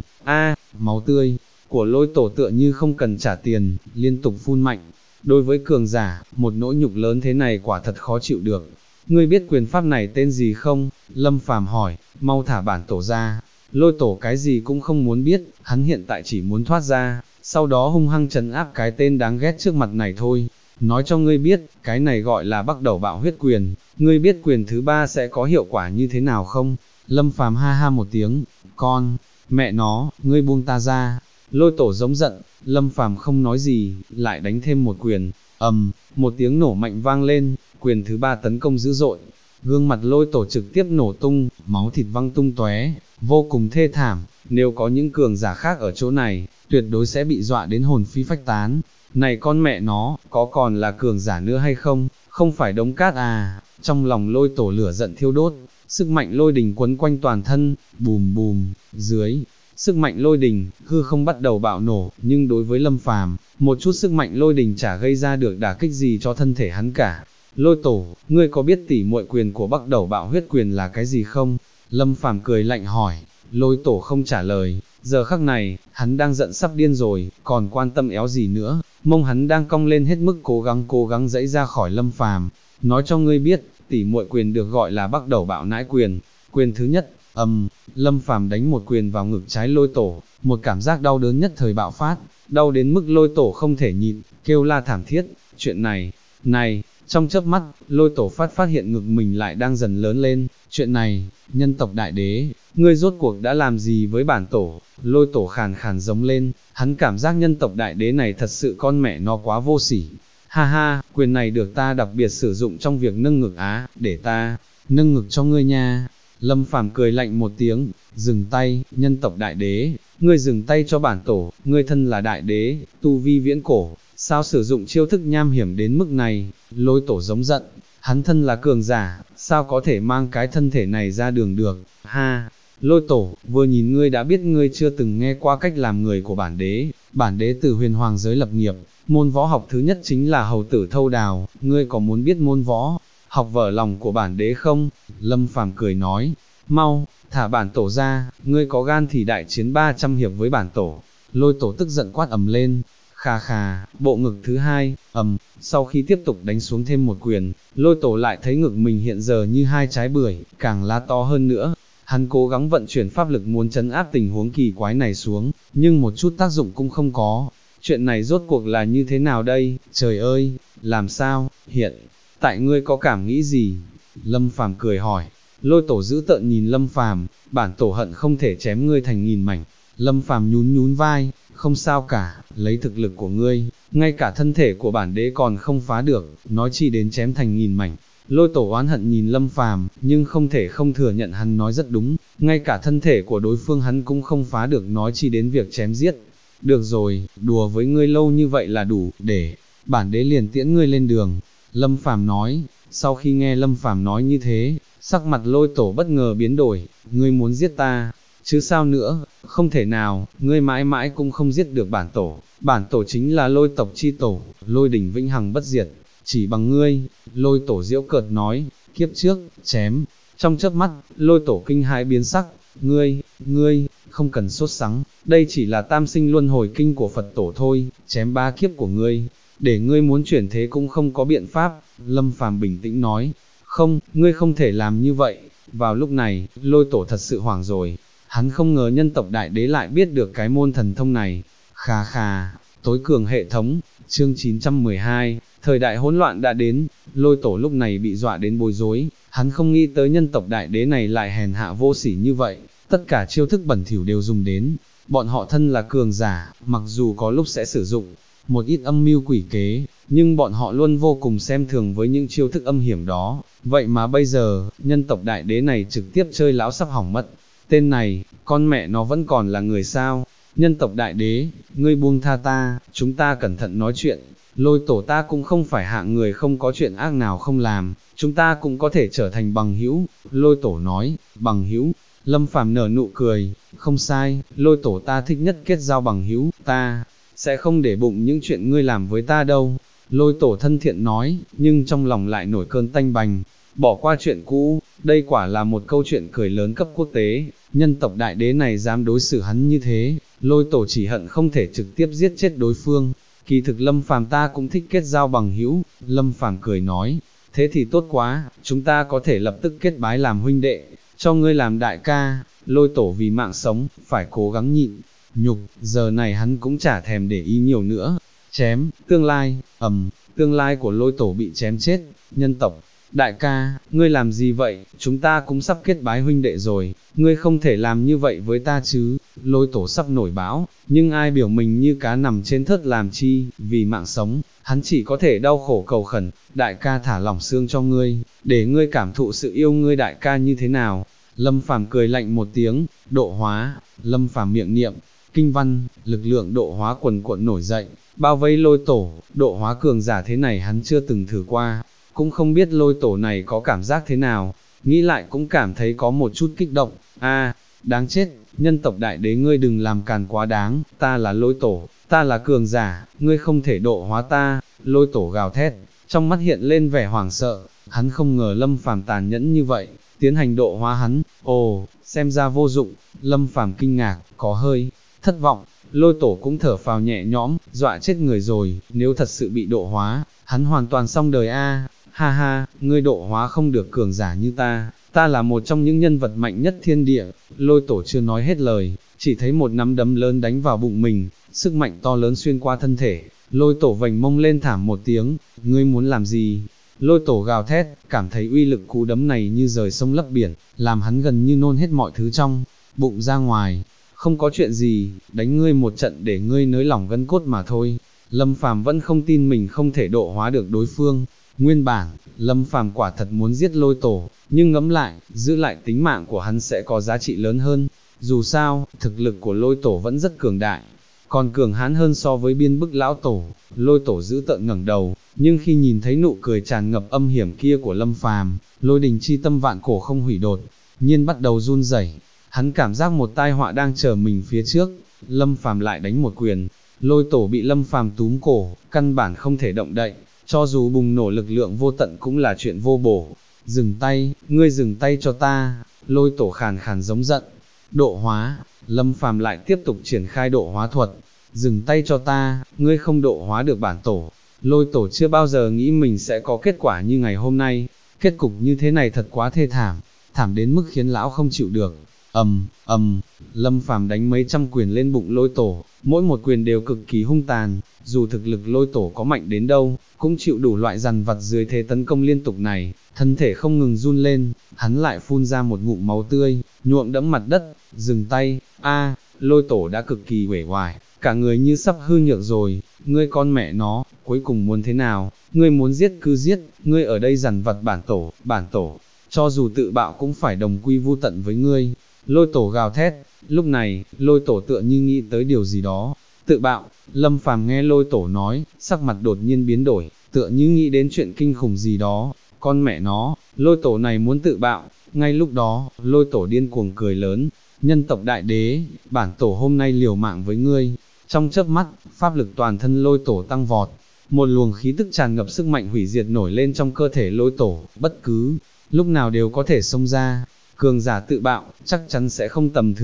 máu tươi của lôi tổ tựa như không cần trả tiền, liên tục phun mạnh. Đối với cường giả, một nỗi nhục lớn thế này quả thật khó chịu được. Ngươi biết quyền pháp này tên gì không? Lâm Phàm hỏi, mau thả bản tổ ra. Lôi tổ cái gì cũng không muốn biết, hắn hiện tại chỉ muốn thoát ra, sau đó hung hăng trấn áp cái tên đáng ghét trước mặt này thôi. Nói cho ngươi biết, cái này gọi là Bắc Đầu Bạo Huyết Quyền, ngươi biết quyền thứ ba sẽ có hiệu quả như thế nào không? Lâm Phàm ha ha một tiếng, con, mẹ nó, ngươi buông ta ra. Lôi tổ giống giận, Lâm Phàm không nói gì, lại đánh thêm một quyền, một tiếng nổ mạnh vang lên, quyền thứ ba tấn công dữ dội, gương mặt lôi tổ trực tiếp nổ tung, máu thịt văng tung tóe, vô cùng thê thảm, nếu có những cường giả khác ở chỗ này, tuyệt đối sẽ bị dọa đến hồn phi phách tán. Này con mẹ nó, có còn là cường giả nữa hay không, không phải đống cát à? Trong lòng lôi tổ lửa giận thiêu đốt, sức mạnh lôi đình quấn quanh toàn thân, bùm bùm, dưới sức mạnh lôi đình, hư không bắt đầu bạo nổ, nhưng đối với Lâm Phàm, một chút sức mạnh lôi đình chả gây ra được đả kích gì cho thân thể hắn cả. Lôi tổ, ngươi có biết tỉ muội quyền của Bắc Đầu Bạo Huyết Quyền là cái gì không? Lâm Phàm cười lạnh hỏi, lôi tổ không trả lời, giờ khắc này, hắn đang giận sắp điên rồi, còn quan tâm éo gì nữa, mông hắn đang cong lên hết mức cố gắng dãy ra khỏi Lâm Phàm. Nói cho ngươi biết, tỉ muội quyền được gọi là Bắc Đầu Bạo Nãi Quyền, quyền thứ nhất, Lâm Phàm đánh một quyền vào ngực trái lôi tổ, một cảm giác đau đớn nhất thời bạo phát, đau đến mức lôi tổ không thể nhịn, kêu la thảm thiết. Chuyện này, trong chớp mắt, lôi tổ phát hiện ngực mình lại đang dần lớn lên. Chuyện này, nhân tộc đại đế, ngươi rốt cuộc đã làm gì với bản tổ? Lôi tổ khàn khàn giống lên, hắn cảm giác nhân tộc đại đế này thật sự con mẹ nó quá vô sỉ. Ha ha, quyền này được ta đặc biệt sử dụng trong việc nâng ngực á, để ta nâng ngực cho ngươi nha. Lâm Phàm cười lạnh một tiếng, dừng tay, nhân tộc đại đế, ngươi dừng tay cho bản tổ, ngươi thân là đại đế, tu vi viễn cổ, sao sử dụng chiêu thức nham hiểm đến mức này? Lôi tổ giống giận, hắn thân là cường giả, sao có thể mang cái thân thể này ra đường được? Ha, lôi tổ, vừa nhìn ngươi đã biết ngươi chưa từng nghe qua cách làm người của bản đế từ huyền hoàng giới lập nghiệp, môn võ học thứ nhất chính là hầu tử thâu đào, ngươi có muốn biết môn võ học vở lòng của bản đế không? Lâm Phàm cười nói, mau, thả bản tổ ra, ngươi có gan thì đại chiến 300 hiệp với bản tổ. Lôi tổ tức giận quát ầm lên, khà khà, bộ ngực thứ hai, sau khi tiếp tục đánh xuống thêm một quyền, lôi tổ lại thấy ngực mình hiện giờ như hai trái bưởi, càng la to hơn nữa. Hắn cố gắng vận chuyển pháp lực muốn trấn áp tình huống kỳ quái này xuống, nhưng một chút tác dụng cũng không có. Chuyện này rốt cuộc là như thế nào đây? Trời ơi, làm sao? Hiện tại ngươi có cảm nghĩ gì? Lâm Phàm cười hỏi. Lôi tổ giữ tợn nhìn Lâm Phàm, bản tổ hận không thể chém ngươi thành nghìn mảnh. Lâm Phàm nhún vai, không sao cả, lấy thực lực của ngươi, ngay cả thân thể của bản đế còn không phá được, nói chi đến chém thành nghìn mảnh. Lôi tổ oán hận nhìn Lâm Phàm, nhưng không thể không thừa nhận hắn nói rất đúng, ngay cả thân thể của đối phương hắn cũng không phá được, nói chi đến việc chém giết. Được rồi, đùa với ngươi lâu như vậy là đủ, để bản đế liền tiễn ngươi lên đường. Lâm Phàm nói. Sau khi nghe Lâm Phàm nói như thế, sắc mặt lôi tổ bất ngờ biến đổi, ngươi muốn giết ta, chứ sao nữa, không thể nào, ngươi mãi mãi cũng không giết được bản tổ chính là lôi tộc chi tổ, lôi đỉnh vĩnh hằng bất diệt, chỉ bằng ngươi. Lôi tổ giễu cợt nói, kiếp trước, chém, trong chớp mắt, lôi tổ kinh hãi biến sắc, ngươi, không cần sốt sắng, đây chỉ là tam sinh luân hồi kinh của Phật tổ thôi, chém 3 kiếp của ngươi, để ngươi muốn chuyển thế cũng không có biện pháp. Lâm Phàm bình tĩnh nói, không, ngươi không thể làm như vậy. Vào lúc này, Lôi Tổ thật sự hoảng rồi, hắn không ngờ nhân tộc đại đế lại biết được cái môn thần thông này. Khà khà, tối cường hệ thống, chương 912, thời đại hỗn loạn đã đến. Lôi Tổ lúc này bị dọa đến bối rối, hắn không nghĩ tới nhân tộc đại đế này lại hèn hạ vô sỉ như vậy, tất cả chiêu thức bẩn thỉu đều dùng đến. Bọn họ thân là cường giả, mặc dù có lúc sẽ sử dụng một ít âm mưu quỷ kế, nhưng bọn họ luôn vô cùng xem thường với những chiêu thức âm hiểm đó. Vậy mà bây giờ, nhân tộc đại đế này trực tiếp chơi lão sắp hỏng mất. Tên này, con mẹ nó vẫn còn là người sao? Nhân tộc đại đế, ngươi buông tha ta, chúng ta cẩn thận nói chuyện. Lôi Tổ ta cũng không phải hạng người không có chuyện ác nào không làm, chúng ta cũng có thể trở thành bằng hữu. Lôi Tổ nói, bằng hữu. Lâm Phàm nở nụ cười, không sai, Lôi Tổ ta thích nhất kết giao bằng hữu, ta sẽ không để bụng những chuyện ngươi làm với ta đâu. Lôi Tổ thân thiện nói, nhưng trong lòng lại nổi cơn tanh bành. Bỏ qua chuyện cũ, đây quả là một câu chuyện cười lớn cấp quốc tế, nhân tộc đại đế này dám đối xử hắn như thế, Lôi Tổ chỉ hận không thể trực tiếp giết chết đối phương. Kỳ thực Lâm Phàm ta cũng thích kết giao bằng hữu. Lâm Phàm cười nói, thế thì tốt quá, chúng ta có thể lập tức kết bái làm huynh đệ, cho ngươi làm đại ca. Lôi Tổ vì mạng sống, phải cố gắng nhịn nhục, giờ này hắn cũng chả thèm để ý nhiều nữa. Chém, tương lai, tương lai của Lôi Tổ bị chém chết. Nhân tộc đại ca, ngươi làm gì vậy, chúng ta cũng sắp kết bái huynh đệ rồi, ngươi không thể làm như vậy với ta chứ. Lôi Tổ sắp nổi bão, nhưng ai biểu mình như cá nằm trên thớt làm chi, vì mạng sống, hắn chỉ có thể đau khổ cầu khẩn, đại ca thả lỏng xương cho ngươi, để ngươi cảm thụ sự yêu ngươi đại ca như thế nào. Lâm Phàm cười lạnh một tiếng, độ hóa. Lâm Phàm miệng niệm kinh văn, lực lượng độ hóa quần cuộn nổi dậy, bao vây Lôi Tổ. Độ hóa cường giả thế này hắn chưa từng thử qua, cũng không biết Lôi Tổ này có cảm giác thế nào, nghĩ lại cũng cảm thấy có một chút kích động. Đáng chết, nhân tộc đại đế ngươi đừng làm càn quá đáng, ta là Lôi Tổ, ta là cường giả, ngươi không thể độ hóa ta. Lôi Tổ gào thét, trong mắt hiện lên vẻ hoảng sợ, hắn không ngờ Lâm Phàm tàn nhẫn như vậy, tiến hành độ hóa hắn. Ồ, xem ra vô dụng. Lâm Phàm kinh ngạc, có hơi thất vọng. Lôi Tổ cũng thở phào nhẹ nhõm, dọa chết người rồi, nếu thật sự bị độ hóa, hắn hoàn toàn xong đời a. Ha ha, ngươi độ hóa không được cường giả như ta là một trong những nhân vật mạnh nhất thiên địa. Lôi Tổ chưa nói hết lời, chỉ thấy một nắm đấm lớn đánh vào bụng mình, sức mạnh to lớn xuyên qua thân thể. Lôi Tổ vành mông lên thảm một tiếng, ngươi muốn làm gì? Lôi Tổ gào thét, cảm thấy uy lực cú đấm này như rời sông lấp biển, làm hắn gần như nôn hết mọi thứ trong bụng ra ngoài. Không có chuyện gì, đánh ngươi một trận để ngươi nới lỏng gân cốt mà thôi. Lâm Phàm vẫn không tin mình không thể độ hóa được đối phương. Nguyên bản, Lâm Phàm quả thật muốn giết Lôi Tổ, nhưng ngẫm lại, giữ lại tính mạng của hắn sẽ có giá trị lớn hơn. Dù sao, thực lực của Lôi Tổ vẫn rất cường đại, còn cường hãn hơn so với Biên Bức lão tổ. Lôi Tổ giữ tợn ngẩng đầu, nhưng khi nhìn thấy nụ cười tràn ngập âm hiểm kia của Lâm Phàm, Lôi Đình chi tâm vạn cổ không hủy đột nhiên bắt đầu run rẩy. Hắn cảm giác một tai họa đang chờ mình phía trước. Lâm Phàm lại đánh một quyền, Lôi Tổ bị Lâm Phàm túm cổ, căn bản không thể động đậy, cho dù bùng nổ lực lượng vô tận cũng là chuyện vô bổ. Dừng tay, ngươi dừng tay cho ta. Lôi Tổ khàn khàn giống giận. Độ hóa. Lâm Phàm lại tiếp tục triển khai độ hóa thuật. Dừng tay cho ta, ngươi không độ hóa được bản tổ. Lôi Tổ chưa bao giờ nghĩ mình sẽ có kết quả như ngày hôm nay, kết cục như thế này thật quá thê thảm, thảm đến mức khiến lão không chịu được. Lâm Phàm đánh mấy trăm quyền lên bụng Lôi Tổ, mỗi một quyền đều cực kỳ hung tàn, dù thực lực Lôi Tổ có mạnh đến đâu, cũng chịu đủ loại dằn vặt dưới thế tấn công liên tục này, thân thể không ngừng run lên, hắn lại phun ra một ngụm máu tươi, nhuộm đẫm mặt đất. Dừng tay. Lôi Tổ đã cực kỳ uể oải, cả người như sắp hư nhược rồi. Ngươi con mẹ nó, cuối cùng muốn thế nào? Ngươi muốn giết cứ giết, ngươi ở đây dằn vặt bản tổ, cho dù tự bạo cũng phải đồng quy vu tận với ngươi. Lôi Tổ gào thét. Lúc này, Lôi Tổ tựa như nghĩ tới điều gì đó. Tự bạo. Lâm Phàm nghe Lôi Tổ nói, sắc mặt đột nhiên biến đổi, tựa như nghĩ đến chuyện kinh khủng gì đó. Con mẹ nó, Lôi Tổ này muốn tự bạo. Ngay lúc đó, Lôi Tổ điên cuồng cười lớn. Nhân tộc đại đế, bản tổ hôm nay liều mạng với ngươi. Trong chớp mắt, pháp lực toàn thân Lôi Tổ tăng vọt, một luồng khí tức tràn ngập sức mạnh hủy diệt nổi lên trong cơ thể Lôi Tổ, bất cứ lúc nào đều có thể xông ra. Cường giả tự bạo, chắc chắn sẽ không tầm thường.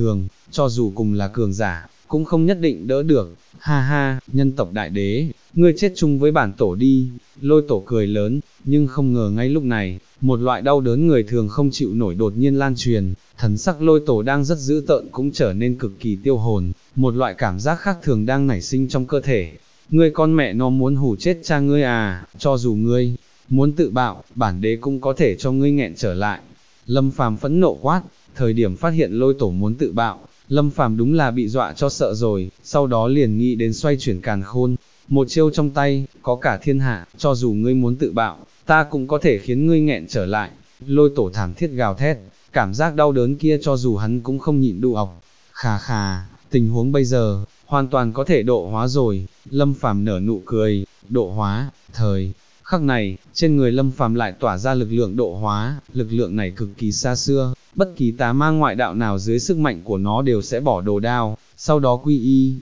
cho dù cùng là cường giả, cũng không nhất định đỡ được, ha ha, nhân tộc đại đế, ngươi chết chung với bản tổ đi, lôi tổ cười lớn, nhưng không ngờ ngay lúc này, một loại đau đớn người thường không chịu nổi đột nhiên lan truyền, thần sắc lôi tổ đang rất dữ tợn cũng trở nên cực kỳ tiêu hồn, một loại cảm giác khác thường đang nảy sinh trong cơ thể. Ngươi con mẹ nó muốn hù chết cha ngươi à, cho dù ngươi muốn tự bạo, bản đế cũng có thể cho ngươi nghẹn trở lại. Lâm Phàm phẫn nộ quát, thời điểm phát hiện lôi tổ muốn tự bạo, Lâm Phàm đúng là bị dọa cho sợ rồi, sau đó liền nghĩ đến xoay chuyển càn khôn, một chiêu trong tay, có cả thiên hạ, cho dù ngươi muốn tự bạo, ta cũng có thể khiến ngươi nghẹn trở lại. Lôi tổ thảm thiết gào thét, cảm giác đau đớn kia cho dù hắn cũng không nhịn đụ ọc. Khà khà, tình huống bây giờ, hoàn toàn có thể độ hóa rồi. Lâm Phàm nở nụ cười, độ hóa, thời khắc này, trên người Lâm Phàm lại tỏa ra lực lượng độ hóa, lực lượng này cực kỳ xa xưa, bất kỳ tà ma ngoại đạo nào dưới sức mạnh của nó đều sẽ bỏ đồ đao, sau đó quy y.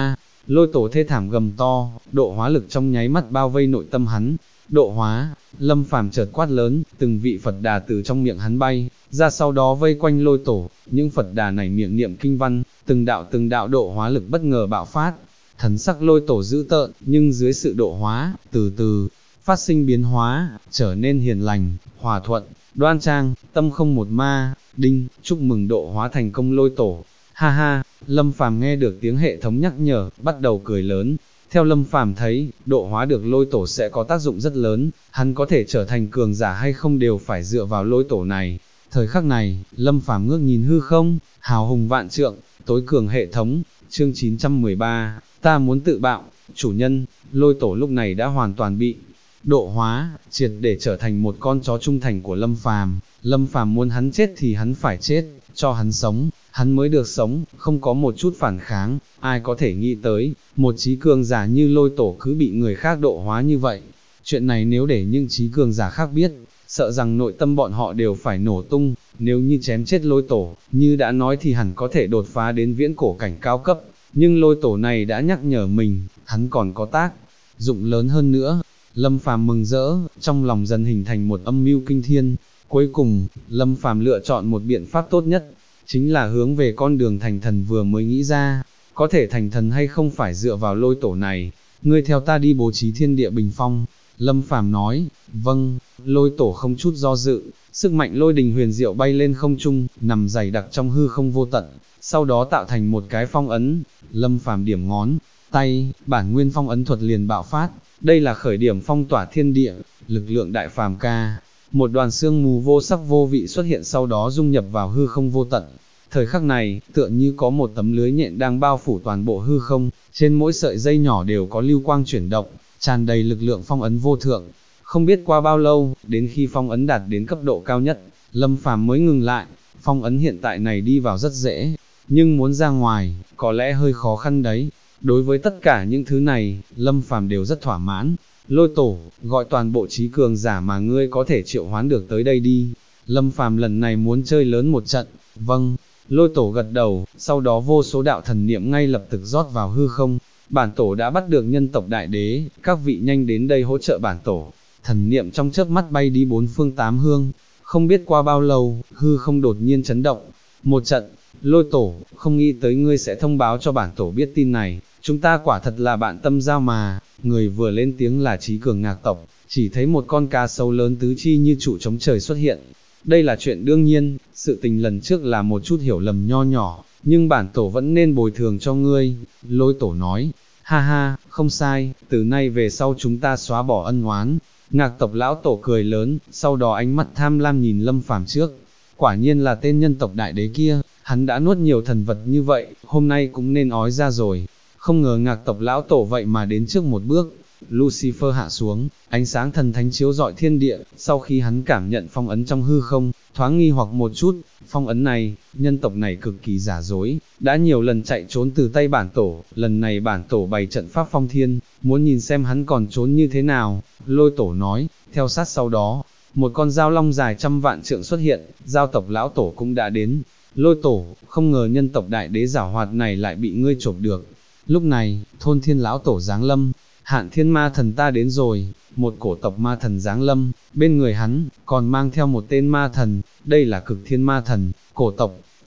Lôi tổ thê thảm gầm to, độ hóa lực trong nháy mắt bao vây nội tâm hắn. Độ hóa, Lâm Phàm chợt quát lớn, từng vị Phật đà từ trong miệng hắn bay ra, sau đó vây quanh lôi tổ, những Phật đà này miệng niệm kinh văn, từng đạo độ hóa lực bất ngờ bạo phát. Thần sắc lôi tổ dữ tợn, nhưng dưới sự độ hóa, từ từ phát sinh biến hóa, trở nên hiền lành, hòa thuận, đoan trang, tâm không một ma. Đinh, chúc mừng độ hóa thành công lôi tổ. Ha ha, Lâm Phàm nghe được tiếng hệ thống nhắc nhở, bắt đầu cười lớn. Theo Lâm Phàm thấy, độ hóa được lôi tổ sẽ có tác dụng rất lớn, hắn có thể trở thành cường giả hay không đều phải dựa vào lôi tổ này. Thời khắc này, Lâm Phàm ngước nhìn hư không, hào hùng vạn trượng, tối cường hệ thống, chương 913, ta muốn tự bạo, chủ nhân, lôi tổ lúc này đã hoàn toàn bị độ hóa, triệt để trở thành một con chó trung thành của Lâm Phàm. Lâm Phàm muốn hắn chết thì hắn phải chết, cho hắn sống, hắn mới được sống, không có một chút phản kháng. Ai có thể nghĩ tới, một trí cường giả như lôi tổ cứ bị người khác độ hóa như vậy. Chuyện này nếu để những trí cường giả khác biết, sợ rằng nội tâm bọn họ đều phải nổ tung. Nếu như chém chết lôi tổ, như đã nói thì hẳn có thể đột phá đến viễn cổ cảnh cao cấp, nhưng lôi tổ này đã nhắc nhở mình, hắn còn có tác dụng lớn hơn nữa. Lâm Phàm mừng rỡ, trong lòng dần hình thành một âm mưu kinh thiên. Cuối cùng, Lâm Phàm lựa chọn một biện pháp tốt nhất, chính là hướng về con đường thành thần vừa mới nghĩ ra. Có thể thành thần hay không phải dựa vào lôi tổ này, ngươi theo ta đi bố trí thiên địa bình phong. Lâm Phàm nói, vâng. Lôi tổ không chút do dự, sức mạnh lôi đình huyền diệu bay lên không trung, nằm dày đặc trong hư không vô tận, sau đó tạo thành một cái phong ấn. Lâm Phàm điểm ngón tay, bản nguyên phong ấn thuật liền bạo phát. Đây là khởi điểm phong tỏa thiên địa, lực lượng đại phàm ca. Một đoàn sương mù vô sắc vô vị xuất hiện, sau đó dung nhập vào hư không vô tận. Thời khắc này, tựa như có một tấm lưới nhện đang bao phủ toàn bộ hư không, trên mỗi sợi dây nhỏ đều có lưu quang chuyển động, tràn đầy lực lượng phong ấn vô thượng. Không biết qua bao lâu, đến khi phong ấn đạt đến cấp độ cao nhất, Lâm Phàm mới ngừng lại. Phong ấn hiện tại này đi vào rất dễ, nhưng muốn ra ngoài, có lẽ hơi khó khăn đấy. Đối với tất cả những thứ này, Lâm Phàm đều rất thỏa mãn. Lôi tổ, gọi toàn bộ trí cường giả mà ngươi có thể triệu hoán được tới đây đi. Lâm Phàm lần này muốn chơi lớn một trận. Vâng. Lôi tổ gật đầu, sau đó vô số đạo thần niệm ngay lập tức rót vào hư không. Bản tổ đã bắt được nhân tộc đại đế, các vị nhanh đến đây hỗ trợ bản tổ. Thần niệm trong chớp mắt bay đi bốn phương tám hướng. Không biết qua bao lâu, hư không đột nhiên chấn động. Một trận, lôi tổ, không nghĩ tới ngươi sẽ thông báo cho bản tổ biết tin này. Chúng ta quả thật là bạn tâm giao mà. Người vừa lên tiếng là trí cường Ngạc tộc, chỉ thấy một con cá sấu lớn tứ chi như trụ chống trời xuất hiện. Đây là chuyện đương nhiên, sự tình lần trước là một chút hiểu lầm nho nhỏ, nhưng bản tổ vẫn nên bồi thường cho ngươi. Lôi tổ nói, ha ha, không sai, từ nay về sau chúng ta xóa bỏ ân oán. Ngạc tộc lão tổ cười lớn, sau đó ánh mắt tham lam nhìn Lâm Phàm trước. Quả nhiên là tên nhân tộc đại đế kia, hắn đã nuốt nhiều thần vật như vậy, hôm nay cũng nên ói ra rồi. Không ngờ Ngạc tộc lão tổ vậy mà đến trước một bước. Lucifer hạ xuống, ánh sáng thần thánh chiếu rọi thiên địa. Sau khi hắn cảm nhận phong ấn trong hư không, thoáng nghi hoặc một chút. Phong ấn này, nhân tộc này cực kỳ giả dối, đã nhiều lần chạy trốn từ tay bản tổ. Lần này bản tổ bày trận pháp phong thiên, muốn nhìn xem hắn còn trốn như thế nào. Lôi tổ nói, theo sát sau đó, một con dao long dài trăm vạn trượng xuất hiện. Giao tộc lão tổ cũng đã đến. Lôi tổ, không ngờ nhân tộc đại đế giảo hoạt này lại bị ngươi chộp được. Lúc này, thôn thiên lão tổ giáng lâm, Hạn thiên ma thần ta đến rồi. Một cổ tộc ma thần giáng lâm, bên người hắn, còn mang theo một tên ma thần. Đây là cực thiên ma thần, cổ tộc.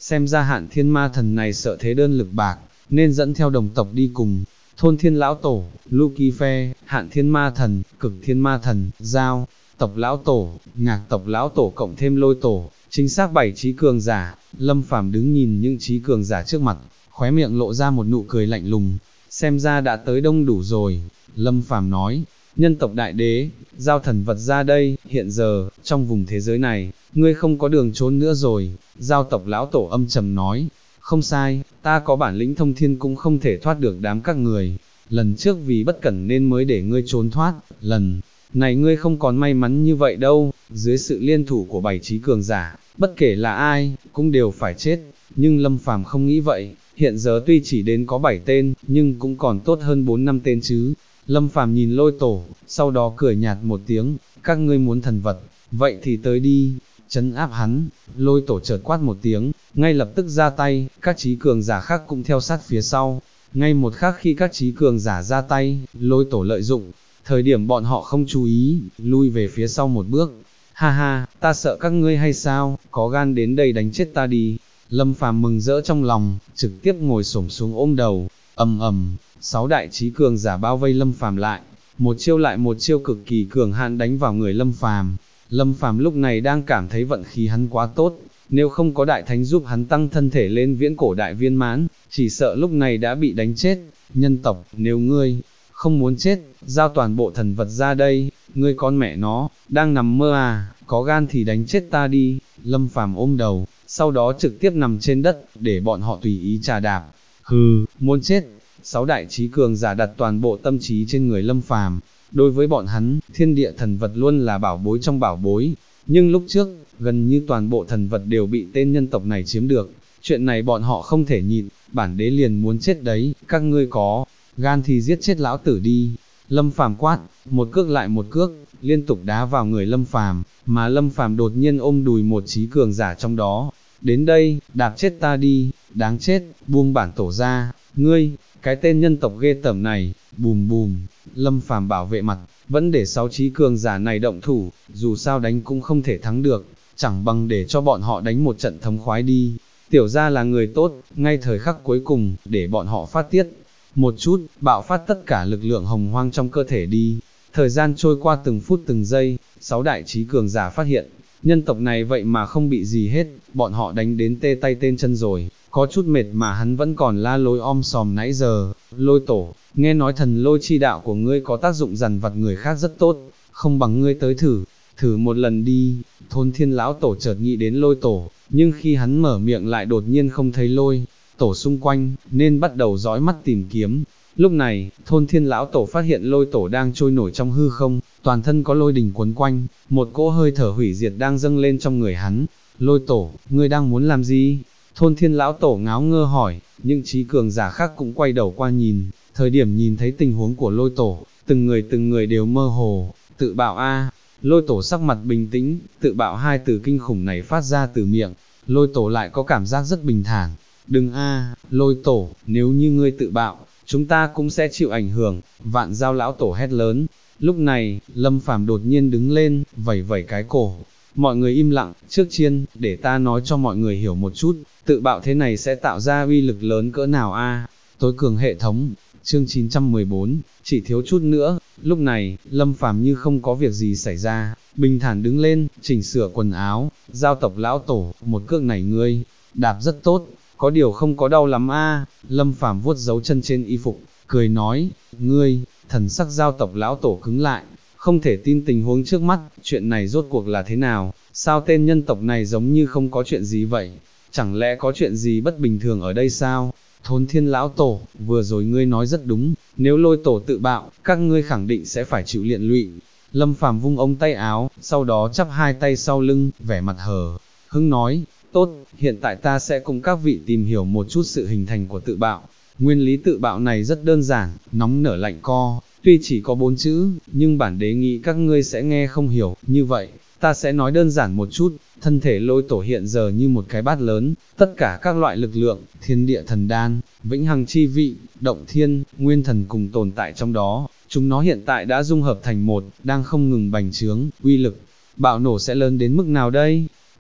xem ra Hạn Thiên Ma Thần này sợ thế đơn lực bạc, nên dẫn theo đồng tộc đi cùng. Thôn Thiên Lão Tổ, Lucifer, Hạn Thiên Ma Thần, Cực Thiên Ma Thần, Giao, tộc Lão Tổ, Ngạc tộc Lão Tổ cộng thêm Lôi Tổ, chính xác 7 trí cường giả. Lâm Phàm đứng nhìn những trí cường giả trước mặt, khóe miệng lộ ra một nụ cười lạnh lùng, xem ra đã tới đông đủ rồi. Lâm Phàm nói, nhân tộc đại đế, giao thần vật ra đây, hiện giờ, trong vùng thế giới này, ngươi không có đường trốn nữa rồi. Giao tộc Lão Tổ âm trầm nói, không sai, ta có bản lĩnh thông thiên cũng không thể thoát được đám các người. Lần trước vì bất cẩn nên mới để ngươi trốn thoát, lần này ngươi không còn may mắn như vậy đâu. Dưới sự liên thủ của 7 trí cường giả, bất kể là ai, cũng đều phải chết. Nhưng Lâm Phàm không nghĩ vậy, hiện giờ tuy chỉ đến có 7 tên, nhưng cũng còn tốt hơn 4-5 tên chứ. Lâm Phàm nhìn Lôi Tổ, sau đó cười nhạt một tiếng, các ngươi muốn thần vật, vậy thì tới đi. Trấn áp hắn, Lôi Tổ chợt quát một tiếng, ngay lập tức ra tay, các trí cường giả khác cũng theo sát phía sau. Ngay một khắc khi các trí cường giả ra tay, Lôi Tổ lợi dụng thời điểm bọn họ không chú ý, lui về phía sau một bước. Ha ha, ta sợ các ngươi hay sao, có gan đến đây đánh chết ta đi. Lâm Phàm mừng rỡ trong lòng, trực tiếp ngồi xổm xuống ôm đầu, ầm ầm, 6 đại trí cường giả bao vây Lâm Phàm lại, một chiêu lại một chiêu cực kỳ cường hãn đánh vào người Lâm Phàm. Lâm Phàm lúc này đang cảm thấy vận khí hắn quá tốt, nếu không có đại thánh giúp hắn tăng thân thể lên viễn cổ đại viên mãn, chỉ sợ lúc này đã bị đánh chết. Nhân tộc, nếu ngươi không muốn chết, giao toàn bộ thần vật ra đây. Ngươi con mẹ nó, đang nằm mơ à, có gan thì đánh chết ta đi. Lâm Phàm ôm đầu, sau đó trực tiếp nằm trên đất, để bọn họ tùy ý trà đạp. Hừ, muốn chết. 6 đại trí cường giả đặt toàn bộ tâm trí trên người Lâm Phàm. Đối với bọn hắn, thiên địa thần vật luôn là bảo bối trong bảo bối. Nhưng lúc trước, gần như toàn bộ thần vật đều bị tên nhân tộc này chiếm được. Chuyện này bọn họ không thể nhịn, bản đế liền muốn chết đấy, các ngươi có gan thì giết chết lão tử đi. Lâm Phàm quát, một cước lại một cước, liên tục đá vào người Lâm Phàm, mà Lâm Phàm đột nhiên ôm đùi một trí cường giả trong đó. Đến đây, đạp chết ta đi, đáng chết, buông bản tổ ra, ngươi, cái tên nhân tộc ghê tởm này. Bùm bùm, Lâm Phàm bảo vệ mặt, vẫn để 6 trí cường giả này động thủ, dù sao đánh cũng không thể thắng được, chẳng bằng để cho bọn họ đánh một trận thống khoái đi. Tiểu gia là người tốt, ngay thời khắc cuối cùng, để bọn họ phát tiết một chút, bạo phát tất cả lực lượng hồng hoang trong cơ thể đi. Thời gian trôi qua từng phút từng giây, 6 đại trí cường giả phát hiện, nhân tộc này vậy mà không bị gì hết, bọn họ đánh đến tê tay tên chân rồi, có chút mệt mà hắn vẫn còn la lối om sòm nãy giờ. Lôi Tổ, nghe nói thần lôi chi đạo của ngươi có tác dụng dằn vặt người khác rất tốt, không bằng ngươi tới thử một lần đi. Thôn Thiên Lão Tổ chợt nghĩ đến Lôi Tổ, nhưng khi hắn mở miệng lại đột nhiên không thấy Lôi Tổ xung quanh, nên bắt đầu dõi mắt tìm kiếm. Lúc này, Thôn Thiên Lão Tổ phát hiện Lôi Tổ đang trôi nổi trong hư không, toàn thân có lôi đình quấn quanh, một cỗ hơi thở hủy diệt đang dâng lên trong người hắn. Lôi Tổ, ngươi đang muốn làm gì? Thôn Thiên Lão Tổ ngáo ngơ hỏi. Những trí cường giả khác cũng quay đầu qua nhìn, thời điểm nhìn thấy tình huống của Lôi Tổ, từng người đều mơ hồ. Tự bạo a. Lôi Tổ sắc mặt bình tĩnh, tự bạo hai từ kinh khủng này phát ra từ miệng, Lôi Tổ lại có cảm giác rất bình thản. Đừng a, Lôi Tổ, nếu như ngươi tự bạo, chúng ta cũng sẽ chịu ảnh hưởng. Vạn Giao Lão Tổ hét lớn. Lúc này, Lâm Phàm đột nhiên đứng lên, vẩy vẩy cái cổ. Mọi người im lặng, trước chiên, để ta nói cho mọi người hiểu một chút, tự bạo thế này sẽ tạo ra uy lực lớn cỡ nào a. Tối cường hệ thống, chương 914, chỉ thiếu chút nữa. Lúc này, Lâm Phàm như không có việc gì xảy ra, bình thản đứng lên, chỉnh sửa quần áo. Giao tộc Lão Tổ, một cước này ngươi đạp rất tốt, có điều không có đau lắm a. Lâm Phàm vuốt dấu chân trên y phục, cười nói, ngươi. Thần sắc Giao tộc Lão Tổ cứng lại, không thể tin tình huống trước mắt, chuyện này rốt cuộc là thế nào, sao tên nhân tộc này giống như không có chuyện gì vậy, chẳng lẽ có chuyện gì bất bình thường ở đây sao? Thôn Thiên Lão Tổ, vừa rồi ngươi nói rất đúng, nếu Lôi Tổ tự bạo, các ngươi khẳng định sẽ phải chịu liên lụy. Lâm Phàm vung ống tay áo, sau đó chắp hai tay sau lưng, vẻ mặt hờ hững nói, tốt, hiện tại ta sẽ cùng các vị tìm hiểu một chút sự hình thành của tự bạo. Nguyên lý tự bạo này rất đơn giản, nóng nở lạnh co, tuy chỉ có 4 chữ, nhưng bản đế nghĩ các ngươi sẽ nghe không hiểu, như vậy, ta sẽ nói đơn giản một chút. Thân thể Lôi Tổ hiện giờ như một cái bát lớn, tất cả các loại lực lượng, thiên địa thần đan, vĩnh hằng chi vị, động thiên, nguyên thần cùng tồn tại trong đó, chúng nó hiện tại đã dung hợp thành một, đang không ngừng bành trướng, uy lực bạo nổ sẽ lớn đến mức nào đây?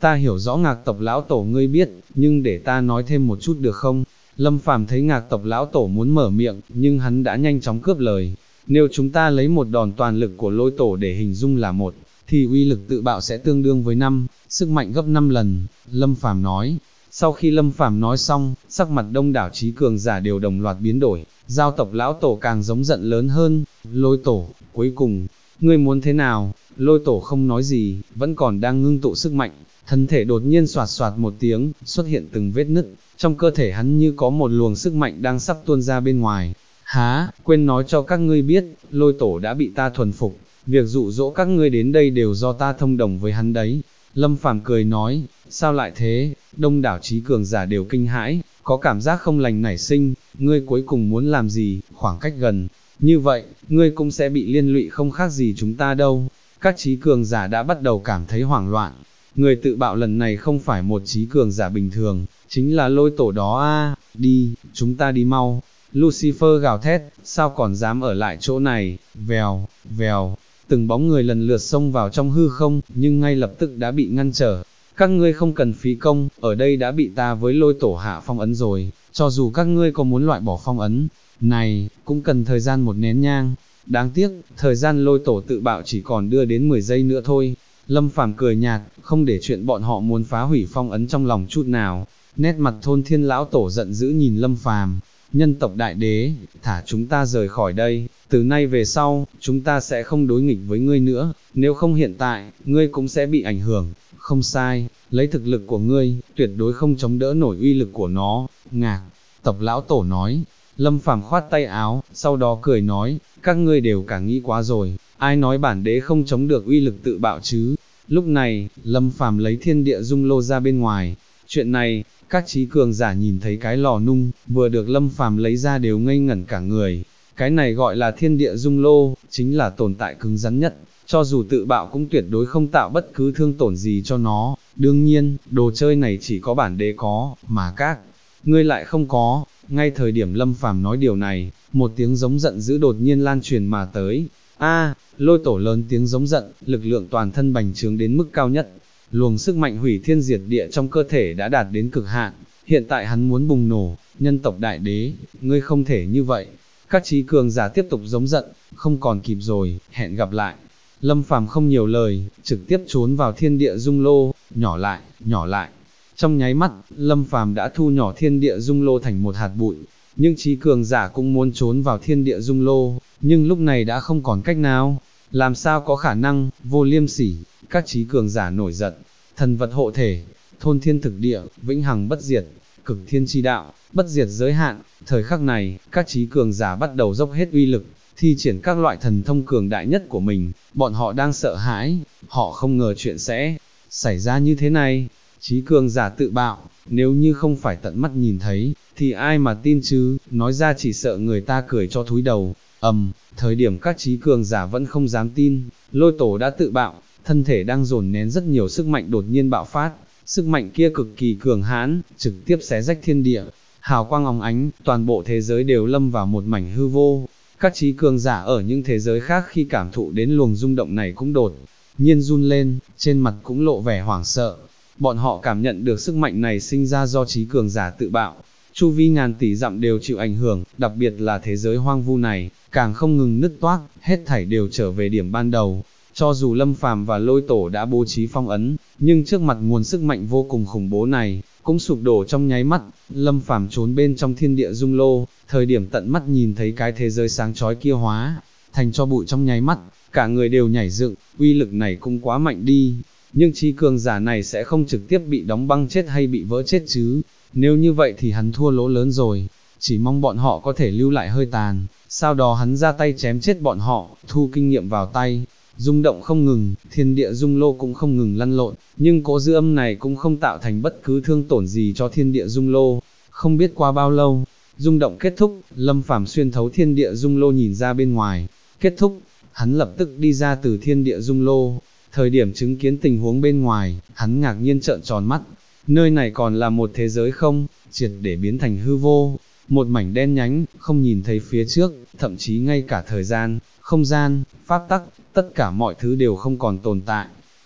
Ta hiểu rõ Ngạc tộc lão tổ ngươi biết, nhưng để ta nói thêm một chút được không? Lâm Phàm thấy Ngạc tộc lão tổ muốn mở miệng, nhưng hắn đã nhanh chóng cướp lời. Nếu chúng ta lấy một đòn toàn lực của lôi tổ để hình dung là một, thì uy lực tự bạo sẽ tương đương với 5, sức mạnh gấp 5 lần, Lâm Phàm nói. Sau khi Lâm Phàm nói xong, sắc mặt đông đảo trí cường giả đều đồng loạt biến đổi, giao tộc lão tổ càng giống giận lớn hơn, lôi tổ, cuối cùng, ngươi muốn thế nào? Lôi tổ không nói gì, vẫn còn đang ngưng tụ sức mạnh, thân thể đột nhiên xoạt xoạt một tiếng, xuất hiện từng vết nứt, trong cơ thể hắn như có một luồng sức mạnh đang sắp tuôn ra bên ngoài. Há, quên nói cho các ngươi biết, lôi tổ đã bị ta thuần phục, việc dụ dỗ các ngươi đến đây đều do ta thông đồng với hắn đấy. Lâm Phàm cười nói, sao lại thế? Đông đảo trí cường giả đều kinh hãi, có cảm giác không lành nảy sinh, ngươi cuối cùng muốn làm gì, khoảng cách gần, như vậy, ngươi cũng sẽ bị liên lụy không khác gì chúng ta đâu. Các trí cường giả đã bắt đầu cảm thấy hoảng loạn, người tự bạo lần này không phải một trí cường giả bình thường, chính là lôi tổ đó a. Đi, chúng ta đi mau. Lucifer gào thét, sao còn dám ở lại chỗ này, vèo, vèo, từng bóng người lần lượt xông vào trong hư không, nhưng ngay lập tức đã bị ngăn trở. Các ngươi không cần phí công, ở đây đã bị ta với lôi tổ hạ phong ấn rồi, cho dù các ngươi có muốn loại bỏ phong ấn, này, cũng cần thời gian một nén nhang. Đáng tiếc, thời gian lôi tổ tự bạo chỉ còn đưa đến 10 giây nữa thôi. Lâm Phàm cười nhạt, không để chuyện bọn họ muốn phá hủy phong ấn trong lòng chút nào. Nét mặt thôn thiên lão tổ giận dữ nhìn Lâm Phàm, nhân tộc đại đế, thả chúng ta rời khỏi đây, từ nay về sau, chúng ta sẽ không đối nghịch với ngươi nữa, nếu không hiện tại, ngươi cũng sẽ bị ảnh hưởng. Không sai, lấy thực lực của ngươi, tuyệt đối không chống đỡ nổi uy lực của nó. Ngạc, tộc lão tổ nói. Lâm Phàm khoát tay áo, sau đó cười nói, các ngươi đều cả nghĩ quá rồi, ai nói bản đế không chống được uy lực tự bạo chứ. Lúc này, Lâm Phàm lấy thiên địa dung lô ra bên ngoài. Chuyện này, các trí cường giả nhìn thấy cái lò nung, vừa được Lâm Phàm lấy ra đều ngây ngẩn cả người. Cái này gọi là thiên địa dung lô, chính là tồn tại cứng rắn nhất, cho dù tự bạo cũng tuyệt đối không tạo bất cứ thương tổn gì cho nó. Đương nhiên, đồ chơi này chỉ có bản đế có, mà các ngươi lại không có. Ngay thời điểm Lâm Phàm nói điều này, một tiếng giống giận dữ đột nhiên lan truyền mà tới. A, lôi tổ lớn tiếng giống giận, lực lượng toàn thân bành trướng đến mức cao nhất. Luồng sức mạnh hủy thiên diệt địa trong cơ thể đã đạt đến cực hạn, hiện tại hắn muốn bùng nổ. Nhân tộc đại đế, ngươi không thể như vậy. Các trí cường giả tiếp tục giống giận, không còn kịp rồi, hẹn gặp lại. Lâm Phàm không nhiều lời, trực tiếp trốn vào thiên địa dung lô, nhỏ lại, nhỏ lại. Trong nháy mắt, Lâm Phàm đã thu nhỏ thiên địa dung lô thành một hạt bụi, nhưng trí cường giả cũng muốn trốn vào thiên địa dung lô, nhưng lúc này đã không còn cách nào. Làm sao có khả năng, vô liêm sỉ, các trí cường giả nổi giận, thần vật hộ thể, thôn thiên thực địa, vĩnh hằng bất diệt, cực thiên chi đạo, bất diệt giới hạn. Thời khắc này, các trí cường giả bắt đầu dốc hết uy lực, thi triển các loại thần thông cường đại nhất của mình, bọn họ đang sợ hãi, họ không ngờ chuyện sẽ xảy ra như thế này. Trí cường giả tự bạo, nếu như không phải tận mắt nhìn thấy, thì ai mà tin chứ, nói ra chỉ sợ người ta cười cho thúi đầu. Thời điểm các trí cường giả vẫn không dám tin, lôi tổ đã tự bạo, thân thể đang dồn nén rất nhiều sức mạnh đột nhiên bạo phát, sức mạnh kia cực kỳ cường hãn, trực tiếp xé rách thiên địa, hào quang óng ánh, toàn bộ thế giới đều lâm vào một mảnh hư vô. Các trí cường giả ở những thế giới khác khi cảm thụ đến luồng rung động này cũng đột nhiên run lên, trên mặt cũng lộ vẻ hoảng sợ. Bọn họ cảm nhận được sức mạnh này sinh ra do trí cường giả tự bạo. Chu vi ngàn tỷ dặm đều chịu ảnh hưởng, đặc biệt là thế giới hoang vu này, càng không ngừng nứt toác, hết thảy đều trở về điểm ban đầu. Cho dù Lâm Phàm và Lôi Tổ đã bố trí phong ấn, nhưng trước mặt nguồn sức mạnh vô cùng khủng bố này, cũng sụp đổ trong nháy mắt. Lâm Phàm trốn bên trong thiên địa dung lô, thời điểm tận mắt nhìn thấy cái thế giới sáng chói kia hóa thành cho bụi trong nháy mắt, cả người đều nhảy dựng, uy lực này cũng quá mạnh đi. Nhưng trí cường giả này sẽ không trực tiếp bị đóng băng chết hay bị vỡ chết chứ, nếu như vậy thì hắn thua lỗ lớn rồi, chỉ mong bọn họ có thể lưu lại hơi tàn, sau đó hắn ra tay chém chết bọn họ, thu kinh nghiệm vào tay. Rung động không ngừng, thiên địa dung lô cũng không ngừng lăn lộn, nhưng cỗ dư âm này cũng không tạo thành bất cứ thương tổn gì cho thiên địa dung lô. Không biết qua bao lâu, rung động kết thúc, Lâm Phàm xuyên thấu thiên địa dung lô nhìn ra bên ngoài, kết thúc, hắn lập tức đi ra từ thiên địa dung lô. Thời điểm chứng kiến tình huống bên ngoài, hắn ngạc nhiên trợn tròn mắt, nơi này còn là một thế giới không, triệt để biến thành hư vô, một mảnh đen nhánh, không nhìn thấy phía trước, thậm chí ngay cả thời gian, không gian, pháp tắc, tất cả mọi thứ đều không còn tồn tại.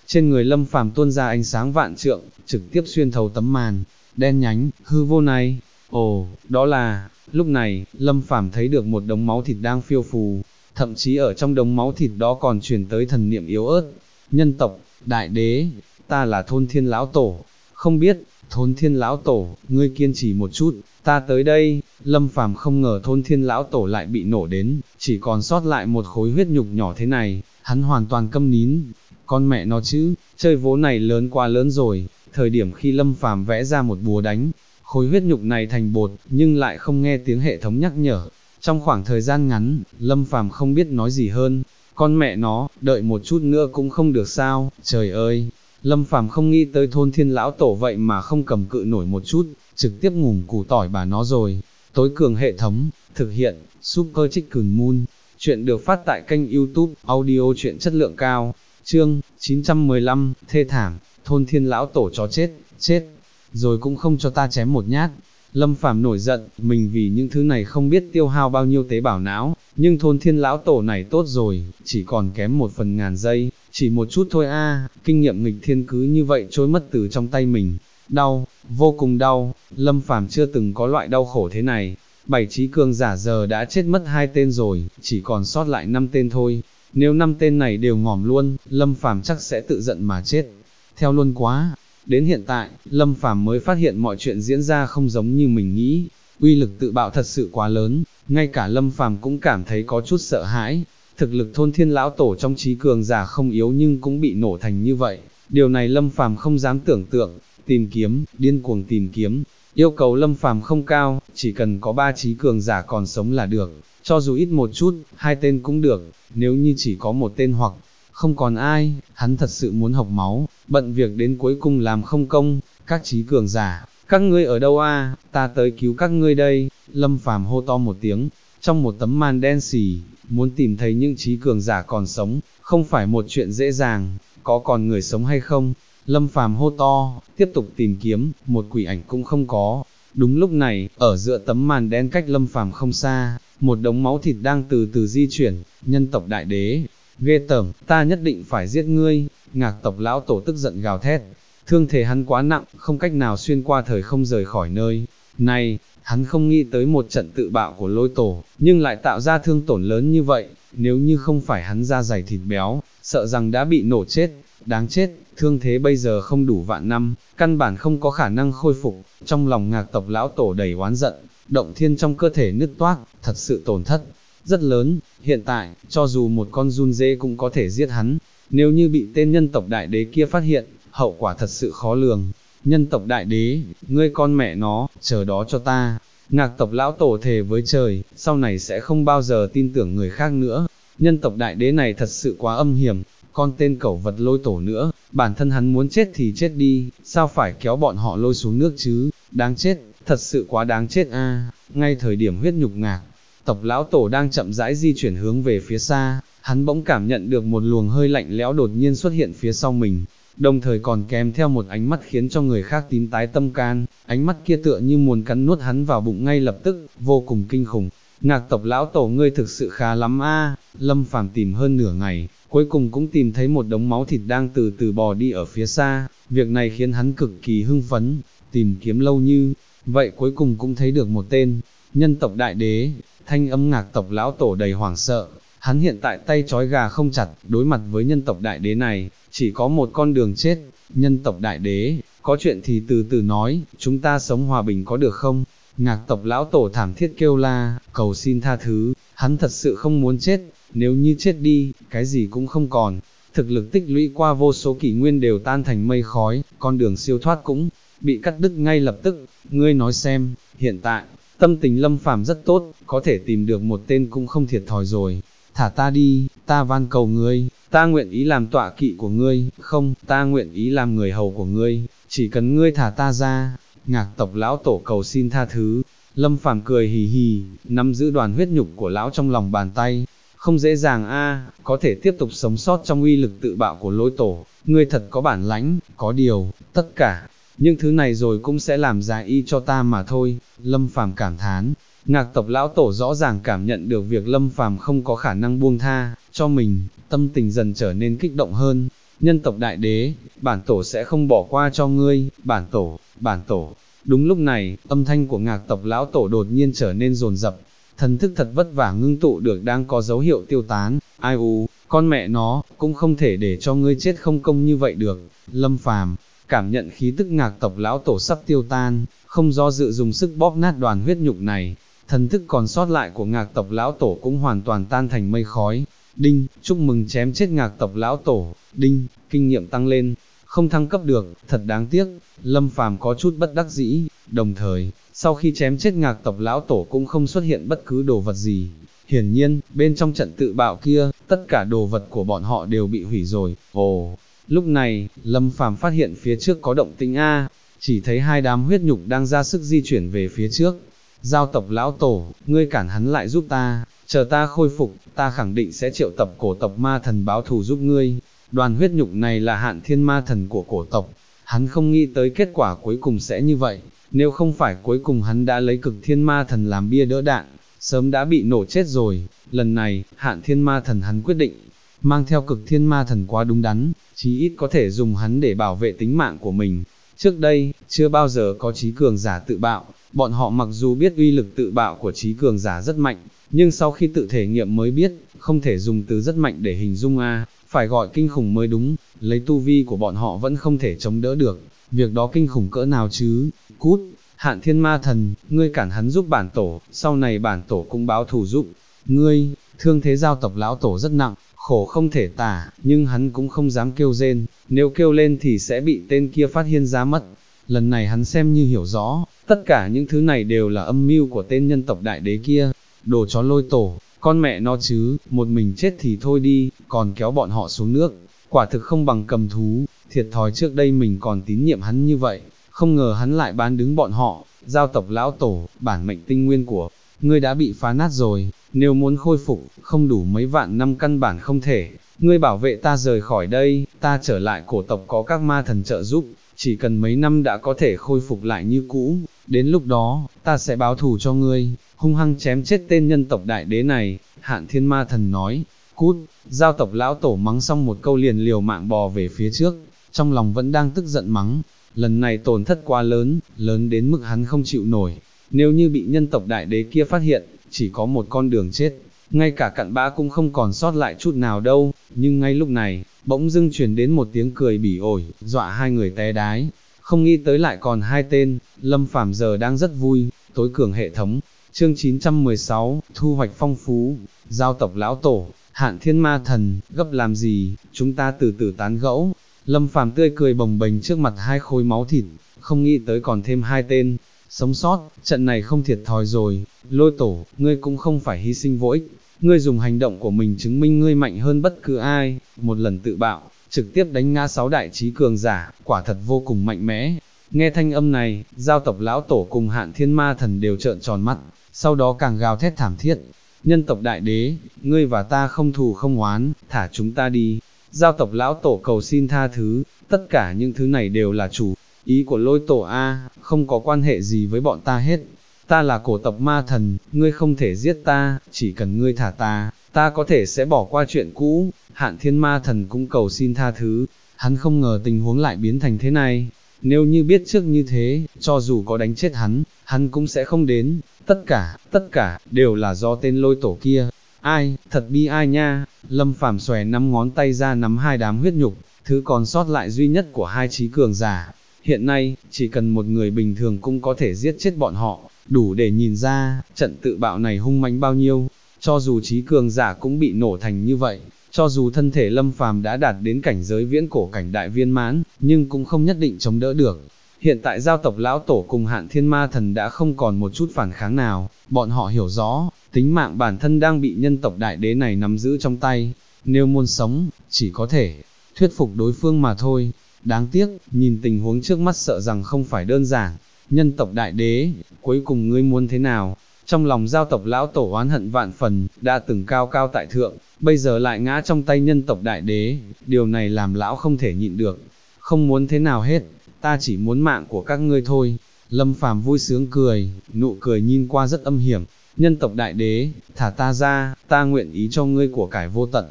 trên người Lâm Phàm tuôn ra ánh sáng vạn trượng, trực tiếp xuyên thấu tấm màn đen nhánh hư vô này. Ồ, đó là, lúc này, Lâm Phàm thấy được một đống máu thịt đang phiêu phù, thậm chí ở trong đống máu thịt đó còn truyền tới thần niệm yếu ớt. Nhân tộc, đại đế, ta là Thôn Thiên lão tổ, không biết, Thôn Thiên lão tổ, ngươi kiên trì một chút, ta tới đây. Lâm Phàm không ngờ Thôn Thiên lão tổ lại bị nổ đến, chỉ còn sót lại một khối huyết nhục nhỏ thế này, hắn hoàn toàn câm nín. Con mẹ nó chứ, chơi vố này lớn quá lớn rồi. Thời điểm khi Lâm Phàm vẽ ra một búa đánh khối huyết nhục này thành bột, nhưng lại không nghe tiếng hệ thống nhắc nhở. Trong khoảng thời gian ngắn, Lâm Phàm không biết nói gì hơn. Con mẹ nó, đợi một chút nữa cũng không được sao? Trời ơi! Lâm Phàm không nghĩ tới Thôn Thiên lão tổ vậy mà không cầm cự nổi một chút, trực tiếp ngủm củ tỏi bà nó rồi. Tối cường hệ thống, thực hiện, Super Chicken Moon. Chuyện được phát tại kênh YouTube, audio truyện chất lượng cao. Chương 915, thê thảm, Thôn Thiên lão tổ chó chết, chết, rồi cũng không cho ta chém một nhát. Lâm Phàm nổi giận, mình vì những thứ này không biết tiêu hao bao nhiêu tế bào não, nhưng Thôn Thiên lão tổ này tốt rồi, chỉ còn kém 1/1000 giây, chỉ một chút thôi a, kinh nghiệm nghịch thiên cứ như vậy trôi mất từ trong tay mình. Đau, vô cùng đau, Lâm Phàm chưa từng có loại đau khổ thế này. 7 trí cường giả giờ đã chết mất 2 tên rồi, chỉ còn sót lại 5 tên thôi. Nếu 5 tên này đều ngỏm luôn, Lâm Phàm chắc sẽ tự giận mà chết. Theo luôn quá. Đến hiện tại, Lâm Phàm mới phát hiện mọi chuyện diễn ra không giống như mình nghĩ. Uy lực tự bạo thật sự quá lớn, ngay cả Lâm Phàm cũng cảm thấy có chút sợ hãi. Thực lực Thôn Thiên lão tổ trong trí cường giả không yếu nhưng cũng bị nổ thành như vậy. Điều này Lâm Phàm không dám tưởng tượng. Tìm kiếm, điên cuồng tìm kiếm. Yêu cầu Lâm Phàm không cao, chỉ cần có 3 trí cường giả còn sống là được. Cho dù ít một chút, 2 tên cũng được. Nếu như chỉ có một tên hoặc không còn ai, hắn thật sự muốn học máu, bận việc đến cuối cùng làm không công. Các trí cường giả, các ngươi ở đâu a? Ta tới cứu các ngươi đây. Lâm Phàm hô to một tiếng, trong một tấm màn đen xì, muốn tìm thấy những trí cường giả còn sống, không phải một chuyện dễ dàng. Có còn người sống hay không? Lâm Phàm hô to, tiếp tục tìm kiếm, một quỷ ảnh cũng không có. Đúng lúc này, ở giữa tấm màn đen cách Lâm Phàm không xa, một đống máu thịt đang từ từ di chuyển. Nhân tộc đại đế, ghê tởm, ta nhất định phải giết ngươi. Ngạc tộc lão tổ tức giận gào thét, thương thể hắn quá nặng, không cách nào xuyên qua thời không rời khỏi nơi này. Hắn không nghĩ tới một trận tự bạo của lôi tổ, nhưng lại tạo ra thương tổn lớn như vậy. Nếu như không phải hắn da dày thịt béo, sợ rằng đã bị nổ chết. Đáng chết, thương thế bây giờ không đủ vạn năm, căn bản không có khả năng khôi phục. Trong lòng Ngạc tộc lão tổ đầy oán giận, động thiên trong cơ thể nứt toác, thật sự tổn thất rất lớn. Hiện tại, cho dù một con giun dê cũng có thể giết hắn, nếu như bị tên nhân tộc đại đế kia phát hiện, hậu quả thật sự khó lường. Nhân tộc đại đế, ngươi con mẹ nó, chờ đó cho ta. Ngạc tộc lão tổ thề với trời, sau này sẽ không bao giờ tin tưởng người khác nữa. Nhân tộc đại đế này thật sự quá âm hiểm, con tên cẩu vật lôi tổ nữa, bản thân hắn muốn chết thì chết đi, sao phải kéo bọn họ lôi xuống nước chứ, đáng chết, thật sự quá đáng chết a. Ngay thời điểm huyết nhục Ngạc tộc lão tổ đang chậm rãi di chuyển hướng về phía xa, hắn bỗng cảm nhận được một luồng hơi lạnh lẽo đột nhiên xuất hiện phía sau mình, đồng thời còn kèm theo một ánh mắt khiến cho người khác tím tái tâm can, ánh mắt kia tựa như muốn cắn nuốt hắn vào bụng ngay lập tức, vô cùng kinh khủng. Ngạc tộc lão tổ ngươi thực sự khá lắm a. Lâm Phàm tìm hơn nửa ngày, cuối cùng cũng tìm thấy một đống máu thịt đang từ từ bò đi ở phía xa, việc này khiến hắn cực kỳ hưng phấn, tìm kiếm lâu như vậy cuối cùng cũng thấy được một tên nhân tộc đại đế. Thanh âm Ngạc tộc lão tổ đầy hoảng sợ, hắn hiện tại tay trói gà không chặt, đối mặt với nhân tộc đại đế này, chỉ có một con đường chết. Nhân tộc đại đế, có chuyện thì từ từ nói, chúng ta sống hòa bình có được không? Ngạc tộc lão tổ thảm thiết kêu la, cầu xin tha thứ, hắn thật sự không muốn chết, nếu như chết đi, cái gì cũng không còn. Thực lực tích lũy qua vô số kỷ nguyên đều tan thành mây khói, con đường siêu thoát cũng bị cắt đứt ngay lập tức. Ngươi nói xem, hiện tại, tâm tình Lâm Phàm rất tốt, có thể tìm được một tên cũng không thiệt thòi rồi. Thả ta đi, ta van cầu ngươi, ta nguyện ý làm tọa kỵ của ngươi, không, ta nguyện ý làm người hầu của ngươi, chỉ cần ngươi thả ta ra. Ngạc tộc lão tổ cầu xin tha thứ. Lâm Phàm cười hì hì, nắm giữ đoàn huyết nhục của lão trong lòng bàn tay. Không dễ dàng a, có thể tiếp tục sống sót trong uy lực tự bạo của lôi tổ, ngươi thật có bản lãnh, có điều, tất cả những thứ này rồi cũng sẽ làm giá y cho ta mà thôi. Lâm Phàm cảm thán. Ngạc tộc lão tổ rõ ràng cảm nhận được việc Lâm Phàm không có khả năng buông tha cho mình, tâm tình dần trở nên kích động hơn. nhân tộc đại đế, bản tổ sẽ không bỏ qua cho ngươi, bản tổ. Đúng lúc này, âm thanh của Ngạc tộc lão tổ đột nhiên trở nên dồn dập, thần thức thật vất vả ngưng tụ được đang có dấu hiệu tiêu tán, ai u, con mẹ nó, cũng không thể để cho ngươi chết không công như vậy được. Lâm Phàm cảm nhận khí tức Ngạc tộc lão tổ sắp tiêu tan, không do dự dùng sức bóp nát đoàn huyết nhục này, thần thức còn sót lại của Ngạc tộc lão tổ cũng hoàn toàn tan thành mây khói. Đinh, chúc mừng chém chết Ngạc tộc lão tổ. Đinh, kinh nghiệm tăng lên, không thăng cấp được, thật đáng tiếc. Lâm Phàm có chút bất đắc dĩ, đồng thời, sau khi chém chết Ngạc tộc lão tổ cũng không xuất hiện bất cứ đồ vật gì. Hiển nhiên, bên trong trận tự bạo kia, tất cả đồ vật của bọn họ đều bị hủy rồi. Ồ, lúc này, Lâm Phàm phát hiện phía trước có động tĩnh a, chỉ thấy hai đám huyết nhục đang ra sức di chuyển về phía trước. Giao tộc lão tổ, ngươi cản hắn lại giúp ta, chờ ta khôi phục, ta khẳng định sẽ triệu tập cổ tộc ma thần báo thù giúp ngươi. Đoàn huyết nhục này là Hạn Thiên ma thần của cổ tộc, hắn không nghĩ tới kết quả cuối cùng sẽ như vậy, nếu không phải cuối cùng hắn đã lấy Cực Thiên ma thần làm bia đỡ đạn, sớm đã bị nổ chết rồi. Lần này, Hạn Thiên ma thần hắn quyết định, mang theo Cực Thiên ma thần quá đúng đắn, chí ít có thể dùng hắn để bảo vệ tính mạng của mình. Trước đây, chưa bao giờ có trí cường giả tự bạo, bọn họ mặc dù biết uy lực tự bạo của trí cường giả rất mạnh, nhưng sau khi tự thể nghiệm mới biết, không thể dùng từ rất mạnh để hình dung phải gọi kinh khủng mới đúng, lấy tu vi của bọn họ vẫn không thể chống đỡ được, việc đó kinh khủng cỡ nào chứ. Cút, Hạn Thiên ma thần, ngươi cản hắn giúp bản tổ, sau này bản tổ cũng báo thù giúp ngươi. Thương thế Giao tộc lão tổ rất nặng, khổ không thể tả, nhưng hắn cũng không dám kêu rên, nếu kêu lên thì sẽ bị tên kia phát hiện ra mất. Lần này hắn xem như hiểu rõ, tất cả những thứ này đều là âm mưu của tên nhân tộc đại đế kia. Đồ chó Lôi tổ, con mẹ nó chứ, một mình chết thì thôi đi, còn kéo bọn họ xuống nước, quả thực không bằng cầm thú. Thiệt thòi trước đây mình còn tín nhiệm hắn như vậy, không ngờ hắn lại bán đứng bọn họ. Giao tộc lão tổ, bản mệnh tinh nguyên của ngươi đã bị phá nát rồi, nếu muốn khôi phục, không đủ mấy vạn năm căn bản không thể. Ngươi bảo vệ ta rời khỏi đây, ta trở lại cổ tộc có các ma thần trợ giúp, chỉ cần mấy năm đã có thể khôi phục lại như cũ, đến lúc đó, ta sẽ báo thù cho ngươi, hung hăng chém chết tên nhân tộc đại đế này. Hạn Thiên ma thần nói. Cút. Giao tộc lão tổ mắng xong một câu liền liều mạng bò về phía trước, trong lòng vẫn đang tức giận mắng, lần này tổn thất quá lớn, lớn đến mức hắn không chịu nổi, nếu như bị nhân tộc đại đế kia phát hiện, chỉ có một con đường chết, ngay cả cặn bã cũng không còn sót lại chút nào đâu. Nhưng ngay lúc này, bỗng dưng truyền đến một tiếng cười bỉ ổi, dọa hai người té đái, không nghĩ tới lại còn hai tên. Lâm Phàm giờ đang rất vui, tối cường hệ thống, chương 916, thu hoạch phong phú. Giao tộc lão tổ, Hạn Thiên ma thần, gấp làm gì, chúng ta từ từ tán gẫu. Lâm Phàm tươi cười bồng bềnh trước mặt hai khối máu thịt, không nghĩ tới còn thêm hai tên sống sót, trận này không thiệt thòi rồi. Lôi tổ, ngươi cũng không phải hy sinh vô ích, ngươi dùng hành động của mình chứng minh ngươi mạnh hơn bất cứ ai, một lần tự bạo, trực tiếp đánh ngã 6 đại trí cường giả, quả thật vô cùng mạnh mẽ. Nghe thanh âm này, Giao tộc lão tổ cùng Hạn Thiên ma thần đều trợn tròn mắt, sau đó càng gào thét thảm thiết. Nhân tộc đại đế, ngươi và ta không thù không oán, thả chúng ta đi. Giao tộc lão tổ cầu xin tha thứ, tất cả những thứ này đều là chủ ý của Lôi tổ a, không có quan hệ gì với bọn ta hết. Ta là cổ tộc ma thần, ngươi không thể giết ta, chỉ cần ngươi thả ta, ta có thể sẽ bỏ qua chuyện cũ. Hạn Thiên ma thần cũng cầu xin tha thứ, hắn không ngờ tình huống lại biến thành thế này. Nếu như biết trước như thế, cho dù có đánh chết hắn cũng sẽ không đến. Tất cả, đều là do tên Lôi tổ kia. Ai, thật bi ai nha. Lâm Phàm xòe 5 ngón tay ra nắm hai đám huyết nhục, thứ còn sót lại duy nhất của hai trí cường giả. Hiện nay, chỉ cần một người bình thường cũng có thể giết chết bọn họ, đủ để nhìn ra, trận tự bạo này hung mãnh bao nhiêu. Cho dù trí cường giả cũng bị nổ thành như vậy, cho dù thân thể Lâm Phàm đã đạt đến cảnh giới viễn cổ cảnh đại viên mãn, nhưng cũng không nhất định chống đỡ được. Hiện tại Giao tộc lão tổ cùng Hạn Thiên ma thần đã không còn một chút phản kháng nào, bọn họ hiểu rõ, tính mạng bản thân đang bị nhân tộc đại đế này nắm giữ trong tay, nếu muốn sống, chỉ có thể thuyết phục đối phương mà thôi. Đáng tiếc, nhìn tình huống trước mắt sợ rằng không phải đơn giản. Nhân tộc đại đế, cuối cùng ngươi muốn thế nào? Trong lòng Giao tộc lão tổ oán hận vạn phần, đã từng cao cao tại thượng, bây giờ lại ngã trong tay nhân tộc đại đế, điều này làm lão không thể nhịn được. Không muốn thế nào hết, ta chỉ muốn mạng của các ngươi thôi. Lâm Phàm vui sướng cười, nụ cười nhìn qua rất âm hiểm. Nhân tộc đại đế, thả ta ra, ta nguyện ý cho ngươi của cải vô tận.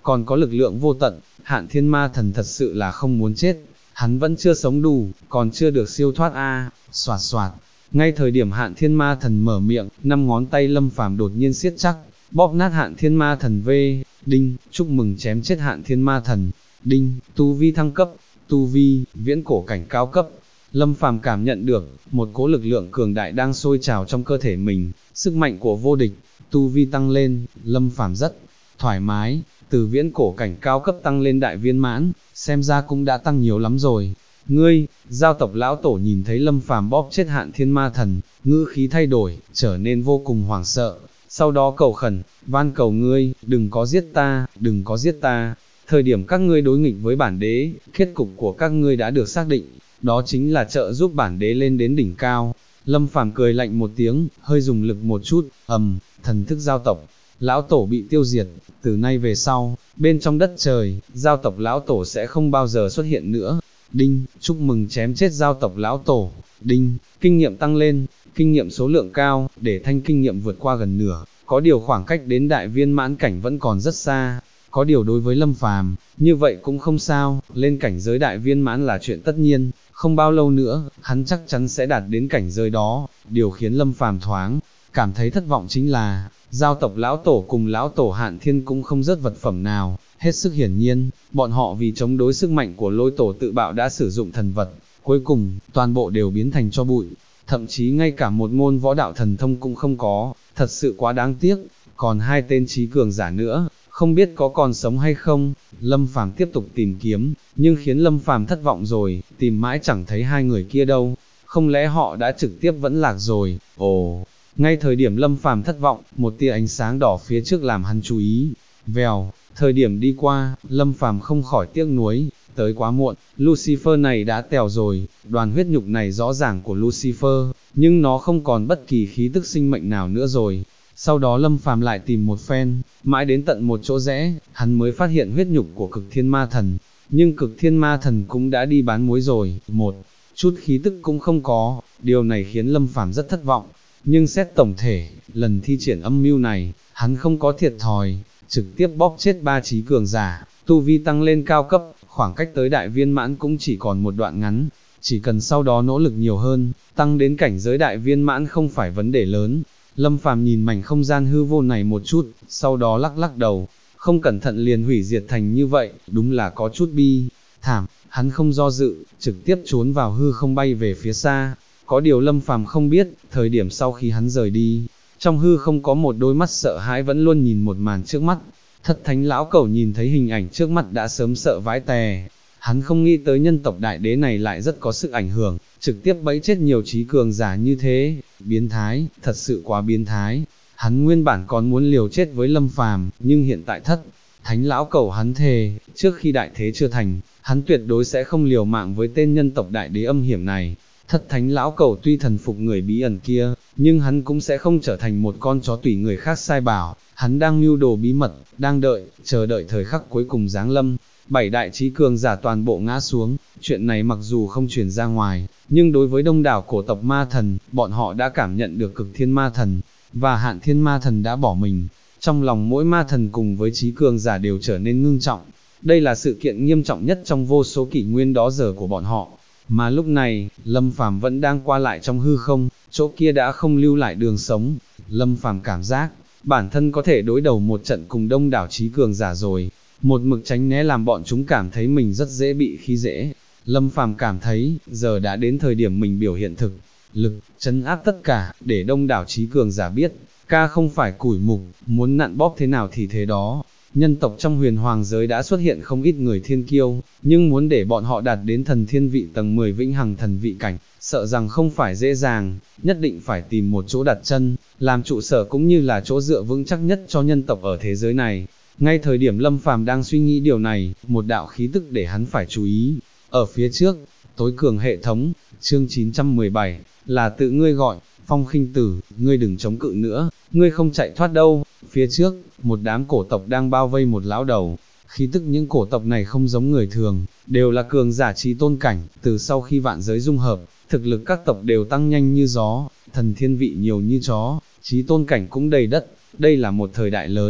còn có lực lượng vô tận, Hạn Thiên Ma Thần thật sự là không muốn chết, hắn vẫn chưa sống đủ, còn chưa được siêu thoát a. Xoạt xoạt, ngay thời điểm Hạn Thiên Ma Thần mở miệng, 5 ngón tay Lâm Phàm đột nhiên siết chắc, bóp nát Hạn Thiên Ma Thần về, đinh, chúc mừng chém chết Hạn Thiên Ma Thần, đinh, tu vi thăng cấp, tu vi, viễn cổ cảnh cao cấp. Lâm Phàm cảm nhận được, một cỗ lực lượng cường đại đang sôi trào trong cơ thể mình, sức mạnh của vô địch, tu vi tăng lên, Lâm Phàm rất thoải mái, từ viễn cổ cảnh cao cấp tăng lên đại viên mãn, xem ra cũng đã tăng nhiều lắm rồi. Ngươi, giao tộc lão tổ nhìn thấy Lâm Phàm bóp chết Hạn Thiên Ma Thần, ngữ khí thay đổi, trở nên vô cùng hoảng sợ, sau đó cầu khẩn, van cầu ngươi, đừng có giết ta, đừng có giết ta. Thời điểm các ngươi đối nghịch với bản đế, kết cục của các ngươi đã được xác định, đó chính là trợ giúp bản đế lên đến đỉnh cao. Lâm Phàm cười lạnh một tiếng, hơi dùng lực một chút, thần thức giao tộc, lão tổ bị tiêu diệt, từ nay về sau, bên trong đất trời, giao tộc lão tổ sẽ không bao giờ xuất hiện nữa. Đinh, chúc mừng chém chết giao tộc lão tổ, đinh, kinh nghiệm tăng lên, kinh nghiệm số lượng cao, để thanh kinh nghiệm vượt qua gần nửa, có điều khoảng cách đến đại viên mãn cảnh vẫn còn rất xa. Có điều đối với Lâm Phàm, như vậy cũng không sao, lên cảnh giới đại viên mãn là chuyện tất nhiên, không bao lâu nữa, hắn chắc chắn sẽ đạt đến cảnh giới đó. Điều khiến Lâm Phàm thoáng cảm thấy thất vọng chính là, giao tộc lão tổ cùng lão tổ Hạn Thiên cũng không rớt vật phẩm nào, hết sức hiển nhiên, bọn họ vì chống đối sức mạnh của lôi tổ tự bạo đã sử dụng thần vật, cuối cùng, toàn bộ đều biến thành tro bụi, thậm chí ngay cả một môn võ đạo thần thông cũng không có, thật sự quá đáng tiếc. Còn 2 tên trí cường giả nữa, không biết có còn sống hay không. Lâm Phàm tiếp tục tìm kiếm, nhưng khiến Lâm Phàm thất vọng rồi, tìm mãi chẳng thấy 2 người kia đâu, không lẽ họ đã trực tiếp vẫn lạc rồi. Ồ, ngay thời điểm Lâm Phàm thất vọng, một tia ánh sáng đỏ phía trước làm hắn chú ý, vèo, thời điểm đi qua, Lâm Phàm không khỏi tiếc nuối, tới quá muộn, Lucifer này đã tèo rồi, đoàn huyết nhục này rõ ràng của Lucifer, nhưng nó không còn bất kỳ khí tức sinh mệnh nào nữa rồi. Sau đó Lâm Phàm lại tìm một phen, mãi đến tận một chỗ rẽ, hắn mới phát hiện huyết nhục của Cực Thiên Ma Thần, nhưng Cực Thiên Ma Thần cũng đã đi bán muối rồi, một chút khí tức cũng không có, điều này khiến Lâm Phàm rất thất vọng. Nhưng xét tổng thể, lần thi triển âm mưu này, hắn không có thiệt thòi, trực tiếp bóp chết 3 trí cường giả, tu vi tăng lên cao cấp, khoảng cách tới đại viên mãn cũng chỉ còn một đoạn ngắn, chỉ cần sau đó nỗ lực nhiều hơn, tăng đến cảnh giới đại viên mãn không phải vấn đề lớn. Lâm Phàm nhìn mảnh không gian hư vô này một chút, sau đó lắc lắc đầu, không cẩn thận liền hủy diệt thành như vậy, đúng là có chút bi thảm. Hắn không do dự, trực tiếp trốn vào hư không bay về phía xa. Có điều Lâm Phàm không biết, thời điểm sau khi hắn rời đi, trong hư không có một đôi mắt sợ hãi vẫn luôn nhìn một màn trước mắt. Thất thánh lão cẩu nhìn thấy hình ảnh trước mắt đã sớm sợ vãi tè. Hắn không nghĩ tới nhân tộc đại đế này lại rất có sức ảnh hưởng, trực tiếp bẫy chết nhiều trí cường giả như thế, biến thái, thật sự quá biến thái. Hắn nguyên bản còn muốn liều chết với Lâm Phàm, nhưng hiện tại thất thánh lão cẩu hắn thề, trước khi đại thế chưa thành, hắn tuyệt đối sẽ không liều mạng với tên nhân tộc đại đế âm hiểm này. Thất thánh lão cẩu tuy thần phục người bí ẩn kia, nhưng hắn cũng sẽ không trở thành một con chó tùy người khác sai bảo, hắn đang mưu đồ bí mật, đang chờ đợi thời khắc cuối cùng giáng lâm. 7 đại trí cường giả toàn bộ ngã xuống, chuyện này mặc dù không truyền ra ngoài, nhưng đối với đông đảo cổ tộc ma thần, bọn họ đã cảm nhận được Cực Thiên Ma Thần, và Hạn Thiên Ma Thần đã bỏ mình. Trong lòng mỗi ma thần cùng với trí cường giả đều trở nên ngưng trọng, đây là sự kiện nghiêm trọng nhất trong vô số kỷ nguyên đó giờ của bọn họ. Mà lúc này, Lâm Phàm vẫn đang qua lại trong hư không, chỗ kia đã không lưu lại đường sống. Lâm Phàm cảm giác, bản thân có thể đối đầu một trận cùng đông đảo trí cường giả rồi, một mực tránh né làm bọn chúng cảm thấy mình rất dễ bị khi dễ. Lâm Phàm cảm thấy, giờ đã đến thời điểm mình biểu hiện thực lực, trấn áp tất cả, để đông đảo trí cường giả biết, ca không phải củi mục, muốn nặn bóp thế nào thì thế đó. Nhân tộc trong huyền hoàng giới đã xuất hiện không ít người thiên kiêu, nhưng muốn để bọn họ đạt đến thần thiên vị tầng 10 vĩnh hằng thần vị cảnh, sợ rằng không phải dễ dàng, nhất định phải tìm một chỗ đặt chân, làm trụ sở cũng như là chỗ dựa vững chắc nhất cho nhân tộc ở thế giới này. Ngay thời điểm Lâm Phàm đang suy nghĩ điều này, một đạo khí tức để hắn phải chú ý. Ở phía trước, tối cường hệ thống, chương 917, là tự ngươi gọi, Phong Khinh Tử, ngươi đừng chống cự nữa, ngươi không chạy thoát đâu. Phía trước, một đám cổ tộc đang bao vây một lão đầu, khí tức những cổ tộc này không giống người thường, đều là cường giả trí tôn cảnh, từ sau khi vạn giới dung hợp, thực lực các tộc đều tăng nhanh như gió, thần thiên vị nhiều như chó, trí tôn cảnh cũng đầy đất, đây là một thời đại lớn.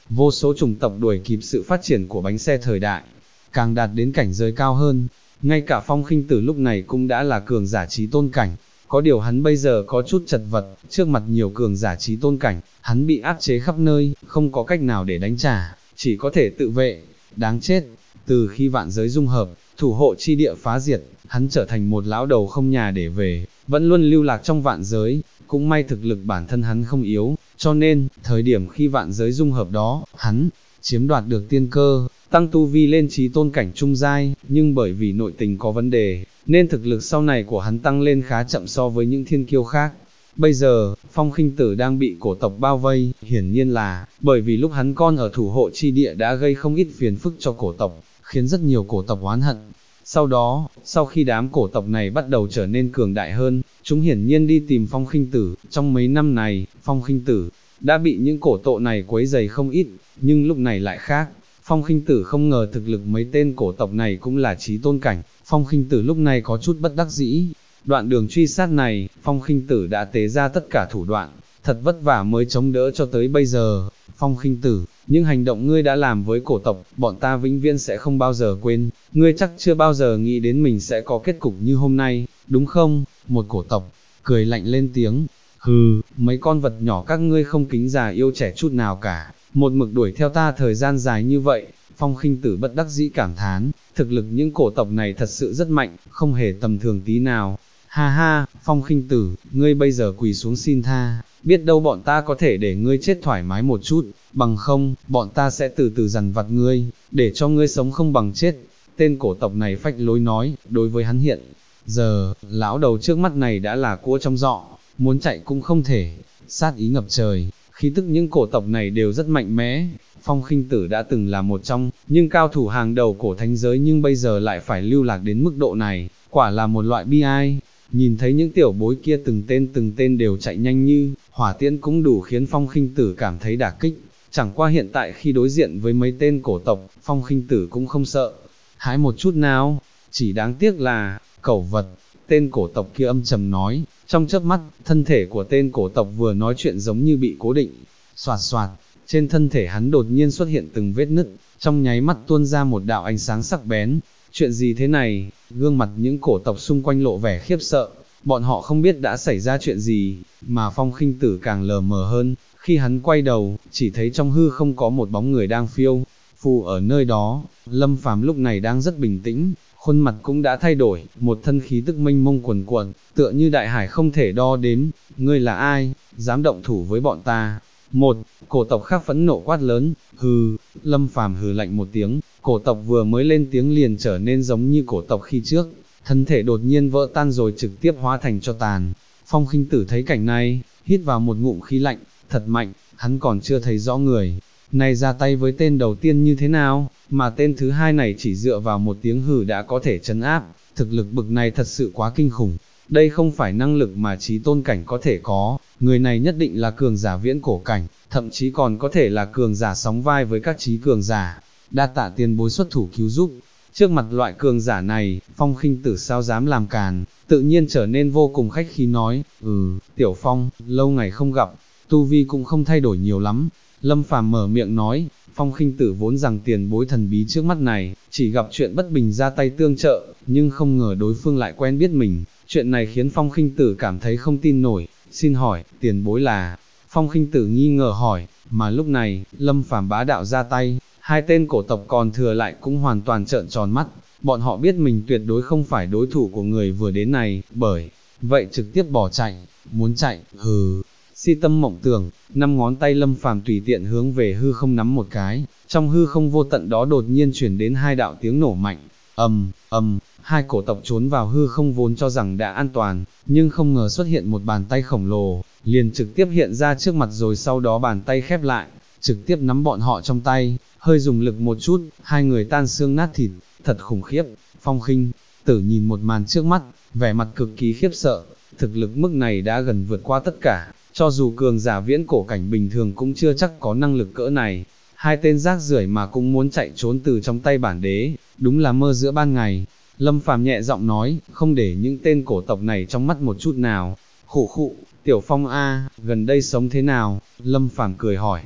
vô số chủng tộc đuổi kịp sự phát triển của bánh xe thời đại, càng đạt đến cảnh giới cao hơn. Ngay cả Phong Khinh Tử lúc này cũng đã là cường giả chí tôn cảnh, có điều hắn bây giờ có chút chật vật, trước mặt nhiều cường giả chí tôn cảnh, hắn bị áp chế khắp nơi, không có cách nào để đánh trả, chỉ có thể tự vệ. Đáng chết, từ khi vạn giới dung hợp, thủ hộ chi địa phá diệt, hắn trở thành một lão đầu không nhà để về, vẫn luôn lưu lạc trong vạn giới. Cũng may thực lực bản thân hắn không yếu, cho nên, thời điểm khi vạn giới dung hợp đó, hắn chiếm đoạt được tiên cơ, tăng tu vi lên chí tôn cảnh trung giai, nhưng bởi vì nội tình có vấn đề, nên thực lực sau này của hắn tăng lên khá chậm so với những thiên kiêu khác. Bây giờ, Phong Khinh Tử đang bị cổ tộc bao vây, hiển nhiên là, bởi vì lúc hắn còn ở thủ hộ chi địa đã gây không ít phiền phức cho cổ tộc, khiến rất nhiều cổ tộc oán hận. Sau đó, sau khi đám cổ tộc này bắt đầu trở nên cường đại hơn, chúng hiển nhiên đi tìm Phong Khinh Tử. Trong mấy năm này, Phong Khinh Tử đã bị những cổ tộc này quấy rầy không ít, nhưng lúc này lại khác. Phong Khinh Tử không ngờ thực lực mấy tên cổ tộc này cũng là chí tôn cảnh, Phong Khinh Tử lúc này có chút bất đắc dĩ. Đoạn đường truy sát này, Phong Khinh Tử đã tế ra tất cả thủ đoạn, thật vất vả mới chống đỡ cho tới bây giờ. Phong Khinh Tử, những hành động ngươi đã làm với cổ tộc, bọn ta vĩnh viễn sẽ không bao giờ quên, ngươi chắc chưa bao giờ nghĩ đến mình sẽ có kết cục như hôm nay, đúng không? Một cổ tộc, cười lạnh lên tiếng, hừ, mấy con vật nhỏ các ngươi không kính già yêu trẻ chút nào cả, một mực đuổi theo ta thời gian dài như vậy. Phong Khinh Tử bất đắc dĩ cảm thán, thực lực những cổ tộc này thật sự rất mạnh, không hề tầm thường tí nào. Ha ha, Phong Khinh Tử, ngươi bây giờ quỳ xuống xin tha, biết đâu bọn ta có thể để ngươi chết thoải mái một chút, bằng không, bọn ta sẽ từ từ dằn vặt ngươi, để cho ngươi sống không bằng chết. Tên cổ tộc này phách lối nói, đối với hắn hiện giờ, lão đầu trước mắt này đã là cua trong giọ, muốn chạy cũng không thể, sát ý ngập trời, khí tức những cổ tộc này đều rất mạnh mẽ. Phong Khinh Tử đã từng là một trong, nhưng cao thủ hàng đầu cổ thánh giới nhưng bây giờ lại phải lưu lạc đến mức độ này, quả là một loại bi ai. Nhìn thấy những tiểu bối kia từng tên đều chạy nhanh như hỏa tiễn cũng đủ khiến Phong Khinh Tử cảm thấy đả kích. Chẳng qua hiện tại khi đối diện với mấy tên cổ tộc, Phong Khinh Tử cũng không sợ hãi một chút nào, chỉ đáng tiếc là, cẩu vật, tên cổ tộc kia âm trầm nói, trong chớp mắt, thân thể của tên cổ tộc vừa nói chuyện giống như bị cố định, xoạt xoạt, trên thân thể hắn đột nhiên xuất hiện từng vết nứt, trong nháy mắt tuôn ra một đạo ánh sáng sắc bén. Chuyện gì thế này? Gương mặt những cổ tộc xung quanh lộ vẻ khiếp sợ, bọn họ không biết đã xảy ra chuyện gì, mà Phong Khinh Tử càng lờ mờ hơn, khi hắn quay đầu, chỉ thấy trong hư không có một bóng người đang phiêu phù ở nơi đó. Lâm Phàm lúc này đang rất bình tĩnh, khuôn mặt cũng đã thay đổi, một thân khí tức mênh mông cuồn cuộn, tựa như đại hải không thể đo đếm. Ngươi là ai, dám động thủ với bọn ta? Một cổ tộc khác phẫn nộ quát lớn. Hừ. Lâm Phàm hừ lạnh một tiếng, cổ tộc vừa mới lên tiếng liền trở nên giống như cổ tộc khi trước, thân thể đột nhiên vỡ tan rồi trực tiếp hóa thành tro tàn. Phong Khinh Tử thấy cảnh này, hít vào một ngụm khí lạnh, thật mạnh, hắn còn chưa thấy rõ người này ra tay với tên đầu tiên như thế nào, mà tên thứ hai này chỉ dựa vào một tiếng hừ đã có thể trấn áp, thực lực bực này thật sự quá kinh khủng. Đây không phải năng lực mà chí tôn cảnh có thể có, người này nhất định là cường giả viễn cổ cảnh, thậm chí còn có thể là cường giả sóng vai với các chí cường giả. Đa tạ tiền bối xuất thủ cứu giúp. Trước mặt loại cường giả này, Phong Khinh Tử sao dám làm càn, tự nhiên trở nên vô cùng khách khí nói, Tiểu Phong, lâu ngày không gặp, tu vi cũng không thay đổi nhiều lắm. Lâm Phàm mở miệng nói, Phong Khinh Tử vốn rằng tiền bối thần bí trước mắt này, chỉ gặp chuyện bất bình ra tay tương trợ, nhưng không ngờ đối phương lại quen biết mình, chuyện này khiến Phong Khinh Tử cảm thấy không tin nổi. Xin hỏi, tiền bối là? Phong Khinh Tử nghi ngờ hỏi, mà lúc này, Lâm Phàm bá đạo ra tay, hai tên cổ tộc còn thừa lại cũng hoàn toàn trợn tròn mắt, bọn họ biết mình tuyệt đối không phải đối thủ của người vừa đến này, bởi vậy trực tiếp bỏ chạy, muốn chạy, Si tâm mộng tưởng, năm ngón tay Lâm Phàm tùy tiện hướng về hư không nắm một cái, trong hư không vô tận đó đột nhiên chuyển đến hai đạo tiếng nổ mạnh, hai cổ tộc trốn vào hư không vốn cho rằng đã an toàn, nhưng không ngờ xuất hiện một bàn tay khổng lồ, liền trực tiếp hiện ra trước mặt rồi sau đó bàn tay khép lại, trực tiếp nắm bọn họ trong tay, hơi dùng lực một chút, hai người tan xương nát thịt, thật khủng khiếp. Phong Khinh Tử nhìn một màn trước mắt, vẻ mặt cực kỳ khiếp sợ, thực lực mức này đã gần vượt qua tất cả, cho dù cường giả viễn cổ cảnh bình thường cũng chưa chắc có năng lực cỡ này. Hai tên rác rưởi mà cũng muốn chạy trốn từ trong tay bản đế, đúng là mơ giữa ban ngày. Lâm Phàm nhẹ giọng nói, không để những tên cổ tộc này trong mắt một chút nào. Khụ khụ, Tiểu Phong a, gần đây sống thế nào? Lâm Phàm cười hỏi.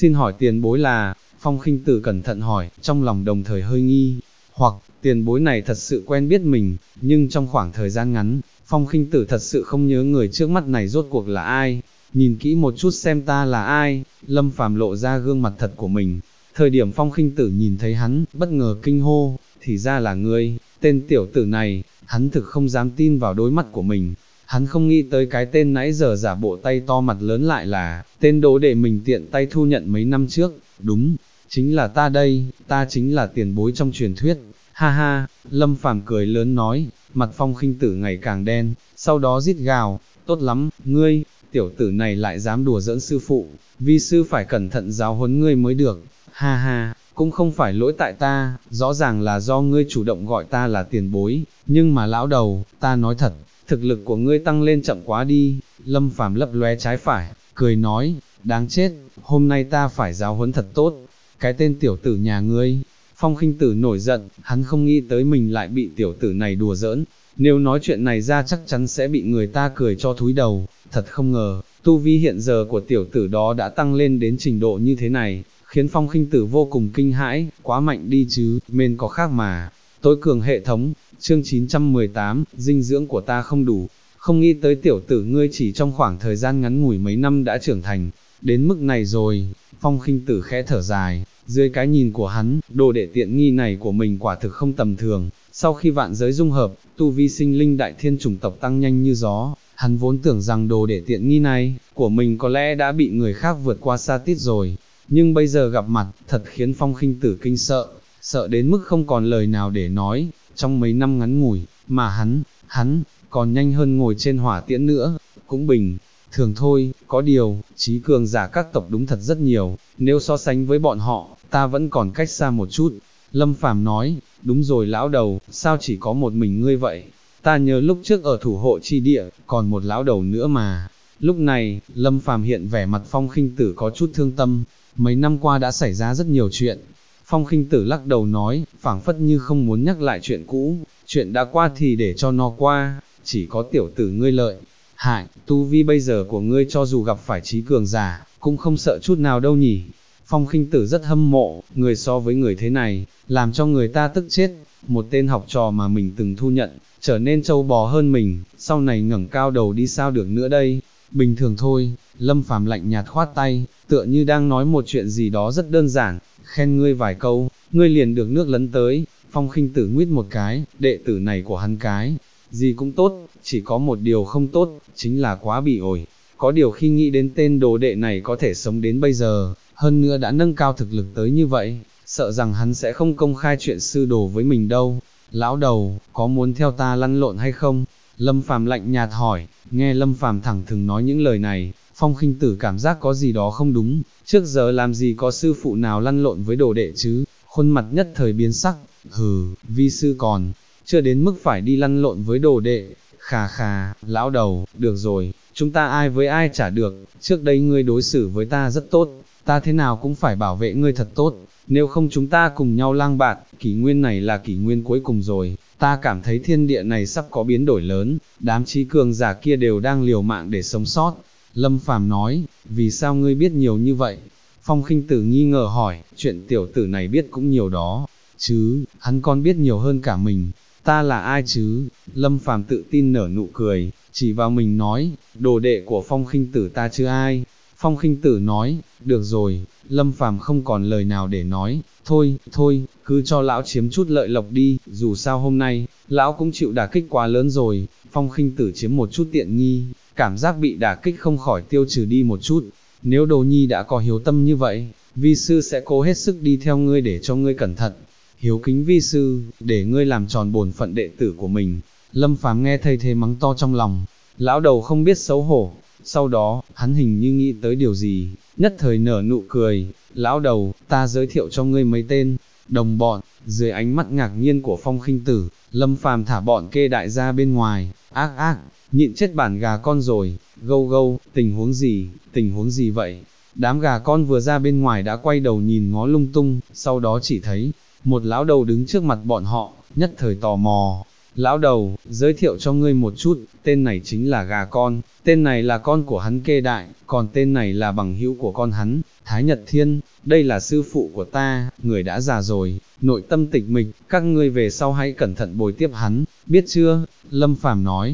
xin hỏi tiền bối là, Phong Khinh Tử cẩn thận hỏi, trong lòng đồng thời hơi nghi, hoặc, tiền bối này thật sự quen biết mình, nhưng trong khoảng thời gian ngắn, Phong Khinh Tử thật sự không nhớ người trước mắt này rốt cuộc là ai, nhìn kỹ một chút xem ta là ai, Lâm Phàm lộ ra gương mặt thật của mình, thời điểm Phong Khinh Tử nhìn thấy hắn, bất ngờ kinh hô, thì ra là ngươi, tên tiểu tử này, hắn thực không dám tin vào đôi mắt của mình. Hắn không nghĩ tới cái tên nãy giờ giả bộ tay to mặt lớn lại là, tên đồ đệ mình tiện tay thu nhận mấy năm trước, đúng, chính là ta đây, ta chính là tiền bối trong truyền thuyết, ha ha, Lâm Phàm cười lớn nói, mặt Phong Khinh Tử ngày càng đen, sau đó rít gào, tốt lắm, ngươi, tiểu tử này lại dám đùa giỡn sư phụ, vi sư phải cẩn thận giáo huấn ngươi mới được, ha ha, cũng không phải lỗi tại ta, rõ ràng là do ngươi chủ động gọi ta là tiền bối, nhưng mà lão đầu, ta nói thật, thực lực của ngươi tăng lên chậm quá đi, Lâm Phàm lấp lóe trái phải, cười nói, đáng chết, hôm nay ta phải giáo huấn thật tốt, cái tên tiểu tử nhà ngươi. Phong Khinh Tử nổi giận, hắn không nghĩ tới mình lại bị tiểu tử này đùa giỡn, nếu nói chuyện này ra chắc chắn sẽ bị người ta cười cho thúi đầu, thật không ngờ, tu vi hiện giờ của tiểu tử đó đã tăng lên đến trình độ như thế này, khiến Phong Khinh Tử vô cùng kinh hãi, quá mạnh đi chứ, men có khác mà. Tối cường hệ thống, chương 918, dinh dưỡng của ta không đủ, không nghĩ tới tiểu tử ngươi chỉ trong khoảng thời gian ngắn ngủi mấy năm đã trưởng thành, đến mức này rồi, Phong Khinh Tử khẽ thở dài, dưới cái nhìn của hắn, đồ đệ tiện nghi này của mình quả thực không tầm thường, sau khi vạn giới dung hợp, tu vi sinh linh đại thiên chủng tộc tăng nhanh như gió, hắn vốn tưởng rằng đồ đệ tiện nghi này, của mình có lẽ đã bị người khác vượt qua xa tít rồi, nhưng bây giờ gặp mặt, thật khiến Phong Khinh Tử kinh sợ, sợ đến mức không còn lời nào để nói, trong mấy năm ngắn ngủi, mà hắn, còn nhanh hơn ngồi trên hỏa tiễn nữa, cũng bình thường thôi, có điều, trí cường giả các tộc đúng thật rất nhiều, nếu so sánh với bọn họ, ta vẫn còn cách xa một chút. Lâm Phàm nói, đúng rồi lão đầu, sao chỉ có một mình ngươi vậy? Ta nhớ lúc trước ở thủ hộ chi địa, còn một lão đầu nữa mà. Lúc này, Lâm Phàm hiện vẻ mặt Phong Khinh Tử có chút thương tâm, mấy năm qua đã xảy ra rất nhiều chuyện. Phong Khinh Tử lắc đầu nói, phảng phất như không muốn nhắc lại chuyện cũ, chuyện đã qua thì để cho nó qua, chỉ có tiểu tử ngươi lợi hại, tu vi bây giờ của ngươi cho dù gặp phải trí cường giả, cũng không sợ chút nào đâu nhỉ. Phong Khinh Tử rất hâm mộ, người so với người thế này, làm cho người ta tức chết, một tên học trò mà mình từng thu nhận, trở nên trâu bò hơn mình, sau này ngẩng cao đầu đi sao được nữa đây, bình thường thôi, Lâm Phàm lạnh nhạt khoát tay, tựa như đang nói một chuyện gì đó rất đơn giản, khen ngươi vài câu, ngươi liền được nước lấn tới, Phong Khinh Tử nguyết một cái, đệ tử này của hắn cái gì cũng tốt, chỉ có một điều không tốt, chính là quá bị ổi, có điều khi nghĩ đến tên đồ đệ này có thể sống đến bây giờ, hơn nữa đã nâng cao thực lực tới như vậy, sợ rằng hắn sẽ không công khai chuyện sư đồ với mình đâu. Lão đầu, có muốn theo ta lăn lộn hay không? Lâm Phàm lạnh nhạt hỏi, nghe Lâm Phàm thẳng thừng nói những lời này, Phong Khinh Tử cảm giác có gì đó không đúng, trước giờ làm gì có sư phụ nào lăn lộn với đồ đệ chứ, khuôn mặt nhất thời biến sắc, hừ, vi sư còn chưa đến mức phải đi lăn lộn với đồ đệ, khà khà, lão đầu, được rồi, chúng ta ai với ai chả được, trước đây ngươi đối xử với ta rất tốt, ta thế nào cũng phải bảo vệ ngươi thật tốt, nếu không chúng ta cùng nhau lang bạt, kỷ nguyên này là kỷ nguyên cuối cùng rồi, ta cảm thấy thiên địa này sắp có biến đổi lớn, đám trí cường giả kia đều đang liều mạng để sống sót. Lâm Phàm nói, vì sao ngươi biết nhiều như vậy? Phong Khinh Tử nghi ngờ hỏi, chuyện tiểu tử này biết cũng nhiều đó, chứ, hắn còn biết nhiều hơn cả mình. Ta là ai chứ? Lâm Phàm tự tin nở nụ cười, chỉ vào mình nói, đồ đệ của Phong Khinh Tử ta chứ ai? Phong Khinh Tử nói, được rồi, Lâm Phàm không còn lời nào để nói, thôi, cứ cho lão chiếm chút lợi lộc đi, dù sao hôm nay, lão cũng chịu đả kích quá lớn rồi, Phong Khinh Tử chiếm một chút tiện nghi, cảm giác bị đả kích không khỏi tiêu trừ đi một chút, nếu đồ nhi đã có hiếu tâm như vậy, vi sư sẽ cố hết sức đi theo ngươi để cho ngươi cẩn thận. Hiếu kính vi sư, để ngươi làm tròn bổn phận đệ tử của mình. Lâm Phàm nghe thầy thế mắng to trong lòng, lão đầu không biết xấu hổ, sau đó, hắn hình như nghĩ tới điều gì, nhất thời nở nụ cười, lão đầu, ta giới thiệu cho ngươi mấy tên, đồng bọn, dưới ánh mắt ngạc nhiên của Phong Khinh Tử, Lâm Phàm thả bọn kê đại ra bên ngoài, ác, nhịn chết bản gà con rồi, gâu, tình huống gì vậy? Đám gà con vừa ra bên ngoài đã quay đầu nhìn ngó lung tung, sau đó chỉ thấy, một lão đầu đứng trước mặt bọn họ, nhất thời tò mò, lão đầu, giới thiệu cho ngươi một chút, tên này chính là gà con, tên này là con của hắn Kê Đại, còn tên này là bằng hữu của con hắn, Thái Nhật Thiên, đây là sư phụ của ta, người đã già rồi, nội tâm tịch mịch, các ngươi về sau hãy cẩn thận bồi tiếp hắn, biết chưa? Lâm Phàm nói,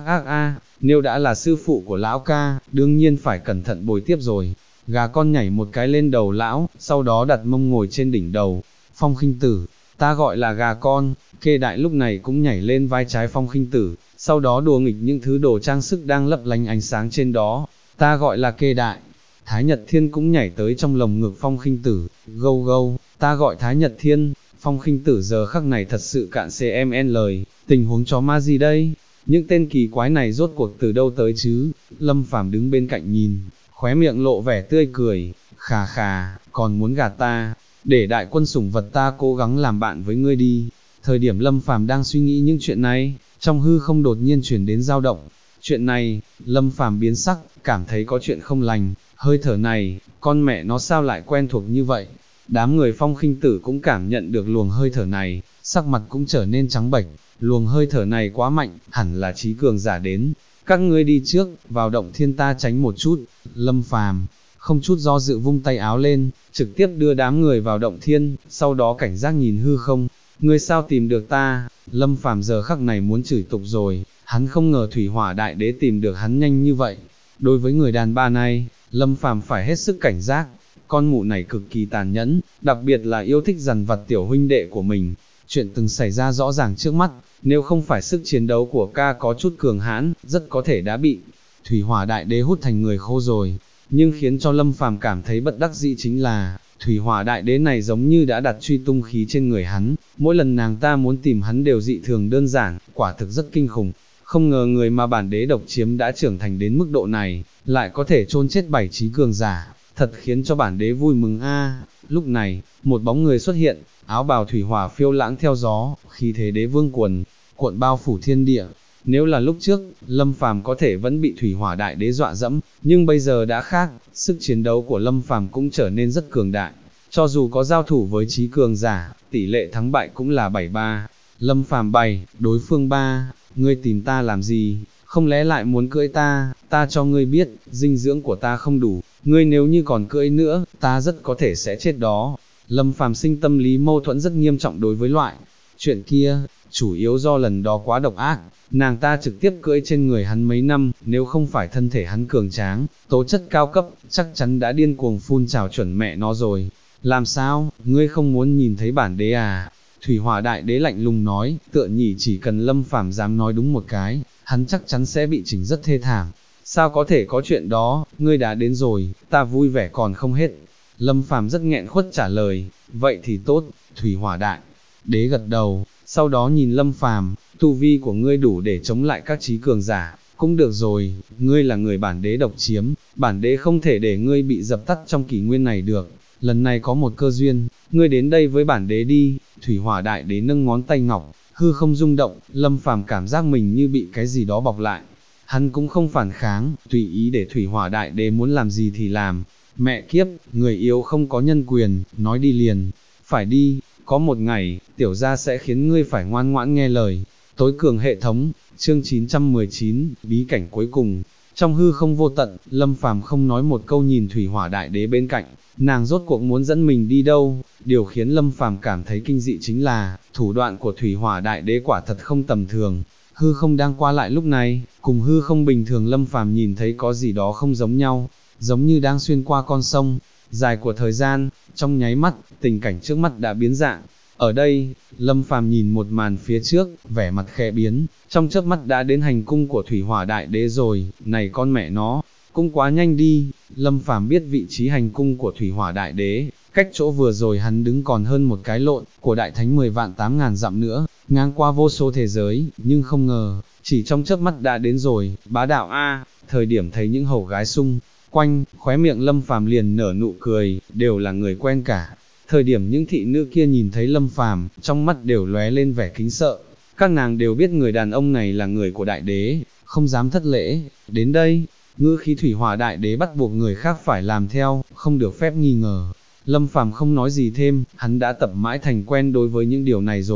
nếu đã là sư phụ của lão ca, đương nhiên phải cẩn thận bồi tiếp rồi. Gà con nhảy một cái lên đầu lão, sau đó đặt mông ngồi trên đỉnh đầu. Phong Khinh Tử, ta gọi là gà con. Kê Đại lúc này cũng nhảy lên vai trái Phong Khinh Tử, sau đó đùa nghịch những thứ đồ trang sức đang lấp lánh ánh sáng trên đó. Ta gọi là Kê Đại. Thái Nhật Thiên cũng nhảy tới trong lồng ngực Phong Khinh Tử, gâu gâu, ta gọi Thái Nhật Thiên. Phong Khinh Tử giờ khắc này thật sự cạn CMN lời, tình huống chó ma gì đây? Những tên kỳ quái này rốt cuộc từ đâu tới chứ? Lâm Phàm đứng bên cạnh nhìn, khóe miệng lộ vẻ tươi cười, khà khà, còn muốn gạt ta, để đại quân sủng vật ta cố gắng làm bạn với ngươi đi. Thời điểm Lâm Phàm đang suy nghĩ những chuyện này, trong hư không đột nhiên chuyển đến dao động. Chuyện này, Lâm Phàm biến sắc, cảm thấy có chuyện không lành, hơi thở này, con mẹ nó sao lại quen thuộc như vậy. Đám người Phong Khinh Tử cũng cảm nhận được luồng hơi thở này, sắc mặt cũng trở nên trắng bệch, luồng hơi thở này quá mạnh, hẳn là trí cường giả đến. Các ngươi đi trước, vào động thiên ta tránh một chút. Lâm Phàm không chút do dự vung tay áo lên, trực tiếp đưa đám người vào động thiên, sau đó cảnh giác nhìn hư không. Ngươi sao tìm được ta? Lâm Phàm giờ khắc này muốn chửi tục rồi, hắn không ngờ Thủy Hỏa Đại Đế tìm được hắn nhanh như vậy. Đối với người đàn bà này, Lâm Phàm phải hết sức cảnh giác, con mụ này cực kỳ tàn nhẫn, đặc biệt là yêu thích dằn vặt tiểu huynh đệ của mình. Chuyện từng xảy ra rõ ràng trước mắt, nếu không phải sức chiến đấu của ca có chút cường hãn, rất có thể đã bị Thủy Hỏa Đại Đế hút thành người khô rồi. Nhưng khiến cho Lâm Phàm cảm thấy bất đắc dĩ chính là, Thủy Hỏa Đại Đế này giống như đã đặt truy tung khí trên người hắn, mỗi lần nàng ta muốn tìm hắn đều dị thường đơn giản, quả thực rất kinh khủng. Không ngờ người mà bản đế độc chiếm đã trưởng thành đến mức độ này, lại có thể chôn chết 7 trí cường giả, thật khiến cho bản đế vui mừng a. Lúc này, một bóng người xuất hiện, áo bào thủy hỏa phiêu lãng theo gió, khí thế đế vương cuộn bao phủ thiên địa. Nếu là lúc trước, Lâm Phàm có thể vẫn bị Thủy Hỏa Đại Đế dọa dẫm, nhưng bây giờ đã khác, sức chiến đấu của Lâm Phàm cũng trở nên rất cường đại. Cho dù có giao thủ với trí cường giả, tỷ lệ thắng bại cũng là 7-3. Lâm Phàm 7, đối phương 3, ngươi tìm ta làm gì? Không lẽ lại muốn cưỡi ta? Ta cho ngươi biết, dinh dưỡng của ta không đủ, ngươi nếu như còn cưỡi nữa, ta rất có thể sẽ chết đó. Lâm Phàm sinh tâm lý mâu thuẫn rất nghiêm trọng đối với loại chuyện kia, chủ yếu do lần đó quá độc ác, nàng ta trực tiếp cưỡi trên người hắn mấy năm, nếu không phải thân thể hắn cường tráng, tố chất cao cấp, chắc chắn đã điên cuồng phun trào chuẩn mẹ nó rồi. Làm sao, ngươi không muốn nhìn thấy bản đế à? Thủy Hỏa Đại Đế lạnh lùng nói, tựa nhỉ chỉ cần Lâm Phàm dám nói đúng một cái, hắn chắc chắn sẽ bị chỉnh rất thê thảm. Sao có thể có chuyện đó, ngươi đã đến rồi, ta vui vẻ còn không hết. Lâm Phàm rất nghẹn khuất trả lời, vậy thì tốt. Thủy Hỏa Đại Đế gật đầu, sau đó nhìn Lâm Phàm, tu vi của ngươi đủ để chống lại các trí cường giả, cũng được rồi, ngươi là người bản đế độc chiếm, bản đế không thể để ngươi bị dập tắt trong kỷ nguyên này được, lần này có một cơ duyên, ngươi đến đây với bản đế đi. Thủy Hỏa Đại Đế nâng ngón tay ngọc, hư không rung động, Lâm Phàm cảm giác mình như bị cái gì đó bọc lại. Hắn cũng không phản kháng, tùy ý để Thủy Hỏa Đại Đế muốn làm gì thì làm. Mẹ kiếp, người yếu không có nhân quyền, nói đi liền, phải đi, có một ngày, tiểu gia sẽ khiến ngươi phải ngoan ngoãn nghe lời. Tối cường hệ thống, chương 919, bí cảnh cuối cùng. Trong hư không vô tận, Lâm Phàm không nói một câu nhìn Thủy Hỏa Đại Đế bên cạnh, nàng rốt cuộc muốn dẫn mình đi đâu. Điều khiến Lâm Phàm cảm thấy kinh dị chính là, thủ đoạn của Thủy Hỏa Đại Đế quả thật không tầm thường. Hư không đang qua lại lúc này, cùng hư không bình thường Lâm Phàm nhìn thấy có gì đó không giống nhau, giống như đang xuyên qua con sông dài của thời gian, trong nháy mắt, tình cảnh trước mắt đã biến dạng. Ở đây, Lâm Phàm nhìn một màn phía trước, vẻ mặt khẽ biến, trong chớp mắt đã đến hành cung của Thủy Hỏa Đại Đế rồi, này con mẹ nó, cũng quá nhanh đi. Lâm Phàm biết vị trí hành cung của Thủy Hỏa Đại Đế, cách chỗ vừa rồi hắn đứng còn hơn một cái lộn của Đại Thánh 10 vạn 8.000 dặm nữa, ngang qua vô số thế giới, nhưng không ngờ, chỉ trong chớp mắt đã đến rồi. Bá đạo a. Thời điểm thấy những hầu gái xung quanh, khóe miệng Lâm Phàm liền nở nụ cười, đều là người quen cả. Thời điểm những thị nữ kia nhìn thấy Lâm Phàm, trong mắt đều lóe lên vẻ kính sợ. Các nàng đều biết người đàn ông này là người của Đại Đế, không dám thất lễ. Đến đây, ngữ khí Thủy Hỏa Đại Đế bắt buộc người khác phải làm theo, không được phép nghi ngờ. Lâm Phàm không nói gì thêm, hắn đã tập mãi thành quen đối với những điều này rồi.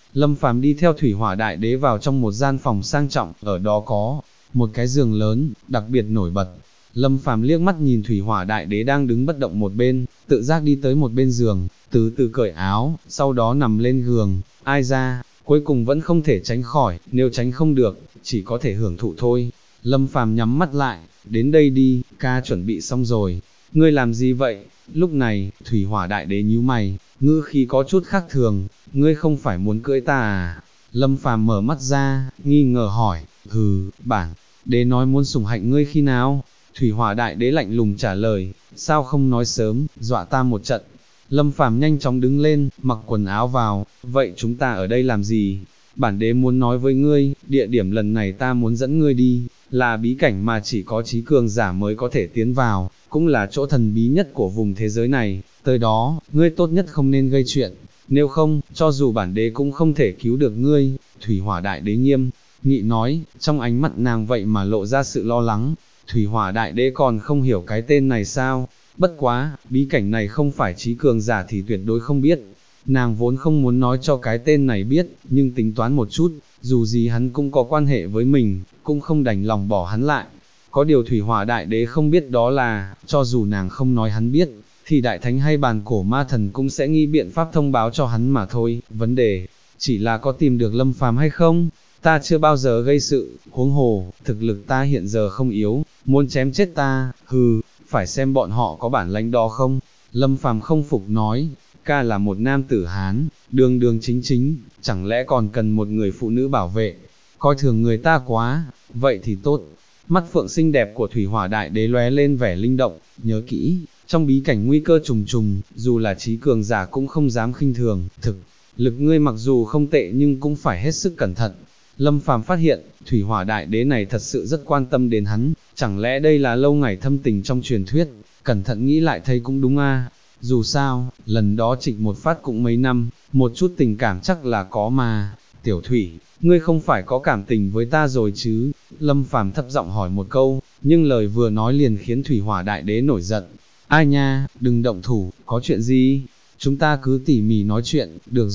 Lâm Phàm đi theo Thủy Hỏa Đại Đế vào trong một gian phòng sang trọng, ở đó có một cái giường lớn, đặc biệt nổi bật. Lâm Phàm liếc mắt nhìn Thủy Hỏa Đại Đế đang đứng bất động một bên, tự giác đi tới một bên giường, từ từ cởi áo, sau đó nằm lên giường, ai ra, cuối cùng vẫn không thể tránh khỏi, nếu tránh không được, chỉ có thể hưởng thụ thôi. Lâm Phàm nhắm mắt lại, đến đây đi, ca chuẩn bị xong rồi. Ngươi làm gì vậy? Lúc này, Thủy Hỏa Đại Đế nhíu mày, ngữ khí có chút khác thường, ngươi không phải muốn cưỡi ta à? Lâm Phàm mở mắt ra, nghi ngờ hỏi, bản đế nói muốn sủng hạnh ngươi khi nào? Thủy Hỏa Đại Đế lạnh lùng trả lời, sao không nói sớm, dọa ta một trận. Lâm Phàm nhanh chóng đứng lên, mặc quần áo vào, vậy chúng ta ở đây làm gì? Bản đế muốn nói với ngươi, địa điểm lần này ta muốn dẫn ngươi đi, là bí cảnh mà chỉ có trí cường giả mới có thể tiến vào, cũng là chỗ thần bí nhất của vùng thế giới này, tới đó, ngươi tốt nhất không nên gây chuyện, nếu không, cho dù bản đế cũng không thể cứu được ngươi. Thủy Hỏa Đại Đế nghiêm nghị nói, trong ánh mắt nàng vậy mà lộ ra sự lo lắng. Thủy Hỏa Đại Đế còn không hiểu cái tên này sao? Bất quá, bí cảnh này không phải trí cường giả thì tuyệt đối không biết. Nàng vốn không muốn nói cho cái tên này biết, nhưng tính toán một chút, dù gì hắn cũng có quan hệ với mình, cũng không đành lòng bỏ hắn lại. Có điều Thủy Hỏa Đại Đế không biết đó là, cho dù nàng không nói hắn biết, thì Đại Thánh hay bàn cổ ma thần cũng sẽ nghĩ biện pháp thông báo cho hắn mà thôi. Vấn đề, chỉ là có tìm được Lâm Phàm hay không? Ta chưa bao giờ gây sự, huống hồ, thực lực ta hiện giờ không yếu, muốn chém chết ta, phải xem bọn họ có bản lãnh đó không? Lâm Phàm không phục nói, ca là một nam tử Hán, đường đường chính chính, chẳng lẽ còn cần một người phụ nữ bảo vệ, coi thường người ta quá, vậy thì tốt. Mắt phượng xinh đẹp của Thủy Hỏa Đại Đế lóe lên vẻ linh động, nhớ kỹ, trong bí cảnh nguy cơ trùng trùng, dù là trí cường giả cũng không dám khinh thường, thực lực ngươi mặc dù không tệ nhưng cũng phải hết sức cẩn thận. Lâm Phàm phát hiện, Thủy Hỏa Đại Đế này thật sự rất quan tâm đến hắn, chẳng lẽ đây là lâu ngày thâm tình trong truyền thuyết, cẩn thận nghĩ lại thấy cũng đúng a. Dù sao, lần đó trịch một phát cũng mấy năm, một chút tình cảm chắc là có mà. Tiểu Thủy, ngươi không phải có cảm tình với ta rồi chứ? Lâm Phàm thấp giọng hỏi một câu, nhưng lời vừa nói liền khiến Thủy Hỏa Đại Đế nổi giận. Ai nha, đừng động thủ, có chuyện gì? Chúng ta cứ tỉ mỉ nói chuyện,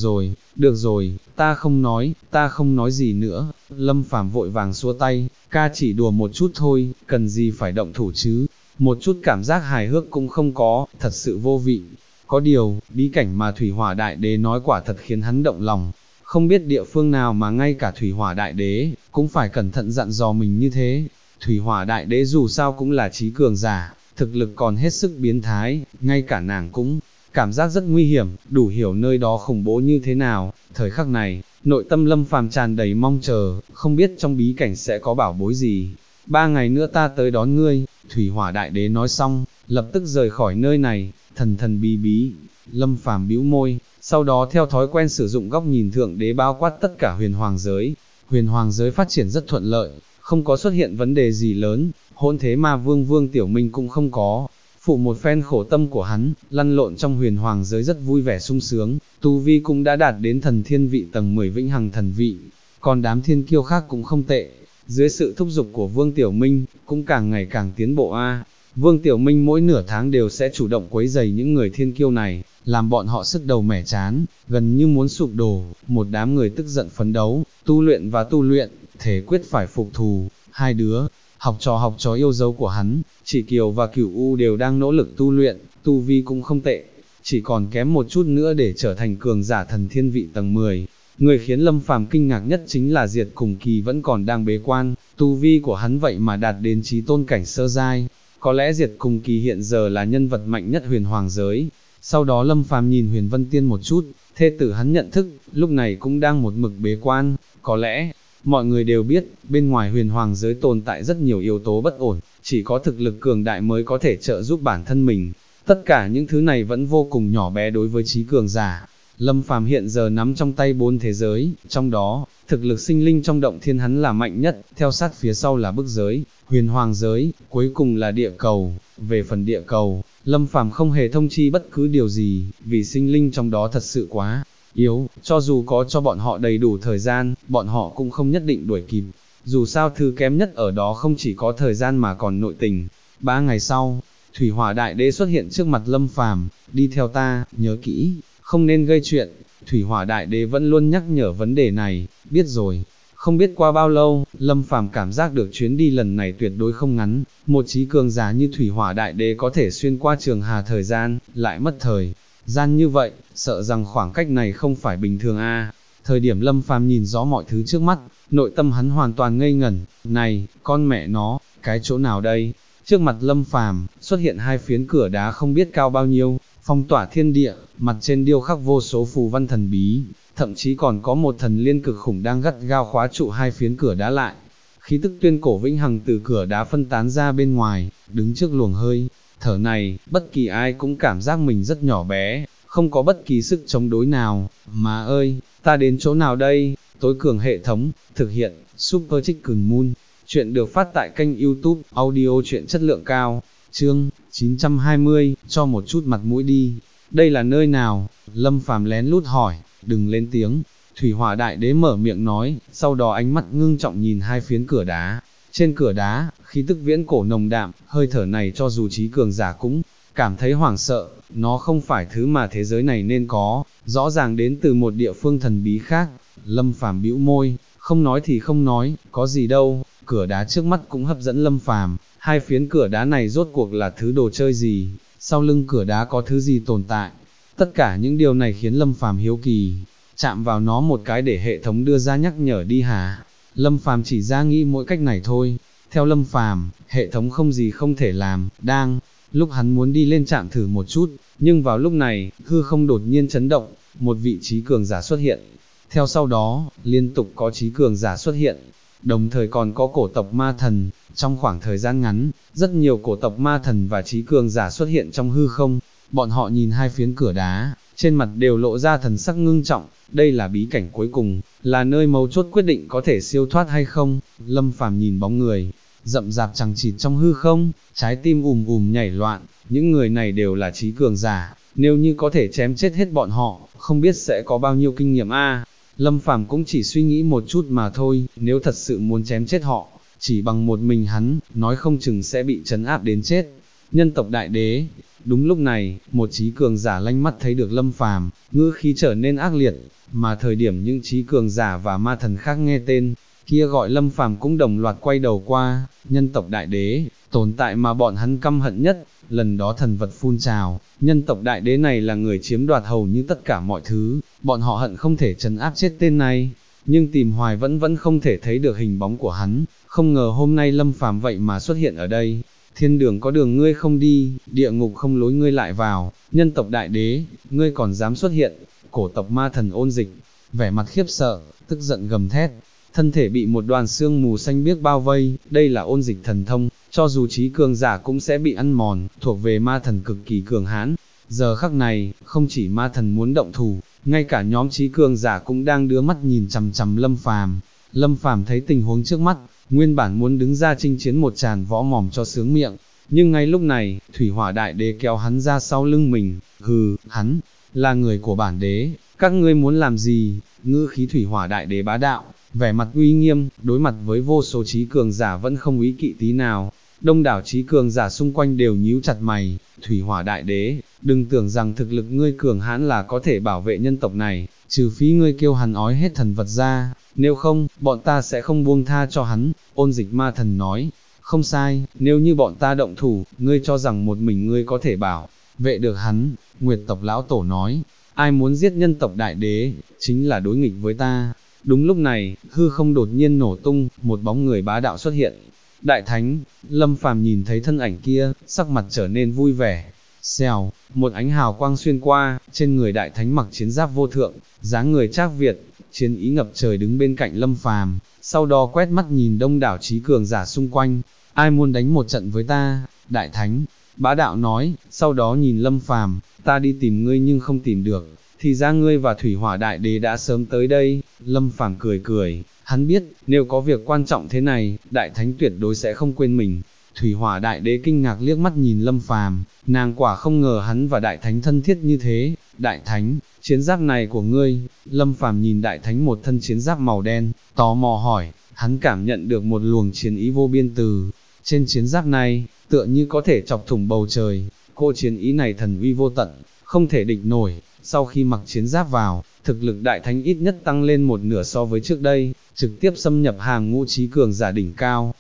được rồi, ta không nói gì nữa. Lâm Phàm vội vàng xua tay, ca chỉ đùa một chút thôi, cần gì phải động thủ chứ? Một chút cảm giác hài hước cũng không có, thật sự vô vị. Có điều, bí cảnh mà Thủy Hỏa Đại Đế nói quả thật khiến hắn động lòng. Không biết địa phương nào mà ngay cả Thủy Hỏa Đại Đế cũng phải cẩn thận dặn dò mình như thế. Thủy Hỏa Đại Đế dù sao cũng là trí cường giả, thực lực còn hết sức biến thái, ngay cả nàng cũng cảm giác rất nguy hiểm, đủ hiểu nơi đó khủng bố như thế nào. Thời khắc này, nội tâm Lâm Phàm tràn đầy mong chờ, không biết trong bí cảnh sẽ có bảo bối gì. 3 ngày nữa ta tới đón ngươi. Thủy Hỏa Đại Đế nói xong, lập tức rời khỏi nơi này, thần thần bí bí. Lâm Phàm bĩu môi, sau đó theo thói quen sử dụng góc nhìn thượng đế bao quát tất cả huyền hoàng giới. Huyền hoàng giới phát triển rất thuận lợi, không có xuất hiện vấn đề gì lớn, hôn thế ma vương Vương Tiểu Minh cũng không có. Phụ một phen khổ tâm của hắn, lăn lộn trong huyền hoàng giới rất vui vẻ sung sướng, tu vi cũng đã đạt đến thần thiên vị tầng 10 vĩnh hằng thần vị, còn đám thiên kiêu khác cũng không tệ. Dưới sự thúc giục của Vương Tiểu Minh, cũng càng ngày càng tiến bộ a. Vương Tiểu Minh mỗi nửa tháng đều sẽ chủ động quấy rầy những người thiên kiêu này, làm bọn họ sức đầu mẻ chán, gần như muốn sụp đổ. Một đám người tức giận phấn đấu, tu luyện, thể quyết phải phục thù. Hai đứa học trò yêu dấu của hắn, Chỉ Kiều và Cửu U đều đang nỗ lực tu luyện, tu vi cũng không tệ, chỉ còn kém một chút nữa để trở thành cường giả thần thiên vị tầng 10. Người khiến Lâm Phàm kinh ngạc nhất chính là Diệt Cùng Kỳ vẫn còn đang bế quan, tu vi của hắn vậy mà đạt đến chí tôn cảnh sơ giai. Có lẽ Diệt Cùng Kỳ hiện giờ là nhân vật mạnh nhất huyền hoàng giới. Sau đó Lâm Phàm nhìn Huyền Vân Tiên một chút, thê tử hắn nhận thức, lúc này cũng đang một mực bế quan. Có lẽ, mọi người đều biết, bên ngoài huyền hoàng giới tồn tại rất nhiều yếu tố bất ổn, chỉ có thực lực cường đại mới có thể trợ giúp bản thân mình. Tất cả những thứ này vẫn vô cùng nhỏ bé đối với trí cường giả. Lâm Phàm hiện giờ nắm trong tay 4 thế giới, trong đó, thực lực sinh linh trong động thiên hắn là mạnh nhất, theo sát phía sau là bức giới, huyền hoàng giới, cuối cùng là địa cầu. Về phần địa cầu, Lâm Phàm không hề thông chi bất cứ điều gì, vì sinh linh trong đó thật sự quá yếu, cho dù có cho bọn họ đầy đủ thời gian, bọn họ cũng không nhất định đuổi kịp. Dù sao thứ kém nhất ở đó không chỉ có thời gian mà còn nội tình. 3 ngày sau, Thủy Hỏa Đại Đế xuất hiện trước mặt Lâm Phàm, đi theo ta, nhớ kỹ, không nên gây chuyện. Thủy Hỏa Đại Đế vẫn luôn nhắc nhở vấn đề này, biết rồi. Không biết qua bao lâu, Lâm Phàm cảm giác được chuyến đi lần này tuyệt đối không ngắn, một trí cường giả như Thủy Hỏa Đại Đế có thể xuyên qua trường hà thời gian, lại mất thời gian như vậy, sợ rằng khoảng cách này không phải bình thường a. Thời điểm Lâm Phàm nhìn rõ mọi thứ trước mắt, nội tâm hắn hoàn toàn ngây ngẩn, này, con mẹ nó, cái chỗ nào đây? Trước mặt Lâm Phàm xuất hiện hai phiến cửa đá không biết cao bao nhiêu, phong tỏa thiên địa, mặt trên điêu khắc vô số phù văn thần bí, thậm chí còn có một thần liên cực khủng đang gắt gao khóa trụ hai phiến cửa đá lại. Khí tức tuyên cổ vĩnh hằng từ cửa đá phân tán ra bên ngoài, đứng trước luồng hơi thở này, bất kỳ ai cũng cảm giác mình rất nhỏ bé, không có bất kỳ sức chống đối nào. Má ơi, ta đến chỗ nào đây? Tối cường hệ thống, thực hiện, Super Chicken Moon. Chuyện được phát tại kênh YouTube, audio truyện chất lượng cao. Chương 920, cho một chút mặt mũi đi. Đây là nơi nào? Lâm Phàm lén lút hỏi, đừng lên tiếng. Thủy Hỏa Đại Đế mở miệng nói, sau đó ánh mắt ngưng trọng nhìn hai phiến cửa đá. Trên cửa đá, khí tức viễn cổ nồng đạm, hơi thở này cho dù trí cường giả cũng cảm thấy hoảng sợ, nó không phải thứ mà thế giới này nên có, rõ ràng đến từ một địa phương thần bí khác. Lâm Phàm bĩu môi, không nói thì không nói, có gì đâu. Cửa đá trước mắt cũng hấp dẫn Lâm Phàm, hai phiến cửa đá này rốt cuộc là thứ đồ chơi gì, sau lưng cửa đá có thứ gì tồn tại. Tất cả những điều này khiến Lâm Phàm hiếu kỳ, chạm vào nó một cái để hệ thống đưa ra nhắc nhở đi hả? Lâm Phàm chỉ ra nghĩ mỗi cách này thôi. Theo Lâm Phàm, hệ thống không gì không thể làm, lúc hắn muốn đi lên chạm thử một chút, nhưng vào lúc này, hư không đột nhiên chấn động, một vị trí cường giả xuất hiện. Theo sau đó, liên tục có trí cường giả xuất hiện, đồng thời còn có cổ tộc ma thần. Trong khoảng thời gian ngắn, rất nhiều cổ tộc ma thần và trí cường giả xuất hiện trong hư không, bọn họ nhìn hai phiến cửa đá, trên mặt đều lộ ra thần sắc ngưng trọng. Đây là bí cảnh cuối cùng, là nơi mấu chốt quyết định có thể siêu thoát hay không. Lâm Phàm nhìn bóng người rậm rạp chằng chịt trong hư không, trái tim nhảy loạn. Những người này đều là trí cường giả, nếu như có thể chém chết hết bọn họ, không biết sẽ có bao nhiêu kinh nghiệm a. Lâm Phàm cũng chỉ suy nghĩ một chút mà thôi, nếu thật sự muốn chém chết họ, chỉ bằng một mình hắn, nói không chừng sẽ bị trấn áp đến chết. Nhân tộc Đại Đế. Đúng lúc này, một trí cường giả lanh mắt thấy được Lâm Phàm, ngữ khí trở nên ác liệt, mà thời điểm những trí cường giả và ma thần khác nghe tên kia gọi Lâm Phàm cũng đồng loạt quay đầu qua. Nhân tộc Đại Đế, tồn tại mà bọn hắn căm hận nhất. Lần đó thần vật phun trào, nhân tộc Đại Đế này là người chiếm đoạt hầu như tất cả mọi thứ, bọn họ hận không thể trấn áp chết tên này, nhưng tìm hoài vẫn không thể thấy được hình bóng của hắn. Không ngờ hôm nay Lâm Phàm vậy mà xuất hiện ở đây. Thiên đường có đường ngươi không đi, địa ngục không lối ngươi lại vào. Nhân tộc Đại Đế, ngươi còn dám xuất hiện? Cổ tộc ma thần Ôn Dịch, vẻ mặt khiếp sợ, tức giận gầm thét, thân thể bị một đoàn sương mù xanh biếc bao vây. Đây là Ôn Dịch thần thông, cho dù trí cường giả cũng sẽ bị ăn mòn, thuộc về ma thần cực kỳ cường hãn. Giờ khắc này, không chỉ ma thần muốn động thủ, ngay cả nhóm trí cường giả cũng đang đưa mắt nhìn chằm chằm Lâm Phàm. Lâm Phàm thấy tình huống trước mắt, nguyên bản muốn đứng ra chinh chiến một tràn võ mồm cho sướng miệng, nhưng ngay lúc này, Thủy Hỏa Đại Đế kéo hắn ra sau lưng mình. Hừ, hắn là người của bản đế, các ngươi muốn làm gì? Ngữ khí Thủy Hỏa Đại Đế bá đạo, vẻ mặt uy nghiêm, đối mặt với vô số trí cường giả vẫn không ý kỵ tí nào. Đông đảo trí cường giả xung quanh đều nhíu chặt mày. Thủy Hỏa Đại Đế, đừng tưởng rằng thực lực ngươi cường hãn là có thể bảo vệ nhân tộc này, trừ phí ngươi kêu hắn ói hết thần vật ra, nếu không, bọn ta sẽ không buông tha cho hắn. Ôn Dịch ma thần nói, không sai, nếu như bọn ta động thủ, ngươi cho rằng một mình ngươi có thể bảo vệ được hắn. Nguyệt tộc lão tổ nói, ai muốn giết nhân tộc Đại Đế, chính là đối nghịch với ta. Đúng lúc này, hư không đột nhiên nổ tung, một bóng người bá đạo xuất hiện. Đại Thánh. Lâm Phàm nhìn thấy thân ảnh kia, sắc mặt trở nên vui vẻ. Xèo, một ánh hào quang xuyên qua, trên người Đại Thánh mặc chiến giáp vô thượng, dáng người trác Việt, chiến ý ngập trời đứng bên cạnh Lâm Phàm, sau đó quét mắt nhìn đông đảo trí cường giả xung quanh. Ai muốn đánh một trận với ta? Đại Thánh bá đạo nói, sau đó nhìn Lâm Phàm, ta đi tìm ngươi nhưng không tìm được, thì ra ngươi và Thủy Hỏa Đại Đế đã sớm tới đây. Lâm Phàm cười cười, hắn biết, nếu có việc quan trọng thế này, Đại Thánh tuyệt đối sẽ không quên mình. Thủy Hỏa Đại Đế kinh ngạc liếc mắt nhìn Lâm Phàm, nàng quả không ngờ hắn và Đại Thánh thân thiết như thế. Đại Thánh, chiến giáp này của ngươi? Lâm Phàm nhìn Đại Thánh một thân chiến giáp màu đen, tò mò hỏi. Hắn cảm nhận được một luồng chiến ý vô biên từ trên chiến giáp này, tựa như có thể chọc thủng bầu trời. Cô chiến ý này thần uy vô tận, không thể địch nổi. sau khi mặc chiến giáp vào, thực lực đại thánh ít nhất tăng lên một nửa so với trước đây, trực tiếp xâm nhập hàng ngũ trí cường giả đỉnh cao.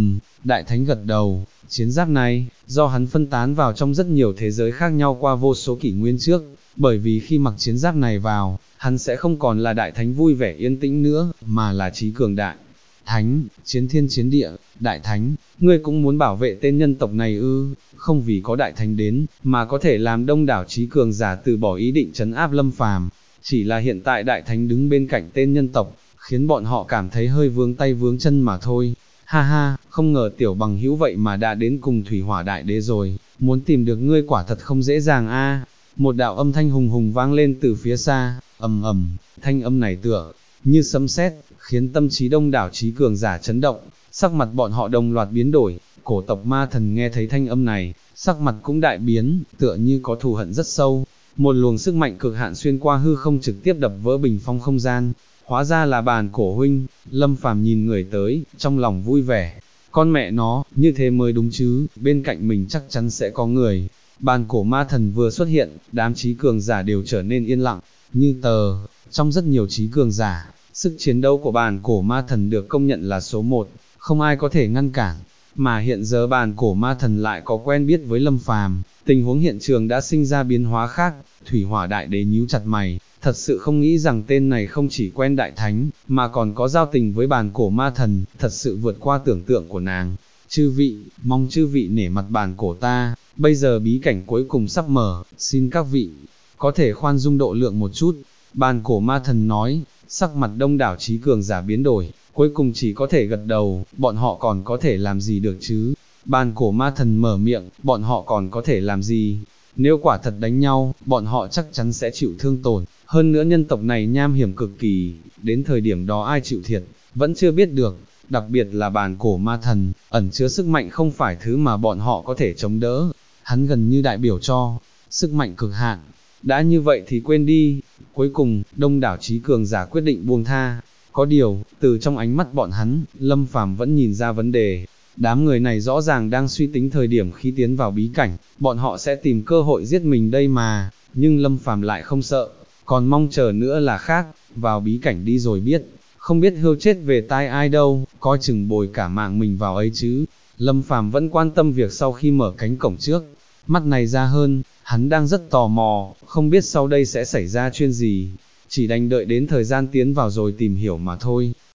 Đại thánh gật đầu, chiến giáp này, do hắn phân tán vào trong rất nhiều thế giới khác nhau qua vô số kỷ nguyên trước, bởi vì khi mặc chiến giáp này vào, hắn sẽ không còn là đại thánh vui vẻ yên tĩnh nữa, mà là trí cường đại. Thánh, chiến thiên chiến địa, đại thánh, ngươi cũng muốn bảo vệ tên nhân tộc này ư? Không vì có đại thánh đến, mà có thể làm đông đảo trí cường giả từ bỏ ý định trấn áp Lâm Phàm. Chỉ là hiện tại đại thánh đứng bên cạnh tên nhân tộc, khiến bọn họ cảm thấy hơi vướng tay vướng chân mà thôi. Ha ha, không ngờ tiểu bằng hữu vậy mà đã đến cùng thủy hỏa đại đế rồi, muốn tìm được ngươi quả thật không dễ dàng a. Một đạo âm thanh hùng hùng vang lên từ phía xa, ầm ầm, thanh âm này tựa như sấm sét, khiến tâm trí đông đảo trí cường giả chấn động, sắc mặt bọn họ đồng loạt biến đổi. Cổ tộc ma thần nghe thấy thanh âm này, sắc mặt cũng đại biến, tựa như có thù hận rất sâu. Một luồng sức mạnh cực hạn xuyên qua hư không trực tiếp đập vỡ bình phong không gian. Hóa ra là Bàn Cổ huynh. Lâm Phàm nhìn người tới, trong lòng vui vẻ. Con mẹ nó, như thế mới đúng chứ, bên cạnh mình chắc chắn sẽ có người. Bàn Cổ ma thần vừa xuất hiện, đám trí cường giả đều trở nên yên lặng, như tờ. Trong rất nhiều trí cường giả, sức chiến đấu của Bàn Cổ ma thần được công nhận là số 1, không ai có thể ngăn cản. Mà hiện giờ Bàn Cổ ma thần lại có quen biết với Lâm Phàm, tình huống hiện trường đã sinh ra biến hóa khác. Thủy hỏa đại đế nhíu chặt mày, thật sự không nghĩ rằng tên này không chỉ quen đại thánh, mà còn có giao tình với Bàn Cổ ma thần, thật sự vượt qua tưởng tượng của nàng. Chư vị, mong chư vị nể mặt Bàn Cổ ta, bây giờ bí cảnh cuối cùng sắp mở, xin các vị, có thể khoan dung độ lượng một chút. Bàn Cổ ma thần nói, sắc mặt đông đảo trí cường giả biến đổi, cuối cùng chỉ có thể gật đầu, bọn họ còn có thể làm gì được chứ? Bàn Cổ ma thần mở miệng, bọn họ còn có thể làm gì? Nếu quả thật đánh nhau, bọn họ chắc chắn sẽ chịu thương tổn, hơn nữa nhân tộc này nham hiểm cực kỳ, đến thời điểm đó ai chịu thiệt, vẫn chưa biết được, đặc biệt là Bàn Cổ ma thần, ẩn chứa sức mạnh không phải thứ mà bọn họ có thể chống đỡ, hắn gần như đại biểu cho sức mạnh cực hạn. Đã như vậy thì quên đi. Cuối cùng, đông đảo trí cường giả quyết định buông tha. Có điều, từ trong ánh mắt bọn hắn, Lâm Phàm vẫn nhìn ra vấn đề. Đám người này rõ ràng đang suy tính thời điểm khi tiến vào bí cảnh, bọn họ sẽ tìm cơ hội giết mình đây mà. Nhưng Lâm Phàm lại không sợ, còn mong chờ nữa là khác, vào bí cảnh đi rồi biết. Không biết hươu chết về tai ai đâu, coi chừng bồi cả mạng mình vào ấy chứ. Lâm Phàm vẫn quan tâm việc sau khi mở cánh cổng trước, mắt này ra hơn, hắn đang rất tò mò, không biết sau đây sẽ xảy ra chuyện gì, chỉ đành đợi đến thời gian tiến vào rồi tìm hiểu mà thôi.